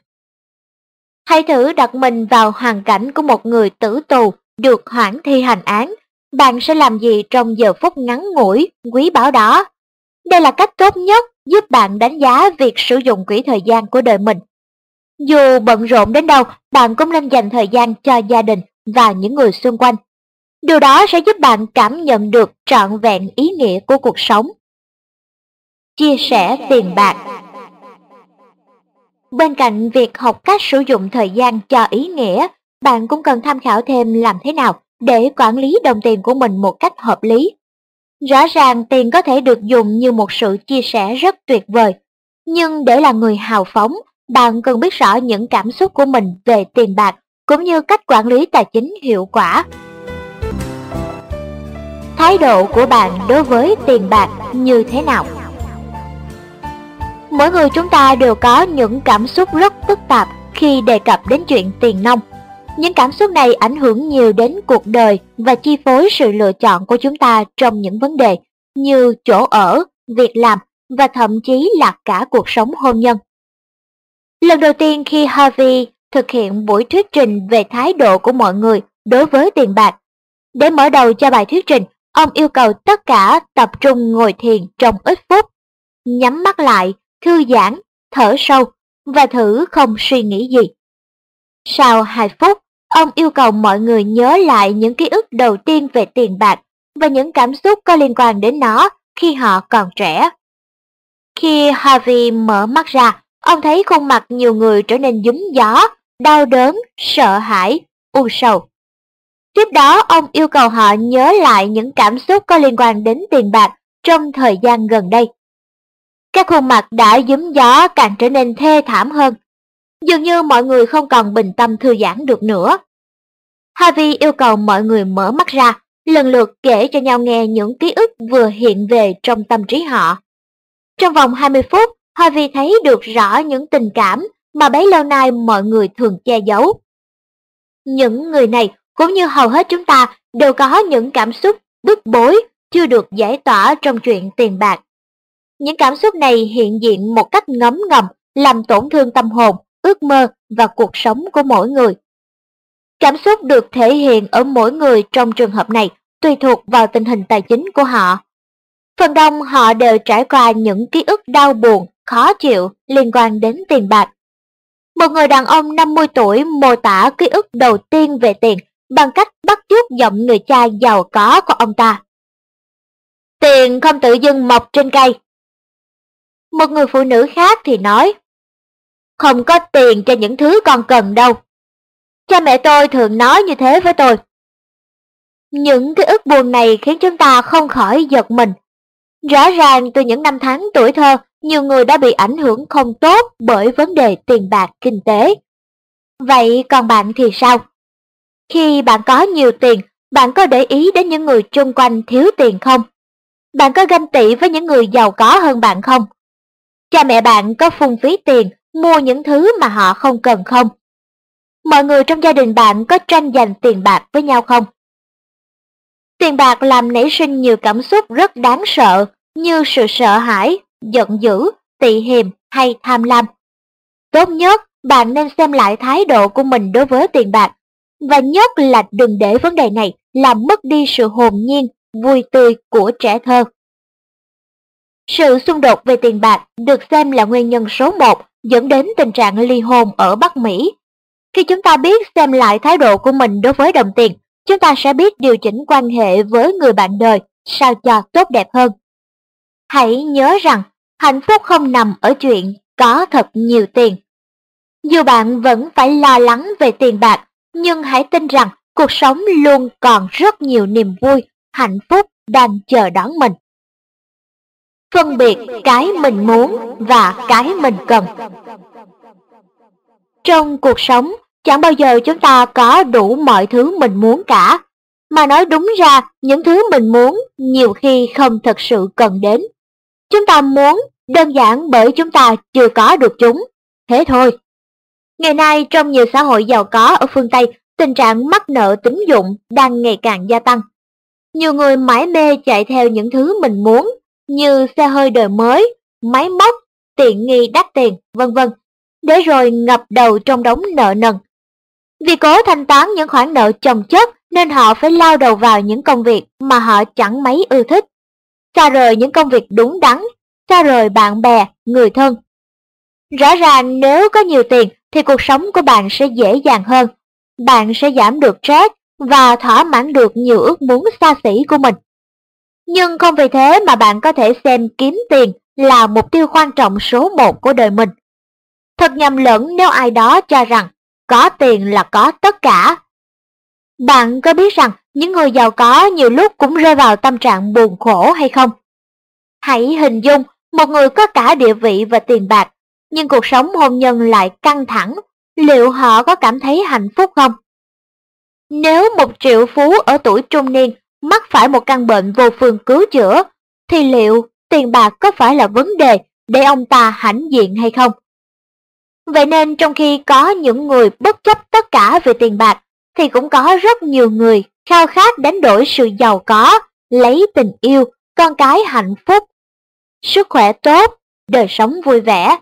Hãy thử đặt mình vào hoàn cảnh của một người tử tù được hoãn thi hành án. Bạn sẽ làm gì trong giờ phút ngắn ngủi, quý báu đó? Đây là cách tốt nhất giúp bạn đánh giá việc sử dụng quỹ thời gian của đời mình. Dù bận rộn đến đâu, bạn cũng nên dành thời gian cho gia đình và những người xung quanh. Điều đó sẽ giúp bạn cảm nhận được trọn vẹn ý nghĩa của cuộc sống. Chia sẻ tiền bạc. Bên cạnh việc học cách sử dụng thời gian cho ý nghĩa, bạn cũng cần tham khảo thêm làm thế nào để quản lý đồng tiền của mình một cách hợp lý. Rõ ràng tiền có thể được dùng như một sự chia sẻ rất tuyệt vời, nhưng để là người hào phóng, bạn cần biết rõ những cảm xúc của mình về tiền bạc cũng như cách quản lý tài chính hiệu quả. Thái độ của bạn đối với tiền bạc như thế nào? Mỗi người chúng ta đều có những cảm xúc rất phức tạp khi đề cập đến chuyện tiền nong. Những cảm xúc này ảnh hưởng nhiều đến cuộc đời và chi phối sự lựa chọn của chúng ta trong những vấn đề như chỗ ở, việc làm và thậm chí là cả cuộc sống hôn nhân. Lần đầu tiên khi Harvey thực hiện buổi thuyết trình về thái độ của mọi người đối với tiền bạc, để mở đầu cho bài thuyết trình, ông yêu cầu tất cả tập trung ngồi thiền trong ít phút, nhắm mắt lại, thư giãn, thở sâu và thử không suy nghĩ gì. Sau 2 phút, ông yêu cầu mọi người nhớ lại những ký ức đầu tiên về tiền bạc và những cảm xúc có liên quan đến nó khi họ còn trẻ. Khi Harvey mở mắt ra, ông thấy khuôn mặt nhiều người trở nên nhúm gió, đau đớn, sợ hãi, u sầu. Tiếp đó ông yêu cầu họ nhớ lại những cảm xúc có liên quan đến tiền bạc trong thời gian gần đây. Các khuôn mặt đã giúm gió càng trở nên thê thảm hơn. Dường như mọi người không còn bình tâm thư giãn được nữa. Harvey yêu cầu mọi người mở mắt ra, lần lượt kể cho nhau nghe những ký ức vừa hiện về trong tâm trí họ. Trong vòng 20 phút, Harvey thấy được rõ những tình cảm mà bấy lâu nay mọi người thường che giấu. Những người này, cũng như hầu hết chúng ta, đều có những cảm xúc bức bối chưa được giải tỏa trong chuyện tiền bạc. Những cảm xúc này hiện diện một cách ngấm ngầm, làm tổn thương tâm hồn, ước mơ và cuộc sống của mỗi người. Cảm xúc được thể hiện ở mỗi người trong trường hợp này tùy thuộc vào tình hình tài chính của họ. Phần đông họ đều trải qua những ký ức đau buồn, khó chịu liên quan đến tiền bạc. Một người đàn ông 50 tuổi mô tả ký ức đầu tiên về tiền bằng cách bắt chước giọng người cha giàu có của ông ta. Tiền không tự dưng mọc trên cây. Một người phụ nữ khác thì nói, không có tiền cho những thứ con cần đâu. Cha mẹ tôi thường nói như thế với tôi. Những ký ức buồn này khiến chúng ta không khỏi giật mình. Rõ ràng từ những năm tháng tuổi thơ, nhiều người đã bị ảnh hưởng không tốt bởi vấn đề tiền bạc kinh tế. Vậy còn bạn thì sao? Khi bạn có nhiều tiền, bạn có để ý đến những người chung quanh thiếu tiền không? Bạn có ganh tị với những người giàu có hơn bạn không? Cha mẹ bạn có phung phí tiền mua những thứ mà họ không cần không? Mọi người trong gia đình bạn có tranh giành tiền bạc với nhau không? Tiền bạc làm nảy sinh nhiều cảm xúc rất đáng sợ như sự sợ hãi, giận dữ, tị hiềm hay tham lam. Tốt nhất, bạn nên xem lại thái độ của mình đối với tiền bạc, và nhất là đừng để vấn đề này làm mất đi sự hồn nhiên, vui tươi của trẻ thơ. Sự xung đột về tiền bạc được xem là nguyên nhân số 1 dẫn đến tình trạng ly hôn ở Bắc Mỹ. Khi chúng ta biết xem lại thái độ của mình đối với đồng tiền, chúng ta sẽ biết điều chỉnh quan hệ với người bạn đời sao cho tốt đẹp hơn. Hãy nhớ rằng, hạnh phúc không nằm ở chuyện có thật nhiều tiền. Dù bạn vẫn phải lo lắng về tiền bạc, nhưng hãy tin rằng cuộc sống luôn còn rất nhiều niềm vui, hạnh phúc đang chờ đón mình. Phân biệt cái mình muốn và cái mình cần. Trong cuộc sống, chẳng bao giờ chúng ta có đủ mọi thứ mình muốn cả. Mà nói đúng ra, những thứ mình muốn nhiều khi không thật sự cần đến. Chúng ta muốn đơn giản bởi chúng ta chưa có được chúng. Thế thôi. Ngày nay trong nhiều xã hội giàu có ở phương Tây, tình trạng mắc nợ tín dụng đang ngày càng gia tăng. Nhiều người mải mê chạy theo những thứ mình muốn như xe hơi đời mới, máy móc, tiện nghi đắt tiền, vân vân, để rồi ngập đầu trong đống nợ nần. Vì cố thanh toán những khoản nợ chồng chất nên họ phải lao đầu vào những công việc mà họ chẳng mấy ưa thích, xa rời những công việc đúng đắn, xa rời bạn bè, người thân. Rõ ràng nếu có nhiều tiền thì cuộc sống của bạn sẽ dễ dàng hơn, bạn sẽ giảm được stress và thỏa mãn được nhiều ước muốn xa xỉ của mình. Nhưng không vì thế mà bạn có thể xem kiếm tiền là mục tiêu quan trọng số 1 của đời mình. Thật nhầm lẫn nếu ai đó cho rằng có tiền là có tất cả. Bạn có biết rằng những người giàu có nhiều lúc cũng rơi vào tâm trạng buồn khổ hay không? Hãy hình dung một người có cả địa vị và tiền bạc, nhưng cuộc sống hôn nhân lại căng thẳng, liệu họ có cảm thấy hạnh phúc không? Nếu một triệu phú ở tuổi trung niên mắc phải một căn bệnh vô phương cứu chữa, thì liệu tiền bạc có phải là vấn đề để ông ta hãnh diện hay không? Vậy nên trong khi có những người bất chấp tất cả về tiền bạc, thì cũng có rất nhiều người khao khát đánh đổi sự giàu có, lấy tình yêu, con cái hạnh phúc, sức khỏe tốt, đời sống vui vẻ.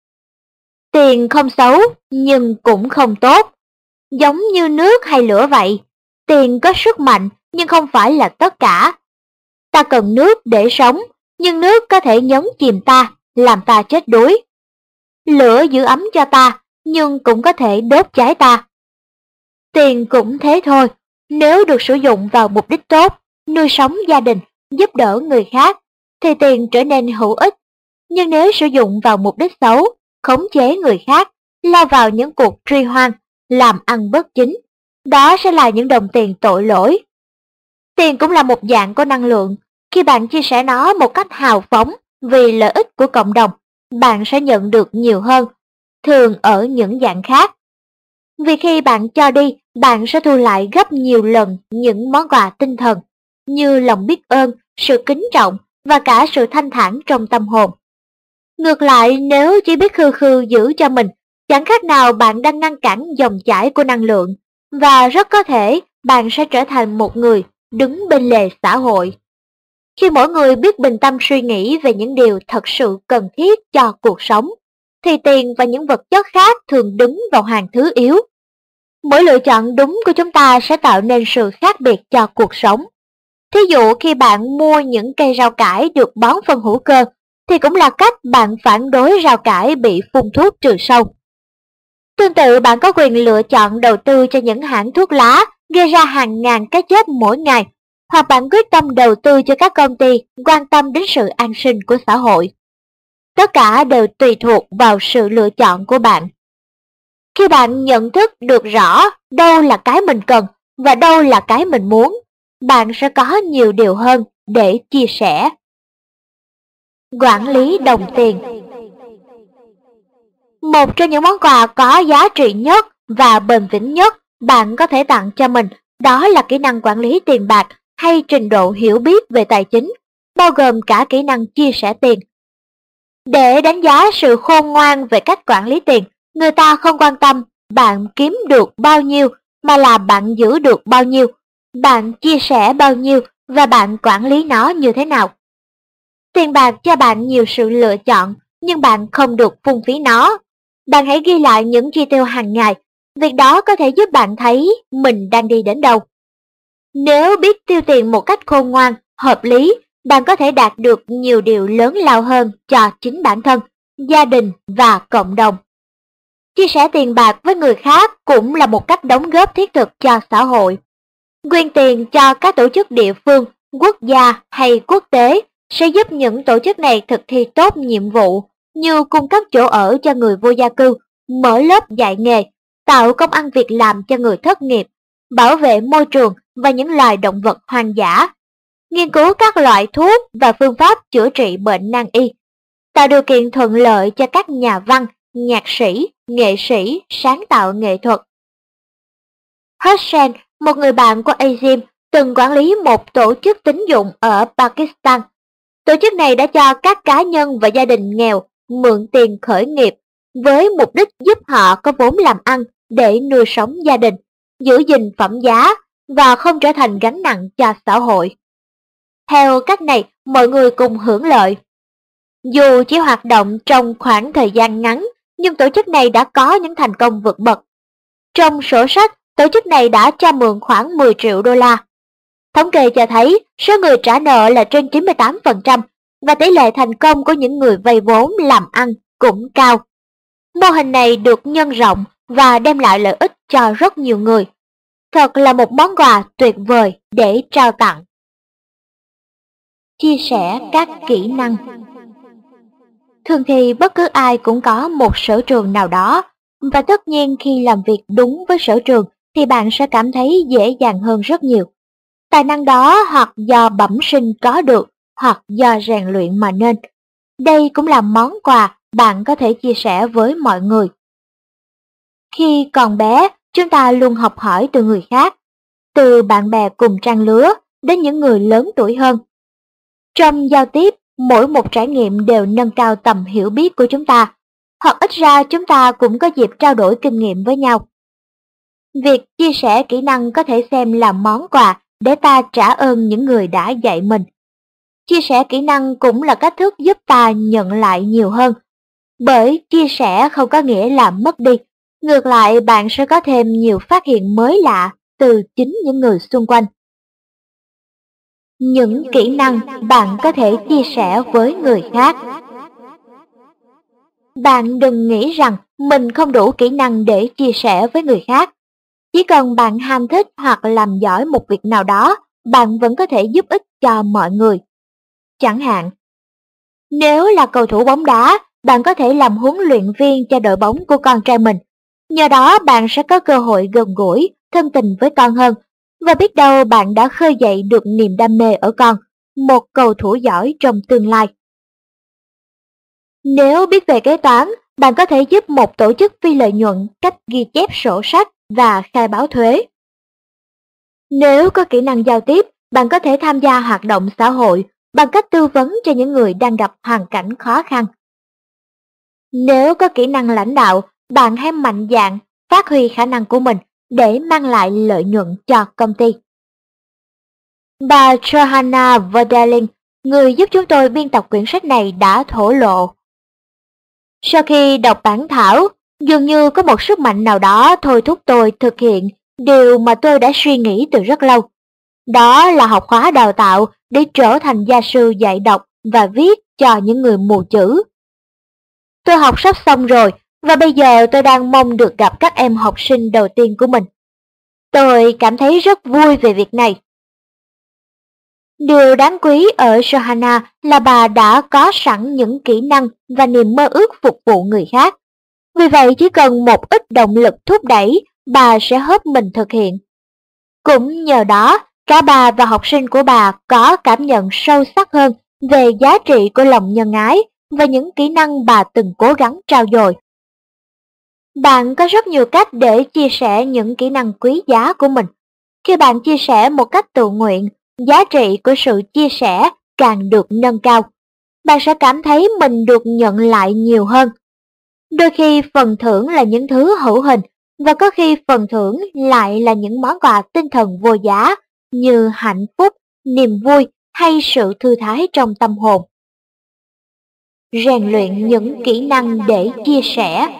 Tiền không xấu, nhưng cũng không tốt. Giống như nước hay lửa vậy, tiền có sức mạnh nhưng không phải là tất cả. Ta cần nước để sống, nhưng nước có thể nhấn chìm ta, làm ta chết đuối. Lửa giữ ấm cho ta, nhưng cũng có thể đốt cháy ta. Tiền cũng thế thôi, nếu được sử dụng vào mục đích tốt, nuôi sống gia đình, giúp đỡ người khác, thì tiền trở nên hữu ích. Nhưng nếu sử dụng vào mục đích xấu, khống chế người khác, lao vào những cuộc truy hoan, làm ăn bất chính, đó sẽ là những đồng tiền tội lỗi. Tiền cũng là một dạng của năng lượng. Khi bạn chia sẻ nó một cách hào phóng vì lợi ích của cộng đồng, bạn sẽ nhận được nhiều hơn, thường ở những dạng khác. Vì khi bạn cho đi, bạn sẽ thu lại gấp nhiều lần những món quà tinh thần, như lòng biết ơn, sự kính trọng và cả sự thanh thản trong tâm hồn. Ngược lại, nếu chỉ biết khư khư giữ cho mình, chẳng khác nào bạn đang ngăn cản dòng chảy của năng lượng, và rất có thể bạn sẽ trở thành một người đứng bên lề xã hội. Khi mỗi người biết bình tâm suy nghĩ về những điều thật sự cần thiết cho cuộc sống, thì tiền và những vật chất khác thường đứng vào hàng thứ yếu. Mỗi lựa chọn đúng của chúng ta sẽ tạo nên sự khác biệt cho cuộc sống. Thí dụ khi bạn mua những cây rau cải được bón phân hữu cơ, thì cũng là cách bạn phản đối rau cải bị phun thuốc trừ sâu. Tương tự, bạn có quyền lựa chọn đầu tư cho những hãng thuốc lá gây ra hàng ngàn cái chết mỗi ngày, hoặc bạn quyết tâm đầu tư cho các công ty quan tâm đến sự an sinh của xã hội. Tất cả đều tùy thuộc vào sự lựa chọn của bạn. Khi bạn nhận thức được rõ đâu là cái mình cần và đâu là cái mình muốn, bạn sẽ có nhiều điều hơn để chia sẻ. Quản lý đồng tiền. Một trong những món quà có giá trị nhất và bền vững nhất bạn có thể tặng cho mình, đó là kỹ năng quản lý tiền bạc hay trình độ hiểu biết về tài chính, bao gồm cả kỹ năng chia sẻ tiền. Để đánh giá sự khôn ngoan về cách quản lý tiền, người ta không quan tâm bạn kiếm được bao nhiêu, mà là bạn giữ được bao nhiêu, bạn chia sẻ bao nhiêu và bạn quản lý nó như thế nào. Tiền bạc cho bạn nhiều sự lựa chọn, nhưng bạn không được phung phí nó. Bạn hãy ghi lại những chi tiêu hàng ngày, việc đó có thể giúp bạn thấy mình đang đi đến đâu. Nếu biết tiêu tiền một cách khôn ngoan, hợp lý, bạn có thể đạt được nhiều điều lớn lao hơn cho chính bản thân, gia đình và cộng đồng. Chia sẻ tiền bạc với người khác cũng là một cách đóng góp thiết thực cho xã hội. Quyên tiền cho các tổ chức địa phương, quốc gia hay quốc tế sẽ giúp những tổ chức này thực thi tốt nhiệm vụ như cung cấp chỗ ở cho người vô gia cư, mở lớp dạy nghề, tạo công ăn việc làm cho người thất nghiệp, bảo vệ môi trường và những loài động vật hoang dã, nghiên cứu các loại thuốc và phương pháp chữa trị bệnh nan y, tạo điều kiện thuận lợi cho các nhà văn, nhạc sĩ, nghệ sĩ sáng tạo nghệ thuật. Hussain, một người bạn của Azim, từng quản lý một tổ chức tín dụng ở Pakistan. Tổ chức này đã cho các cá nhân và gia đình nghèo mượn tiền khởi nghiệp với mục đích giúp họ có vốn làm ăn để nuôi sống gia đình, giữ gìn phẩm giá và không trở thành gánh nặng cho xã hội. Theo cách này, mọi người cùng hưởng lợi. Dù chỉ hoạt động trong khoảng thời gian ngắn, nhưng tổ chức này đã có những thành công vượt bậc. Trong sổ sách, tổ chức này đã cho mượn khoảng 10 triệu đô la. Thống kê cho thấy số người trả nợ là trên 98% và tỷ lệ thành công của những người vay vốn làm ăn cũng cao. Mô hình này được nhân rộng và đem lại lợi ích cho rất nhiều người. Thật là một món quà tuyệt vời để trao tặng. Chia sẻ các kỹ năng. Thường thì bất cứ ai cũng có một sở trường nào đó, và tất nhiên khi làm việc đúng với sở trường thì bạn sẽ cảm thấy dễ dàng hơn rất nhiều. Tài năng đó hoặc do bẩm sinh có được, hoặc do rèn luyện mà nên. Đây cũng là món quà bạn có thể chia sẻ với mọi người. Khi còn bé, chúng ta luôn học hỏi từ người khác, từ bạn bè cùng trang lứa đến những người lớn tuổi hơn. Trong giao tiếp, mỗi một trải nghiệm đều nâng cao tầm hiểu biết của chúng ta, hoặc ít ra chúng ta cũng có dịp trao đổi kinh nghiệm với nhau. Việc chia sẻ kỹ năng có thể xem là món quà để ta trả ơn những người đã dạy mình. Chia sẻ kỹ năng cũng là cách thức giúp ta nhận lại nhiều hơn, bởi chia sẻ không có nghĩa là mất đi. Ngược lại, bạn sẽ có thêm nhiều phát hiện mới lạ từ chính những người xung quanh. Những kỹ năng bạn có thể chia sẻ với người khác. Bạn đừng nghĩ rằng mình không đủ kỹ năng để chia sẻ với người khác. Chỉ cần bạn ham thích hoặc làm giỏi một việc nào đó, bạn vẫn có thể giúp ích cho mọi người. Chẳng hạn, nếu là cầu thủ bóng đá, bạn có thể làm huấn luyện viên cho đội bóng của con trai mình. Nhờ đó bạn sẽ có cơ hội gần gũi thân tình với con hơn, và biết đâu bạn đã khơi dậy được niềm đam mê ở con, một cầu thủ giỏi trong tương lai. Nếu biết về kế toán, bạn có thể giúp một tổ chức phi lợi nhuận cách ghi chép sổ sách và khai báo thuế. Nếu có kỹ năng giao tiếp, bạn có thể tham gia hoạt động xã hội bằng cách tư vấn cho những người đang gặp hoàn cảnh khó khăn. Nếu có kỹ năng lãnh đạo, bạn hãy mạnh dạn phát huy khả năng của mình để mang lại lợi nhuận cho công ty. Bà Johanna Vodaling, người giúp chúng tôi biên tập quyển sách này, đã thổ lộ: sau khi đọc bản thảo, dường như có một sức mạnh nào đó thôi thúc tôi thực hiện điều mà tôi đã suy nghĩ từ rất lâu. Đó là học khóa đào tạo để trở thành gia sư dạy đọc và viết cho những người mù chữ. Tôi học sắp xong rồi và bây giờ tôi đang mong được gặp các em học sinh đầu tiên của mình. Tôi cảm thấy rất vui về việc này. Điều đáng quý ở Johanna là bà đã có sẵn những kỹ năng và niềm mơ ước phục vụ người khác. Vì vậy chỉ cần một ít động lực thúc đẩy, bà sẽ hết mình thực hiện. Cũng nhờ đó, cả bà và học sinh của bà có cảm nhận sâu sắc hơn về giá trị của lòng nhân ái và những kỹ năng bà từng cố gắng trau dồi. Bạn có rất nhiều cách để chia sẻ những kỹ năng quý giá của mình. Khi bạn chia sẻ một cách tự nguyện, giá trị của sự chia sẻ càng được nâng cao. Bạn sẽ cảm thấy mình được nhận lại nhiều hơn. Đôi khi phần thưởng là những thứ hữu hình, và có khi phần thưởng lại là những món quà tinh thần vô giá như hạnh phúc, niềm vui hay sự thư thái trong tâm hồn. Rèn luyện những kỹ năng để chia sẻ.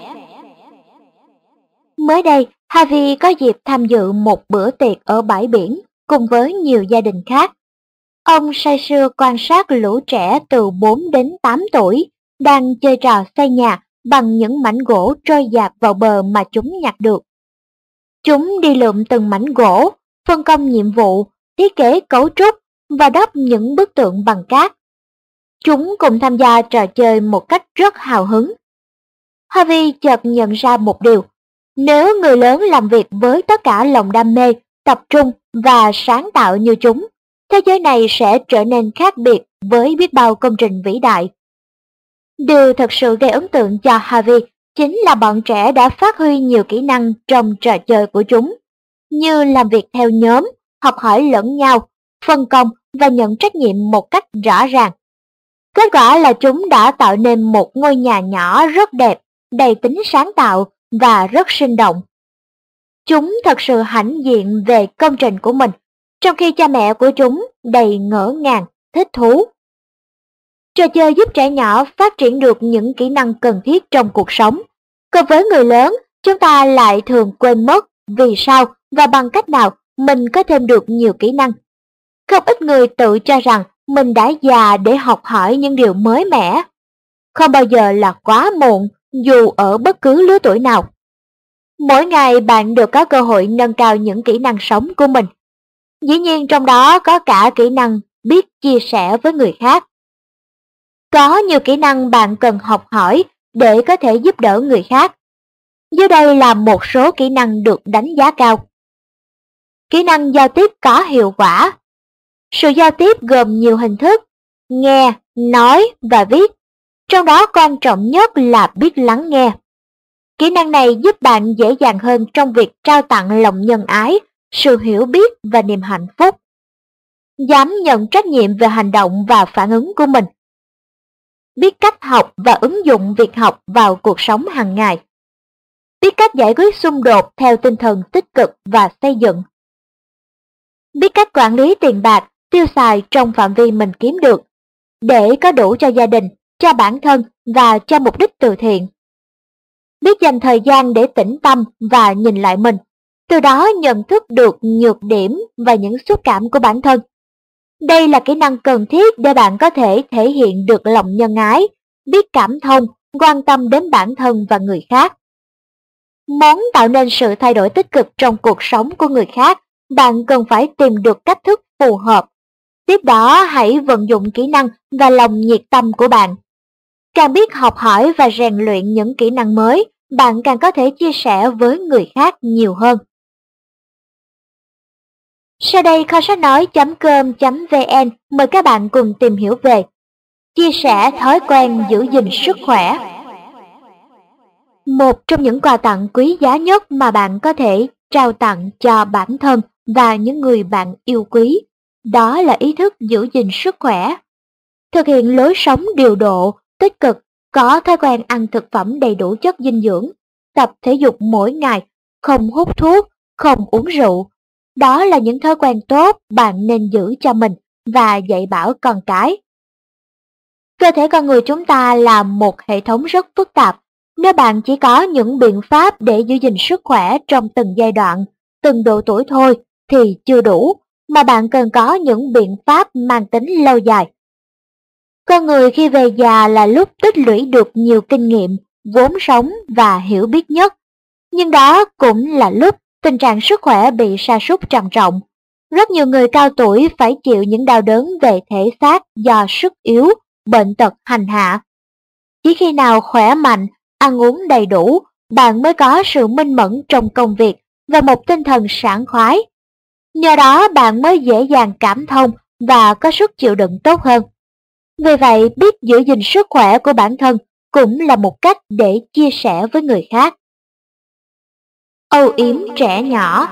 Mới đây, Harvey có dịp tham dự một bữa tiệc ở bãi biển cùng với nhiều gia đình khác. Ông say sưa quan sát lũ trẻ từ 4 đến 8 tuổi đang chơi trò xây nhà bằng những mảnh gỗ trôi dạt vào bờ mà chúng nhặt được. Chúng đi lượm từng mảnh gỗ, phân công nhiệm vụ, thiết kế cấu trúc và đắp những bức tượng bằng cát. Chúng cùng tham gia trò chơi một cách rất hào hứng. Harvey chợt nhận ra một điều: nếu người lớn làm việc với tất cả lòng đam mê, tập trung và sáng tạo như chúng, thế giới này sẽ trở nên khác biệt với biết bao công trình vĩ đại. Điều thật sự gây ấn tượng cho Harvey chính là bọn trẻ đã phát huy nhiều kỹ năng trong trò chơi của chúng, như làm việc theo nhóm, học hỏi lẫn nhau, phân công và nhận trách nhiệm một cách rõ ràng. Kết quả là chúng đã tạo nên một ngôi nhà nhỏ rất đẹp, đầy tính sáng tạo và rất sinh động. Chúng thật sự hãnh diện về công trình của mình, trong khi cha mẹ của chúng đầy ngỡ ngàng, thích thú. Trò chơi giúp trẻ nhỏ phát triển được những kỹ năng cần thiết trong cuộc sống. Còn với người lớn, chúng ta lại thường quên mất vì sao và bằng cách nào mình có thêm được nhiều kỹ năng. Không ít người tự cho rằng mình đã già để học hỏi những điều mới mẻ. Không bao giờ là quá muộn, dù ở bất cứ lứa tuổi nào. Mỗi ngày bạn đều có cơ hội nâng cao những kỹ năng sống của mình. Dĩ nhiên trong đó có cả kỹ năng biết chia sẻ với người khác. Có nhiều kỹ năng bạn cần học hỏi để có thể giúp đỡ người khác. Dưới đây là một số kỹ năng được đánh giá cao. Kỹ năng giao tiếp có hiệu quả. Sự giao tiếp gồm nhiều hình thức: nghe, nói và viết. Trong đó quan trọng nhất là biết lắng nghe. Kỹ năng này giúp bạn dễ dàng hơn trong việc trao tặng lòng nhân ái, sự hiểu biết và niềm hạnh phúc. Dám nhận trách nhiệm về hành động và phản ứng của mình. Biết cách học và ứng dụng việc học vào cuộc sống hàng ngày. Biết cách giải quyết xung đột theo tinh thần tích cực và xây dựng. Biết cách quản lý tiền bạc, tiêu xài trong phạm vi mình kiếm được, để có đủ cho gia đình, cho bản thân và cho mục đích từ thiện. Biết dành thời gian để tĩnh tâm và nhìn lại mình, từ đó nhận thức được nhược điểm và những xúc cảm của bản thân. Đây là kỹ năng cần thiết để bạn có thể thể hiện được lòng nhân ái, biết cảm thông, quan tâm đến bản thân và người khác. Muốn tạo nên sự thay đổi tích cực trong cuộc sống của người khác, bạn cần phải tìm được cách thức phù hợp. Tiếp đó hãy vận dụng kỹ năng và lòng nhiệt tâm của bạn. Càng biết học hỏi và rèn luyện những kỹ năng mới, bạn càng có thể chia sẻ với người khác nhiều hơn. Sau đây kho sách nói.com.vn mời các bạn cùng tìm hiểu về chia sẻ thói quen giữ gìn sức khỏe. Một trong những quà tặng quý giá nhất mà bạn có thể trao tặng cho bản thân và những người bạn yêu quý, đó là ý thức giữ gìn sức khỏe. Thực hiện lối sống điều độ, tích cực, có thói quen ăn thực phẩm đầy đủ chất dinh dưỡng, tập thể dục mỗi ngày, không hút thuốc, không uống rượu. Đó là những thói quen tốt bạn nên giữ cho mình và dạy bảo con cái. Cơ thể con người chúng ta là một hệ thống rất phức tạp. Nếu bạn chỉ có những biện pháp để giữ gìn sức khỏe trong từng giai đoạn, từng độ tuổi thôi thì chưa đủ, mà bạn cần có những biện pháp mang tính lâu dài. Con người khi về già là lúc tích lũy được nhiều kinh nghiệm, vốn sống và hiểu biết nhất. Nhưng đó cũng là lúc tình trạng sức khỏe bị sa sút trầm trọng. Rất nhiều người cao tuổi phải chịu những đau đớn về thể xác do sức yếu, bệnh tật hành hạ. Chỉ khi nào khỏe mạnh, ăn uống đầy đủ, bạn mới có sự minh mẫn trong công việc và một tinh thần sảng khoái. Nhờ đó bạn mới dễ dàng cảm thông và có sức chịu đựng tốt hơn. Vì vậy, biết giữ gìn sức khỏe của bản thân cũng là một cách để chia sẻ với người khác. Âu yếm trẻ nhỏ.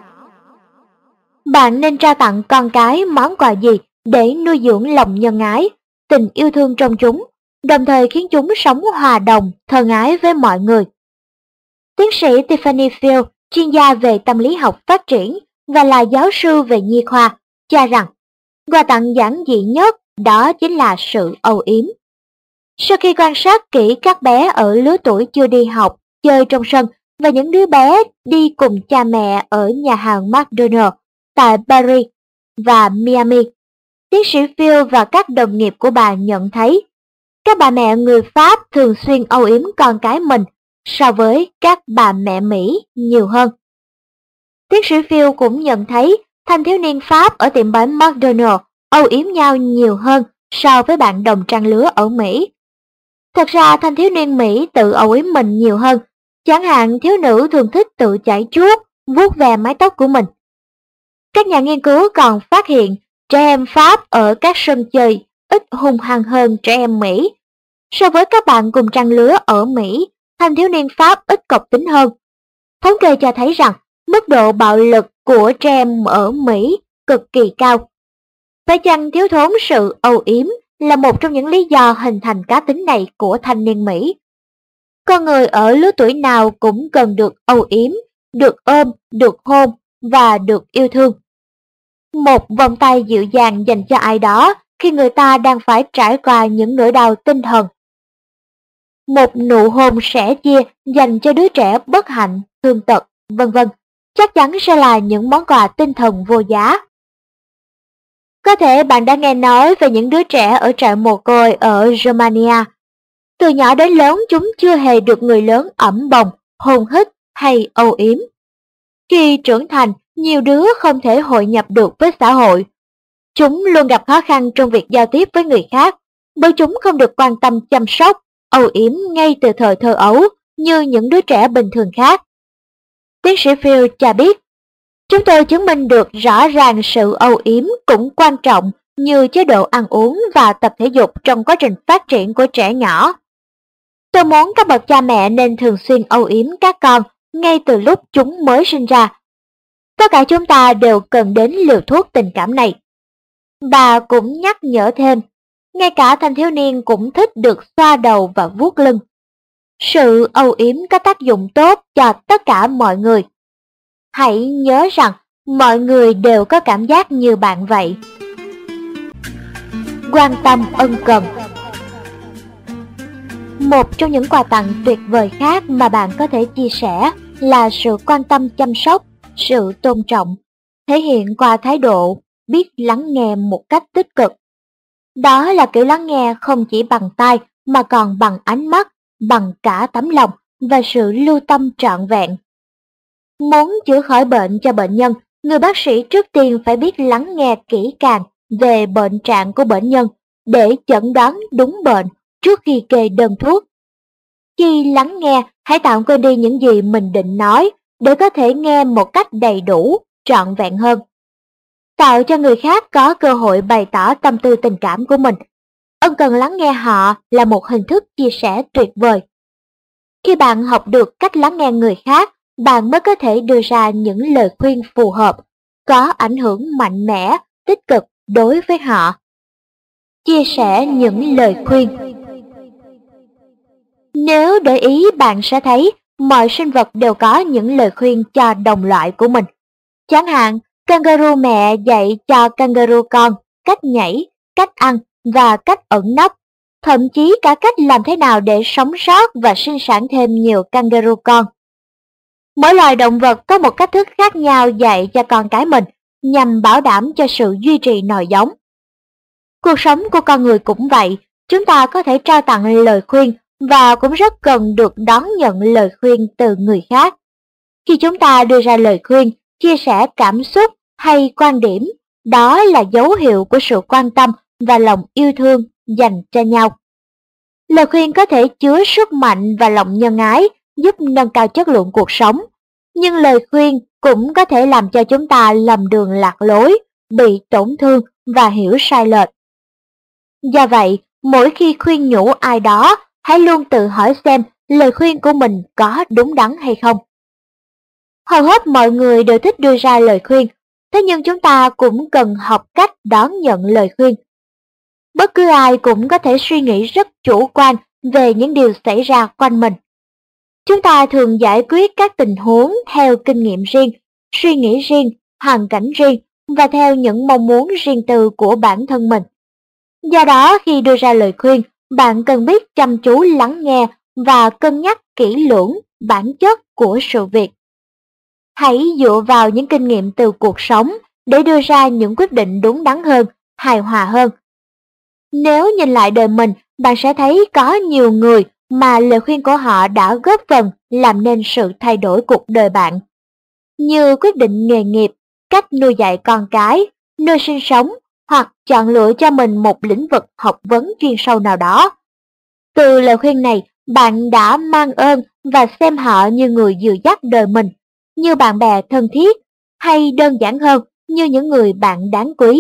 Bạn nên trao tặng con cái món quà gì để nuôi dưỡng lòng nhân ái, tình yêu thương trong chúng, đồng thời khiến chúng sống hòa đồng, thân ái với mọi người. Tiến sĩ Tiffany Field, chuyên gia về tâm lý học phát triển và là giáo sư về nhi khoa, cho rằng quà tặng giản dị nhất đó chính là sự âu yếm. Sau khi quan sát kỹ các bé ở lứa tuổi chưa đi học, chơi trong sân và những đứa bé đi cùng cha mẹ ở nhà hàng McDonald's tại Paris và Miami, tiến sĩ Phil và các đồng nghiệp của bà nhận thấy các bà mẹ người Pháp thường xuyên âu yếm con cái mình so với các bà mẹ Mỹ nhiều hơn. Tiến sĩ Phil cũng nhận thấy thanh thiếu niên Pháp ở tiệm bánh McDonald's âu yếm nhau nhiều hơn so với bạn đồng trang lứa ở Mỹ. Thật ra thanh thiếu niên Mỹ tự âu yếm mình nhiều hơn, chẳng hạn thiếu nữ thường thích tự chải chuốt, vuốt ve mái tóc của mình. Các nhà nghiên cứu còn phát hiện trẻ em Pháp ở các sân chơi ít hung hăng hơn trẻ em Mỹ. So với các bạn cùng trang lứa ở Mỹ, thanh thiếu niên Pháp ít cộc tính hơn. Thống kê cho thấy rằng mức độ bạo lực của trẻ em ở Mỹ cực kỳ cao. Phải chăng thiếu thốn sự âu yếm là một trong những lý do hình thành cá tính này của thanh niên Mỹ? Con người ở lứa tuổi nào cũng cần được âu yếm, được ôm, được hôn và được yêu thương. Một vòng tay dịu dàng dành cho ai đó khi người ta đang phải trải qua những nỗi đau tinh thần. Một nụ hôn sẻ chia dành cho đứa trẻ bất hạnh, thương tật, vân vân, chắc chắn sẽ là những món quà tinh thần vô giá. Có thể bạn đã nghe nói về những đứa trẻ ở trại mồ côi ở Romania. Từ nhỏ đến lớn chúng chưa hề được người lớn ẵm bồng, hôn hít hay âu yếm. Khi trưởng thành, nhiều đứa không thể hội nhập được với xã hội. Chúng luôn gặp khó khăn trong việc giao tiếp với người khác, bởi chúng không được quan tâm chăm sóc, âu yếm ngay từ thời thơ ấu như những đứa trẻ bình thường khác. Tiến sĩ Phil cho biết, chúng tôi chứng minh được rõ ràng sự âu yếm cũng quan trọng như chế độ ăn uống và tập thể dục trong quá trình phát triển của trẻ nhỏ. Tôi muốn các bậc cha mẹ nên thường xuyên âu yếm các con ngay từ lúc chúng mới sinh ra. Tất cả chúng ta đều cần đến liều thuốc tình cảm này. Bà cũng nhắc nhở thêm, ngay cả thanh thiếu niên cũng thích được xoa đầu và vuốt lưng. Sự âu yếm có tác dụng tốt cho tất cả mọi người. Hãy nhớ rằng mọi người đều có cảm giác như bạn vậy. Quan tâm ân cần. Một trong những quà tặng tuyệt vời khác mà bạn có thể chia sẻ là sự quan tâm chăm sóc, sự tôn trọng, thể hiện qua thái độ biết lắng nghe một cách tích cực. Đó là kiểu lắng nghe không chỉ bằng tai mà còn bằng ánh mắt, bằng cả tấm lòng và sự lưu tâm trọn vẹn. Muốn chữa khỏi bệnh cho bệnh nhân, người bác sĩ trước tiên phải biết lắng nghe kỹ càng về bệnh trạng của bệnh nhân để chẩn đoán đúng bệnh trước khi kê đơn thuốc. Khi lắng nghe, hãy tạm quên đi những gì mình định nói để có thể nghe một cách đầy đủ, trọn vẹn hơn. tạo cho người khác có cơ hội bày tỏ tâm tư tình cảm của mình. Ân cần lắng nghe họ là một hình thức chia sẻ tuyệt vời. Khi bạn học được cách lắng nghe người khác, bạn mới có thể đưa ra những lời khuyên phù hợp, có ảnh hưởng mạnh mẽ, tích cực đối với họ. Chia sẻ những lời khuyên. Nếu để ý, bạn sẽ thấy mọi sinh vật đều có những lời khuyên cho đồng loại của mình. Chẳng hạn, kangaroo mẹ dạy cho kangaroo con cách nhảy, cách ăn và cách ẩn nấp, thậm chí cả cách làm thế nào để sống sót và sinh sản thêm nhiều kangaroo con. Mỗi loài động vật có một cách thức khác nhau dạy cho con cái mình, nhằm bảo đảm cho sự duy trì nòi giống. Cuộc sống của con người cũng vậy, chúng ta có thể trao tặng lời khuyên và cũng rất cần được đón nhận lời khuyên từ người khác. Khi chúng ta đưa ra lời khuyên, chia sẻ cảm xúc hay quan điểm, đó là dấu hiệu của sự quan tâm và lòng yêu thương dành cho nhau. Lời khuyên có thể chứa sức mạnh và lòng nhân ái, giúp nâng cao chất lượng cuộc sống. Nhưng lời khuyên cũng có thể làm cho chúng ta lầm đường lạc lối, bị tổn thương và hiểu sai lệch. Do vậy, mỗi khi khuyên nhủ ai đó, hãy luôn tự hỏi xem lời khuyên của mình có đúng đắn hay không. Hầu hết mọi người đều thích đưa ra lời khuyên, thế nhưng chúng ta cũng cần học cách đón nhận lời khuyên. Bất cứ ai cũng có thể suy nghĩ rất chủ quan về những điều xảy ra quanh mình. Chúng ta thường giải quyết các tình huống theo kinh nghiệm riêng, suy nghĩ riêng, hoàn cảnh riêng và theo những mong muốn riêng tư của bản thân mình. Do đó, khi đưa ra lời khuyên, bạn cần biết chăm chú lắng nghe và cân nhắc kỹ lưỡng bản chất của sự việc. Hãy dựa vào những kinh nghiệm từ cuộc sống để đưa ra những quyết định đúng đắn hơn, hài hòa hơn. Nếu nhìn lại đời mình, bạn sẽ thấy có nhiều người mà lời khuyên của họ đã góp phần làm nên sự thay đổi cuộc đời bạn. Như quyết định nghề nghiệp, cách nuôi dạy con cái, nơi sinh sống, hoặc chọn lựa cho mình một lĩnh vực học vấn chuyên sâu nào đó. Từ lời khuyên này, bạn đã mang ơn và xem họ như người dìu dắt đời mình, như bạn bè thân thiết, hay đơn giản hơn, như những người bạn đáng quý.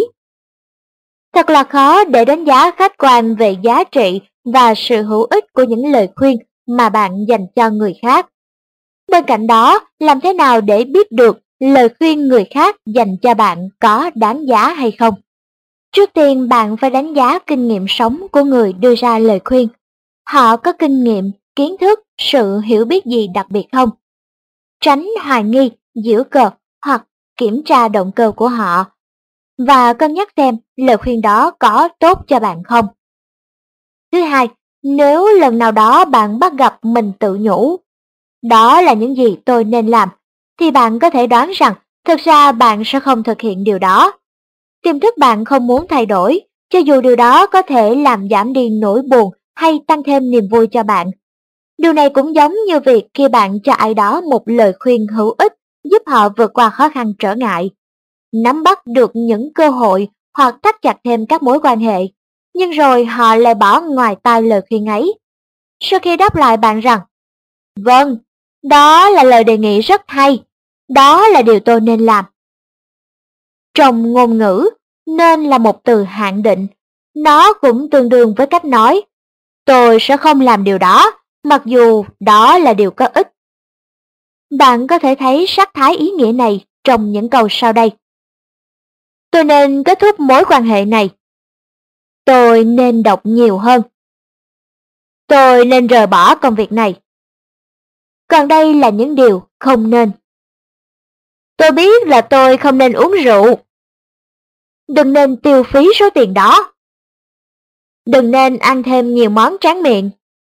Thật là khó để đánh giá khách quan về giá trị và sự hữu ích của những lời khuyên mà bạn dành cho người khác. Bên cạnh đó, làm thế nào để biết được lời khuyên người khác dành cho bạn có đáng giá hay không? Trước tiên, bạn phải đánh giá kinh nghiệm sống của người đưa ra lời khuyên. Họ có kinh nghiệm, kiến thức, sự hiểu biết gì đặc biệt không? Tránh hoài nghi, giễu cợt hoặc kiểm tra động cơ của họ và cân nhắc xem lời khuyên đó có tốt cho bạn không. Thứ hai, nếu lần nào đó bạn bắt gặp mình tự nhủ, đó là những gì tôi nên làm, thì bạn có thể đoán rằng thực ra bạn sẽ không thực hiện điều đó. Tiềm thức bạn không muốn thay đổi, cho dù điều đó có thể làm giảm đi nỗi buồn hay tăng thêm niềm vui cho bạn. Điều này cũng giống như việc khi bạn cho ai đó một lời khuyên hữu ích giúp họ vượt qua khó khăn trở ngại, nắm bắt được những cơ hội hoặc thắt chặt thêm các mối quan hệ, nhưng rồi họ lại bỏ ngoài tai lời khuyên ấy. Sau khi đáp lại bạn rằng, vâng, đó là lời đề nghị rất hay, đó là điều tôi nên làm. Trong ngôn ngữ, nên là một từ hạn định, nó cũng tương đương với cách nói, tôi sẽ không làm điều đó, mặc dù đó là điều có ích. Bạn có thể thấy sắc thái ý nghĩa này trong những câu sau đây. Tôi nên kết thúc mối quan hệ này. Tôi nên đọc nhiều hơn. Tôi nên rời bỏ công việc này. Còn đây là những điều không nên. Tôi biết là tôi không nên uống rượu. Đừng nên tiêu phí số tiền đó. Đừng nên ăn thêm nhiều món tráng miệng.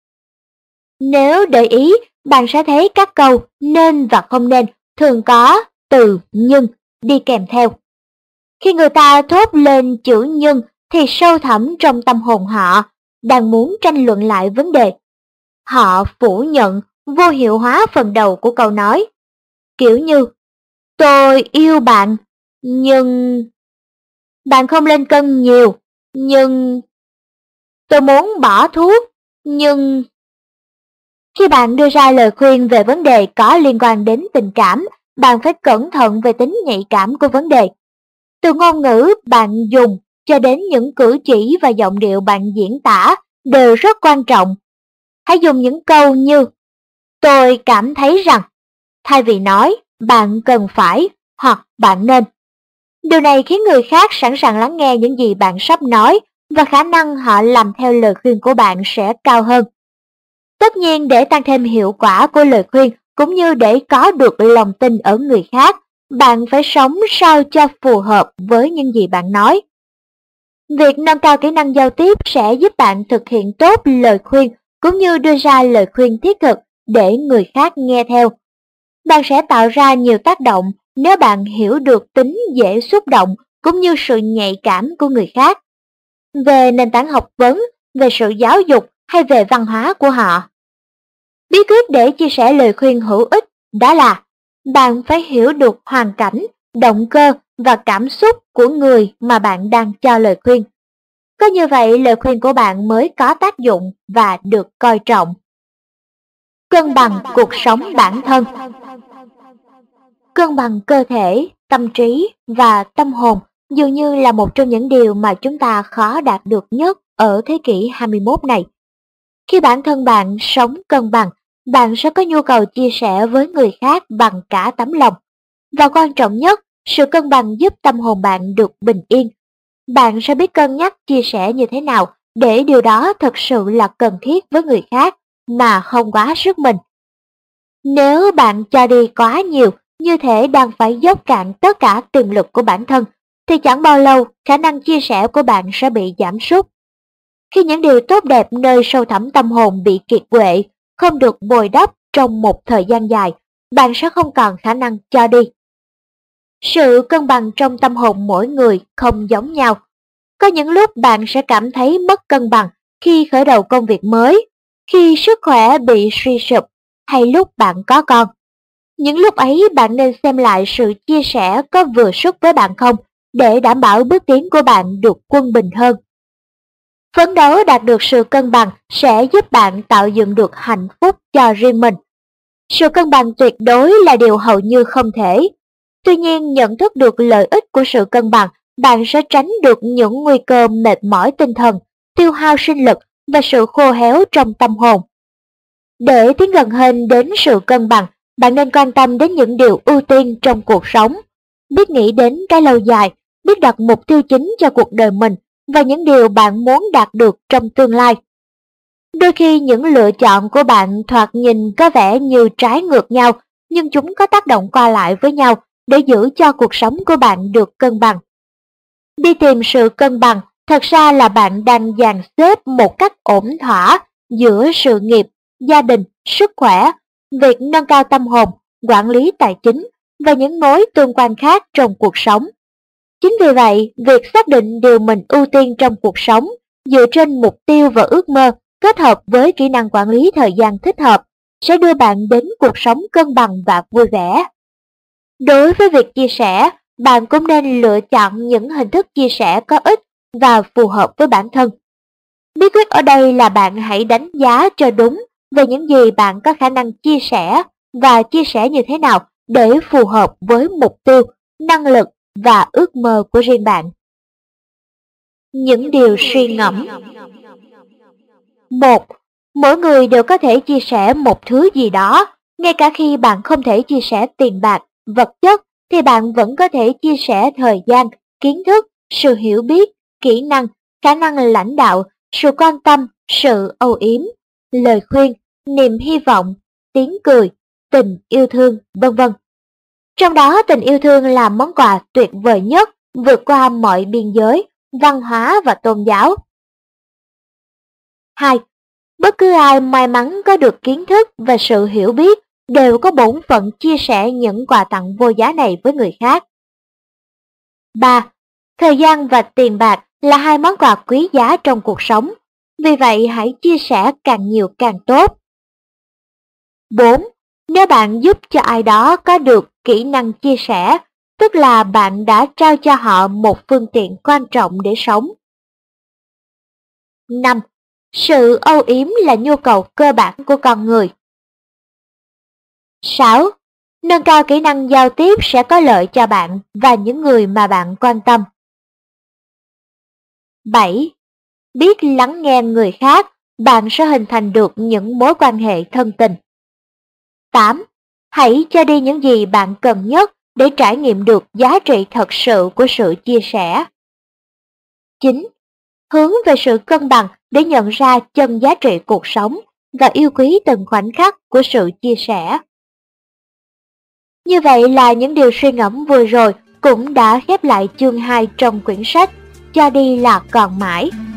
Nếu để ý, bạn sẽ thấy các câu nên và không nên thường có từ nhưng đi kèm theo. Khi người ta thốt lên chữ nhưng thì sâu thẳm trong tâm hồn họ đang muốn tranh luận lại vấn đề. Họ phủ nhận, vô hiệu hóa phần đầu của câu nói. Kiểu như, tôi yêu bạn, nhưng... Bạn không lên cân nhiều, nhưng... Tôi muốn bỏ thuốc, nhưng... Khi bạn đưa ra lời khuyên về vấn đề có liên quan đến tình cảm, bạn phải cẩn thận về tính nhạy cảm của vấn đề. Từ ngôn ngữ bạn dùng cho đến những cử chỉ và giọng điệu bạn diễn tả đều rất quan trọng. Hãy dùng những câu như tôi cảm thấy rằng, thay vì nói bạn cần phải hoặc bạn nên. Điều này khiến người khác sẵn sàng lắng nghe những gì bạn sắp nói và khả năng họ làm theo lời khuyên của bạn sẽ cao hơn. Tất nhiên, để tăng thêm hiệu quả của lời khuyên cũng như để có được lòng tin ở người khác, bạn phải sống sao cho phù hợp với những gì bạn nói. Việc nâng cao kỹ năng giao tiếp sẽ giúp bạn thực hiện tốt lời khuyên cũng như đưa ra lời khuyên thiết thực để người khác nghe theo. Bạn sẽ tạo ra nhiều tác động nếu bạn hiểu được tính dễ xúc động cũng như sự nhạy cảm của người khác, về nền tảng học vấn, về sự giáo dục hay về văn hóa của họ. Bí quyết để chia sẻ lời khuyên hữu ích đó là bạn phải hiểu được hoàn cảnh, động cơ và cảm xúc của người mà bạn đang cho lời khuyên. Có như vậy, lời khuyên của bạn mới có tác dụng và được coi trọng. Cân bằng cuộc sống bản thân. Cân bằng cơ thể, tâm trí và tâm hồn dường như là một trong những điều mà chúng ta khó đạt được nhất ở thế kỷ 21 này. Khi bản thân bạn sống cân bằng, bạn sẽ có nhu cầu chia sẻ với người khác bằng cả tấm lòng. Và quan trọng nhất, sự cân bằng giúp tâm hồn bạn được bình yên. Bạn sẽ biết cân nhắc chia sẻ như thế nào để điều đó thực sự là cần thiết với người khác mà không quá sức mình. Nếu bạn cho đi quá nhiều, như thể đang phải dốc cạn tất cả tiềm lực của bản thân, thì chẳng bao lâu khả năng chia sẻ của bạn sẽ bị giảm sút. Khi những điều tốt đẹp nơi sâu thẳm tâm hồn bị kiệt quệ, không được bồi đắp trong một thời gian dài, bạn sẽ không còn khả năng cho đi. Sự cân bằng trong tâm hồn mỗi người không giống nhau. Có những lúc bạn sẽ cảm thấy mất cân bằng khi khởi đầu công việc mới, khi sức khỏe bị suy sụp, hay lúc bạn có con. Những lúc ấy bạn nên xem lại sự chia sẻ có vừa sức với bạn không, để đảm bảo bước tiến của bạn được quân bình hơn. Phấn đấu đạt được sự cân bằng sẽ giúp bạn tạo dựng được hạnh phúc cho riêng mình. Sự cân bằng tuyệt đối là điều hầu như không thể. Tuy nhiên, nhận thức được lợi ích của sự cân bằng, bạn sẽ tránh được những nguy cơ mệt mỏi tinh thần, tiêu hao sinh lực và sự khô héo trong tâm hồn. Để tiến gần hơn đến sự cân bằng, bạn nên quan tâm đến những điều ưu tiên trong cuộc sống, biết nghĩ đến cái lâu dài, biết đặt mục tiêu chính cho cuộc đời mình và những điều bạn muốn đạt được trong tương lai. Đôi khi những lựa chọn của bạn thoạt nhìn có vẻ như trái ngược nhau, nhưng chúng có tác động qua lại với nhau để giữ cho cuộc sống của bạn được cân bằng. Đi tìm sự cân bằng thật ra là bạn đang dàn xếp một cách ổn thỏa giữa sự nghiệp, gia đình, sức khỏe, việc nâng cao tâm hồn, quản lý tài chính và những mối tương quan khác trong cuộc sống. Chính vì vậy, việc xác định điều mình ưu tiên trong cuộc sống dựa trên mục tiêu và ước mơ kết hợp với kỹ năng quản lý thời gian thích hợp sẽ đưa bạn đến cuộc sống cân bằng và vui vẻ. Đối với việc chia sẻ, bạn cũng nên lựa chọn những hình thức chia sẻ có ích và phù hợp với bản thân. Bí quyết ở đây là bạn hãy đánh giá cho đúng về những gì bạn có khả năng chia sẻ và chia sẻ như thế nào để phù hợp với mục tiêu, năng lực và ước mơ của riêng bạn. Những điều suy ngẫm. 1. Mỗi người đều có thể chia sẻ một thứ gì đó, ngay cả khi bạn không thể chia sẻ tiền bạc, vật chất, thì bạn vẫn có thể chia sẻ thời gian, kiến thức, sự hiểu biết, kỹ năng, khả năng lãnh đạo, sự quan tâm, sự âu yếm, lời khuyên, niềm hy vọng, tiếng cười, tình yêu thương, vân vân. Trong đó tình yêu thương là món quà tuyệt vời nhất, vượt qua mọi biên giới, văn hóa và tôn giáo. 2. Bất cứ ai may mắn có được kiến thức và sự hiểu biết đều có bổn phận chia sẻ những quà tặng vô giá này với người khác. 3. Thời gian và tiền bạc là hai món quà quý giá trong cuộc sống, vì vậy hãy chia sẻ càng nhiều càng tốt. 4. Nếu bạn giúp cho ai đó có được kỹ năng chia sẻ, tức là bạn đã trao cho họ một phương tiện quan trọng để sống. 5. Sự âu yếm là nhu cầu cơ bản của con người. 6. Nâng cao kỹ năng giao tiếp sẽ có lợi cho bạn và những người mà bạn quan tâm. 7. Biết lắng nghe người khác, bạn sẽ hình thành được những mối quan hệ thân tình. 8. Hãy cho đi những gì bạn cần nhất để trải nghiệm được giá trị thật sự của sự chia sẻ. 9. Hướng về sự cân bằng để nhận ra chân giá trị cuộc sống và yêu quý từng khoảnh khắc của sự chia sẻ. Như vậy là những điều suy ngẫm vừa rồi cũng đã khép lại chương 2 trong quyển sách Cho đi là còn mãi.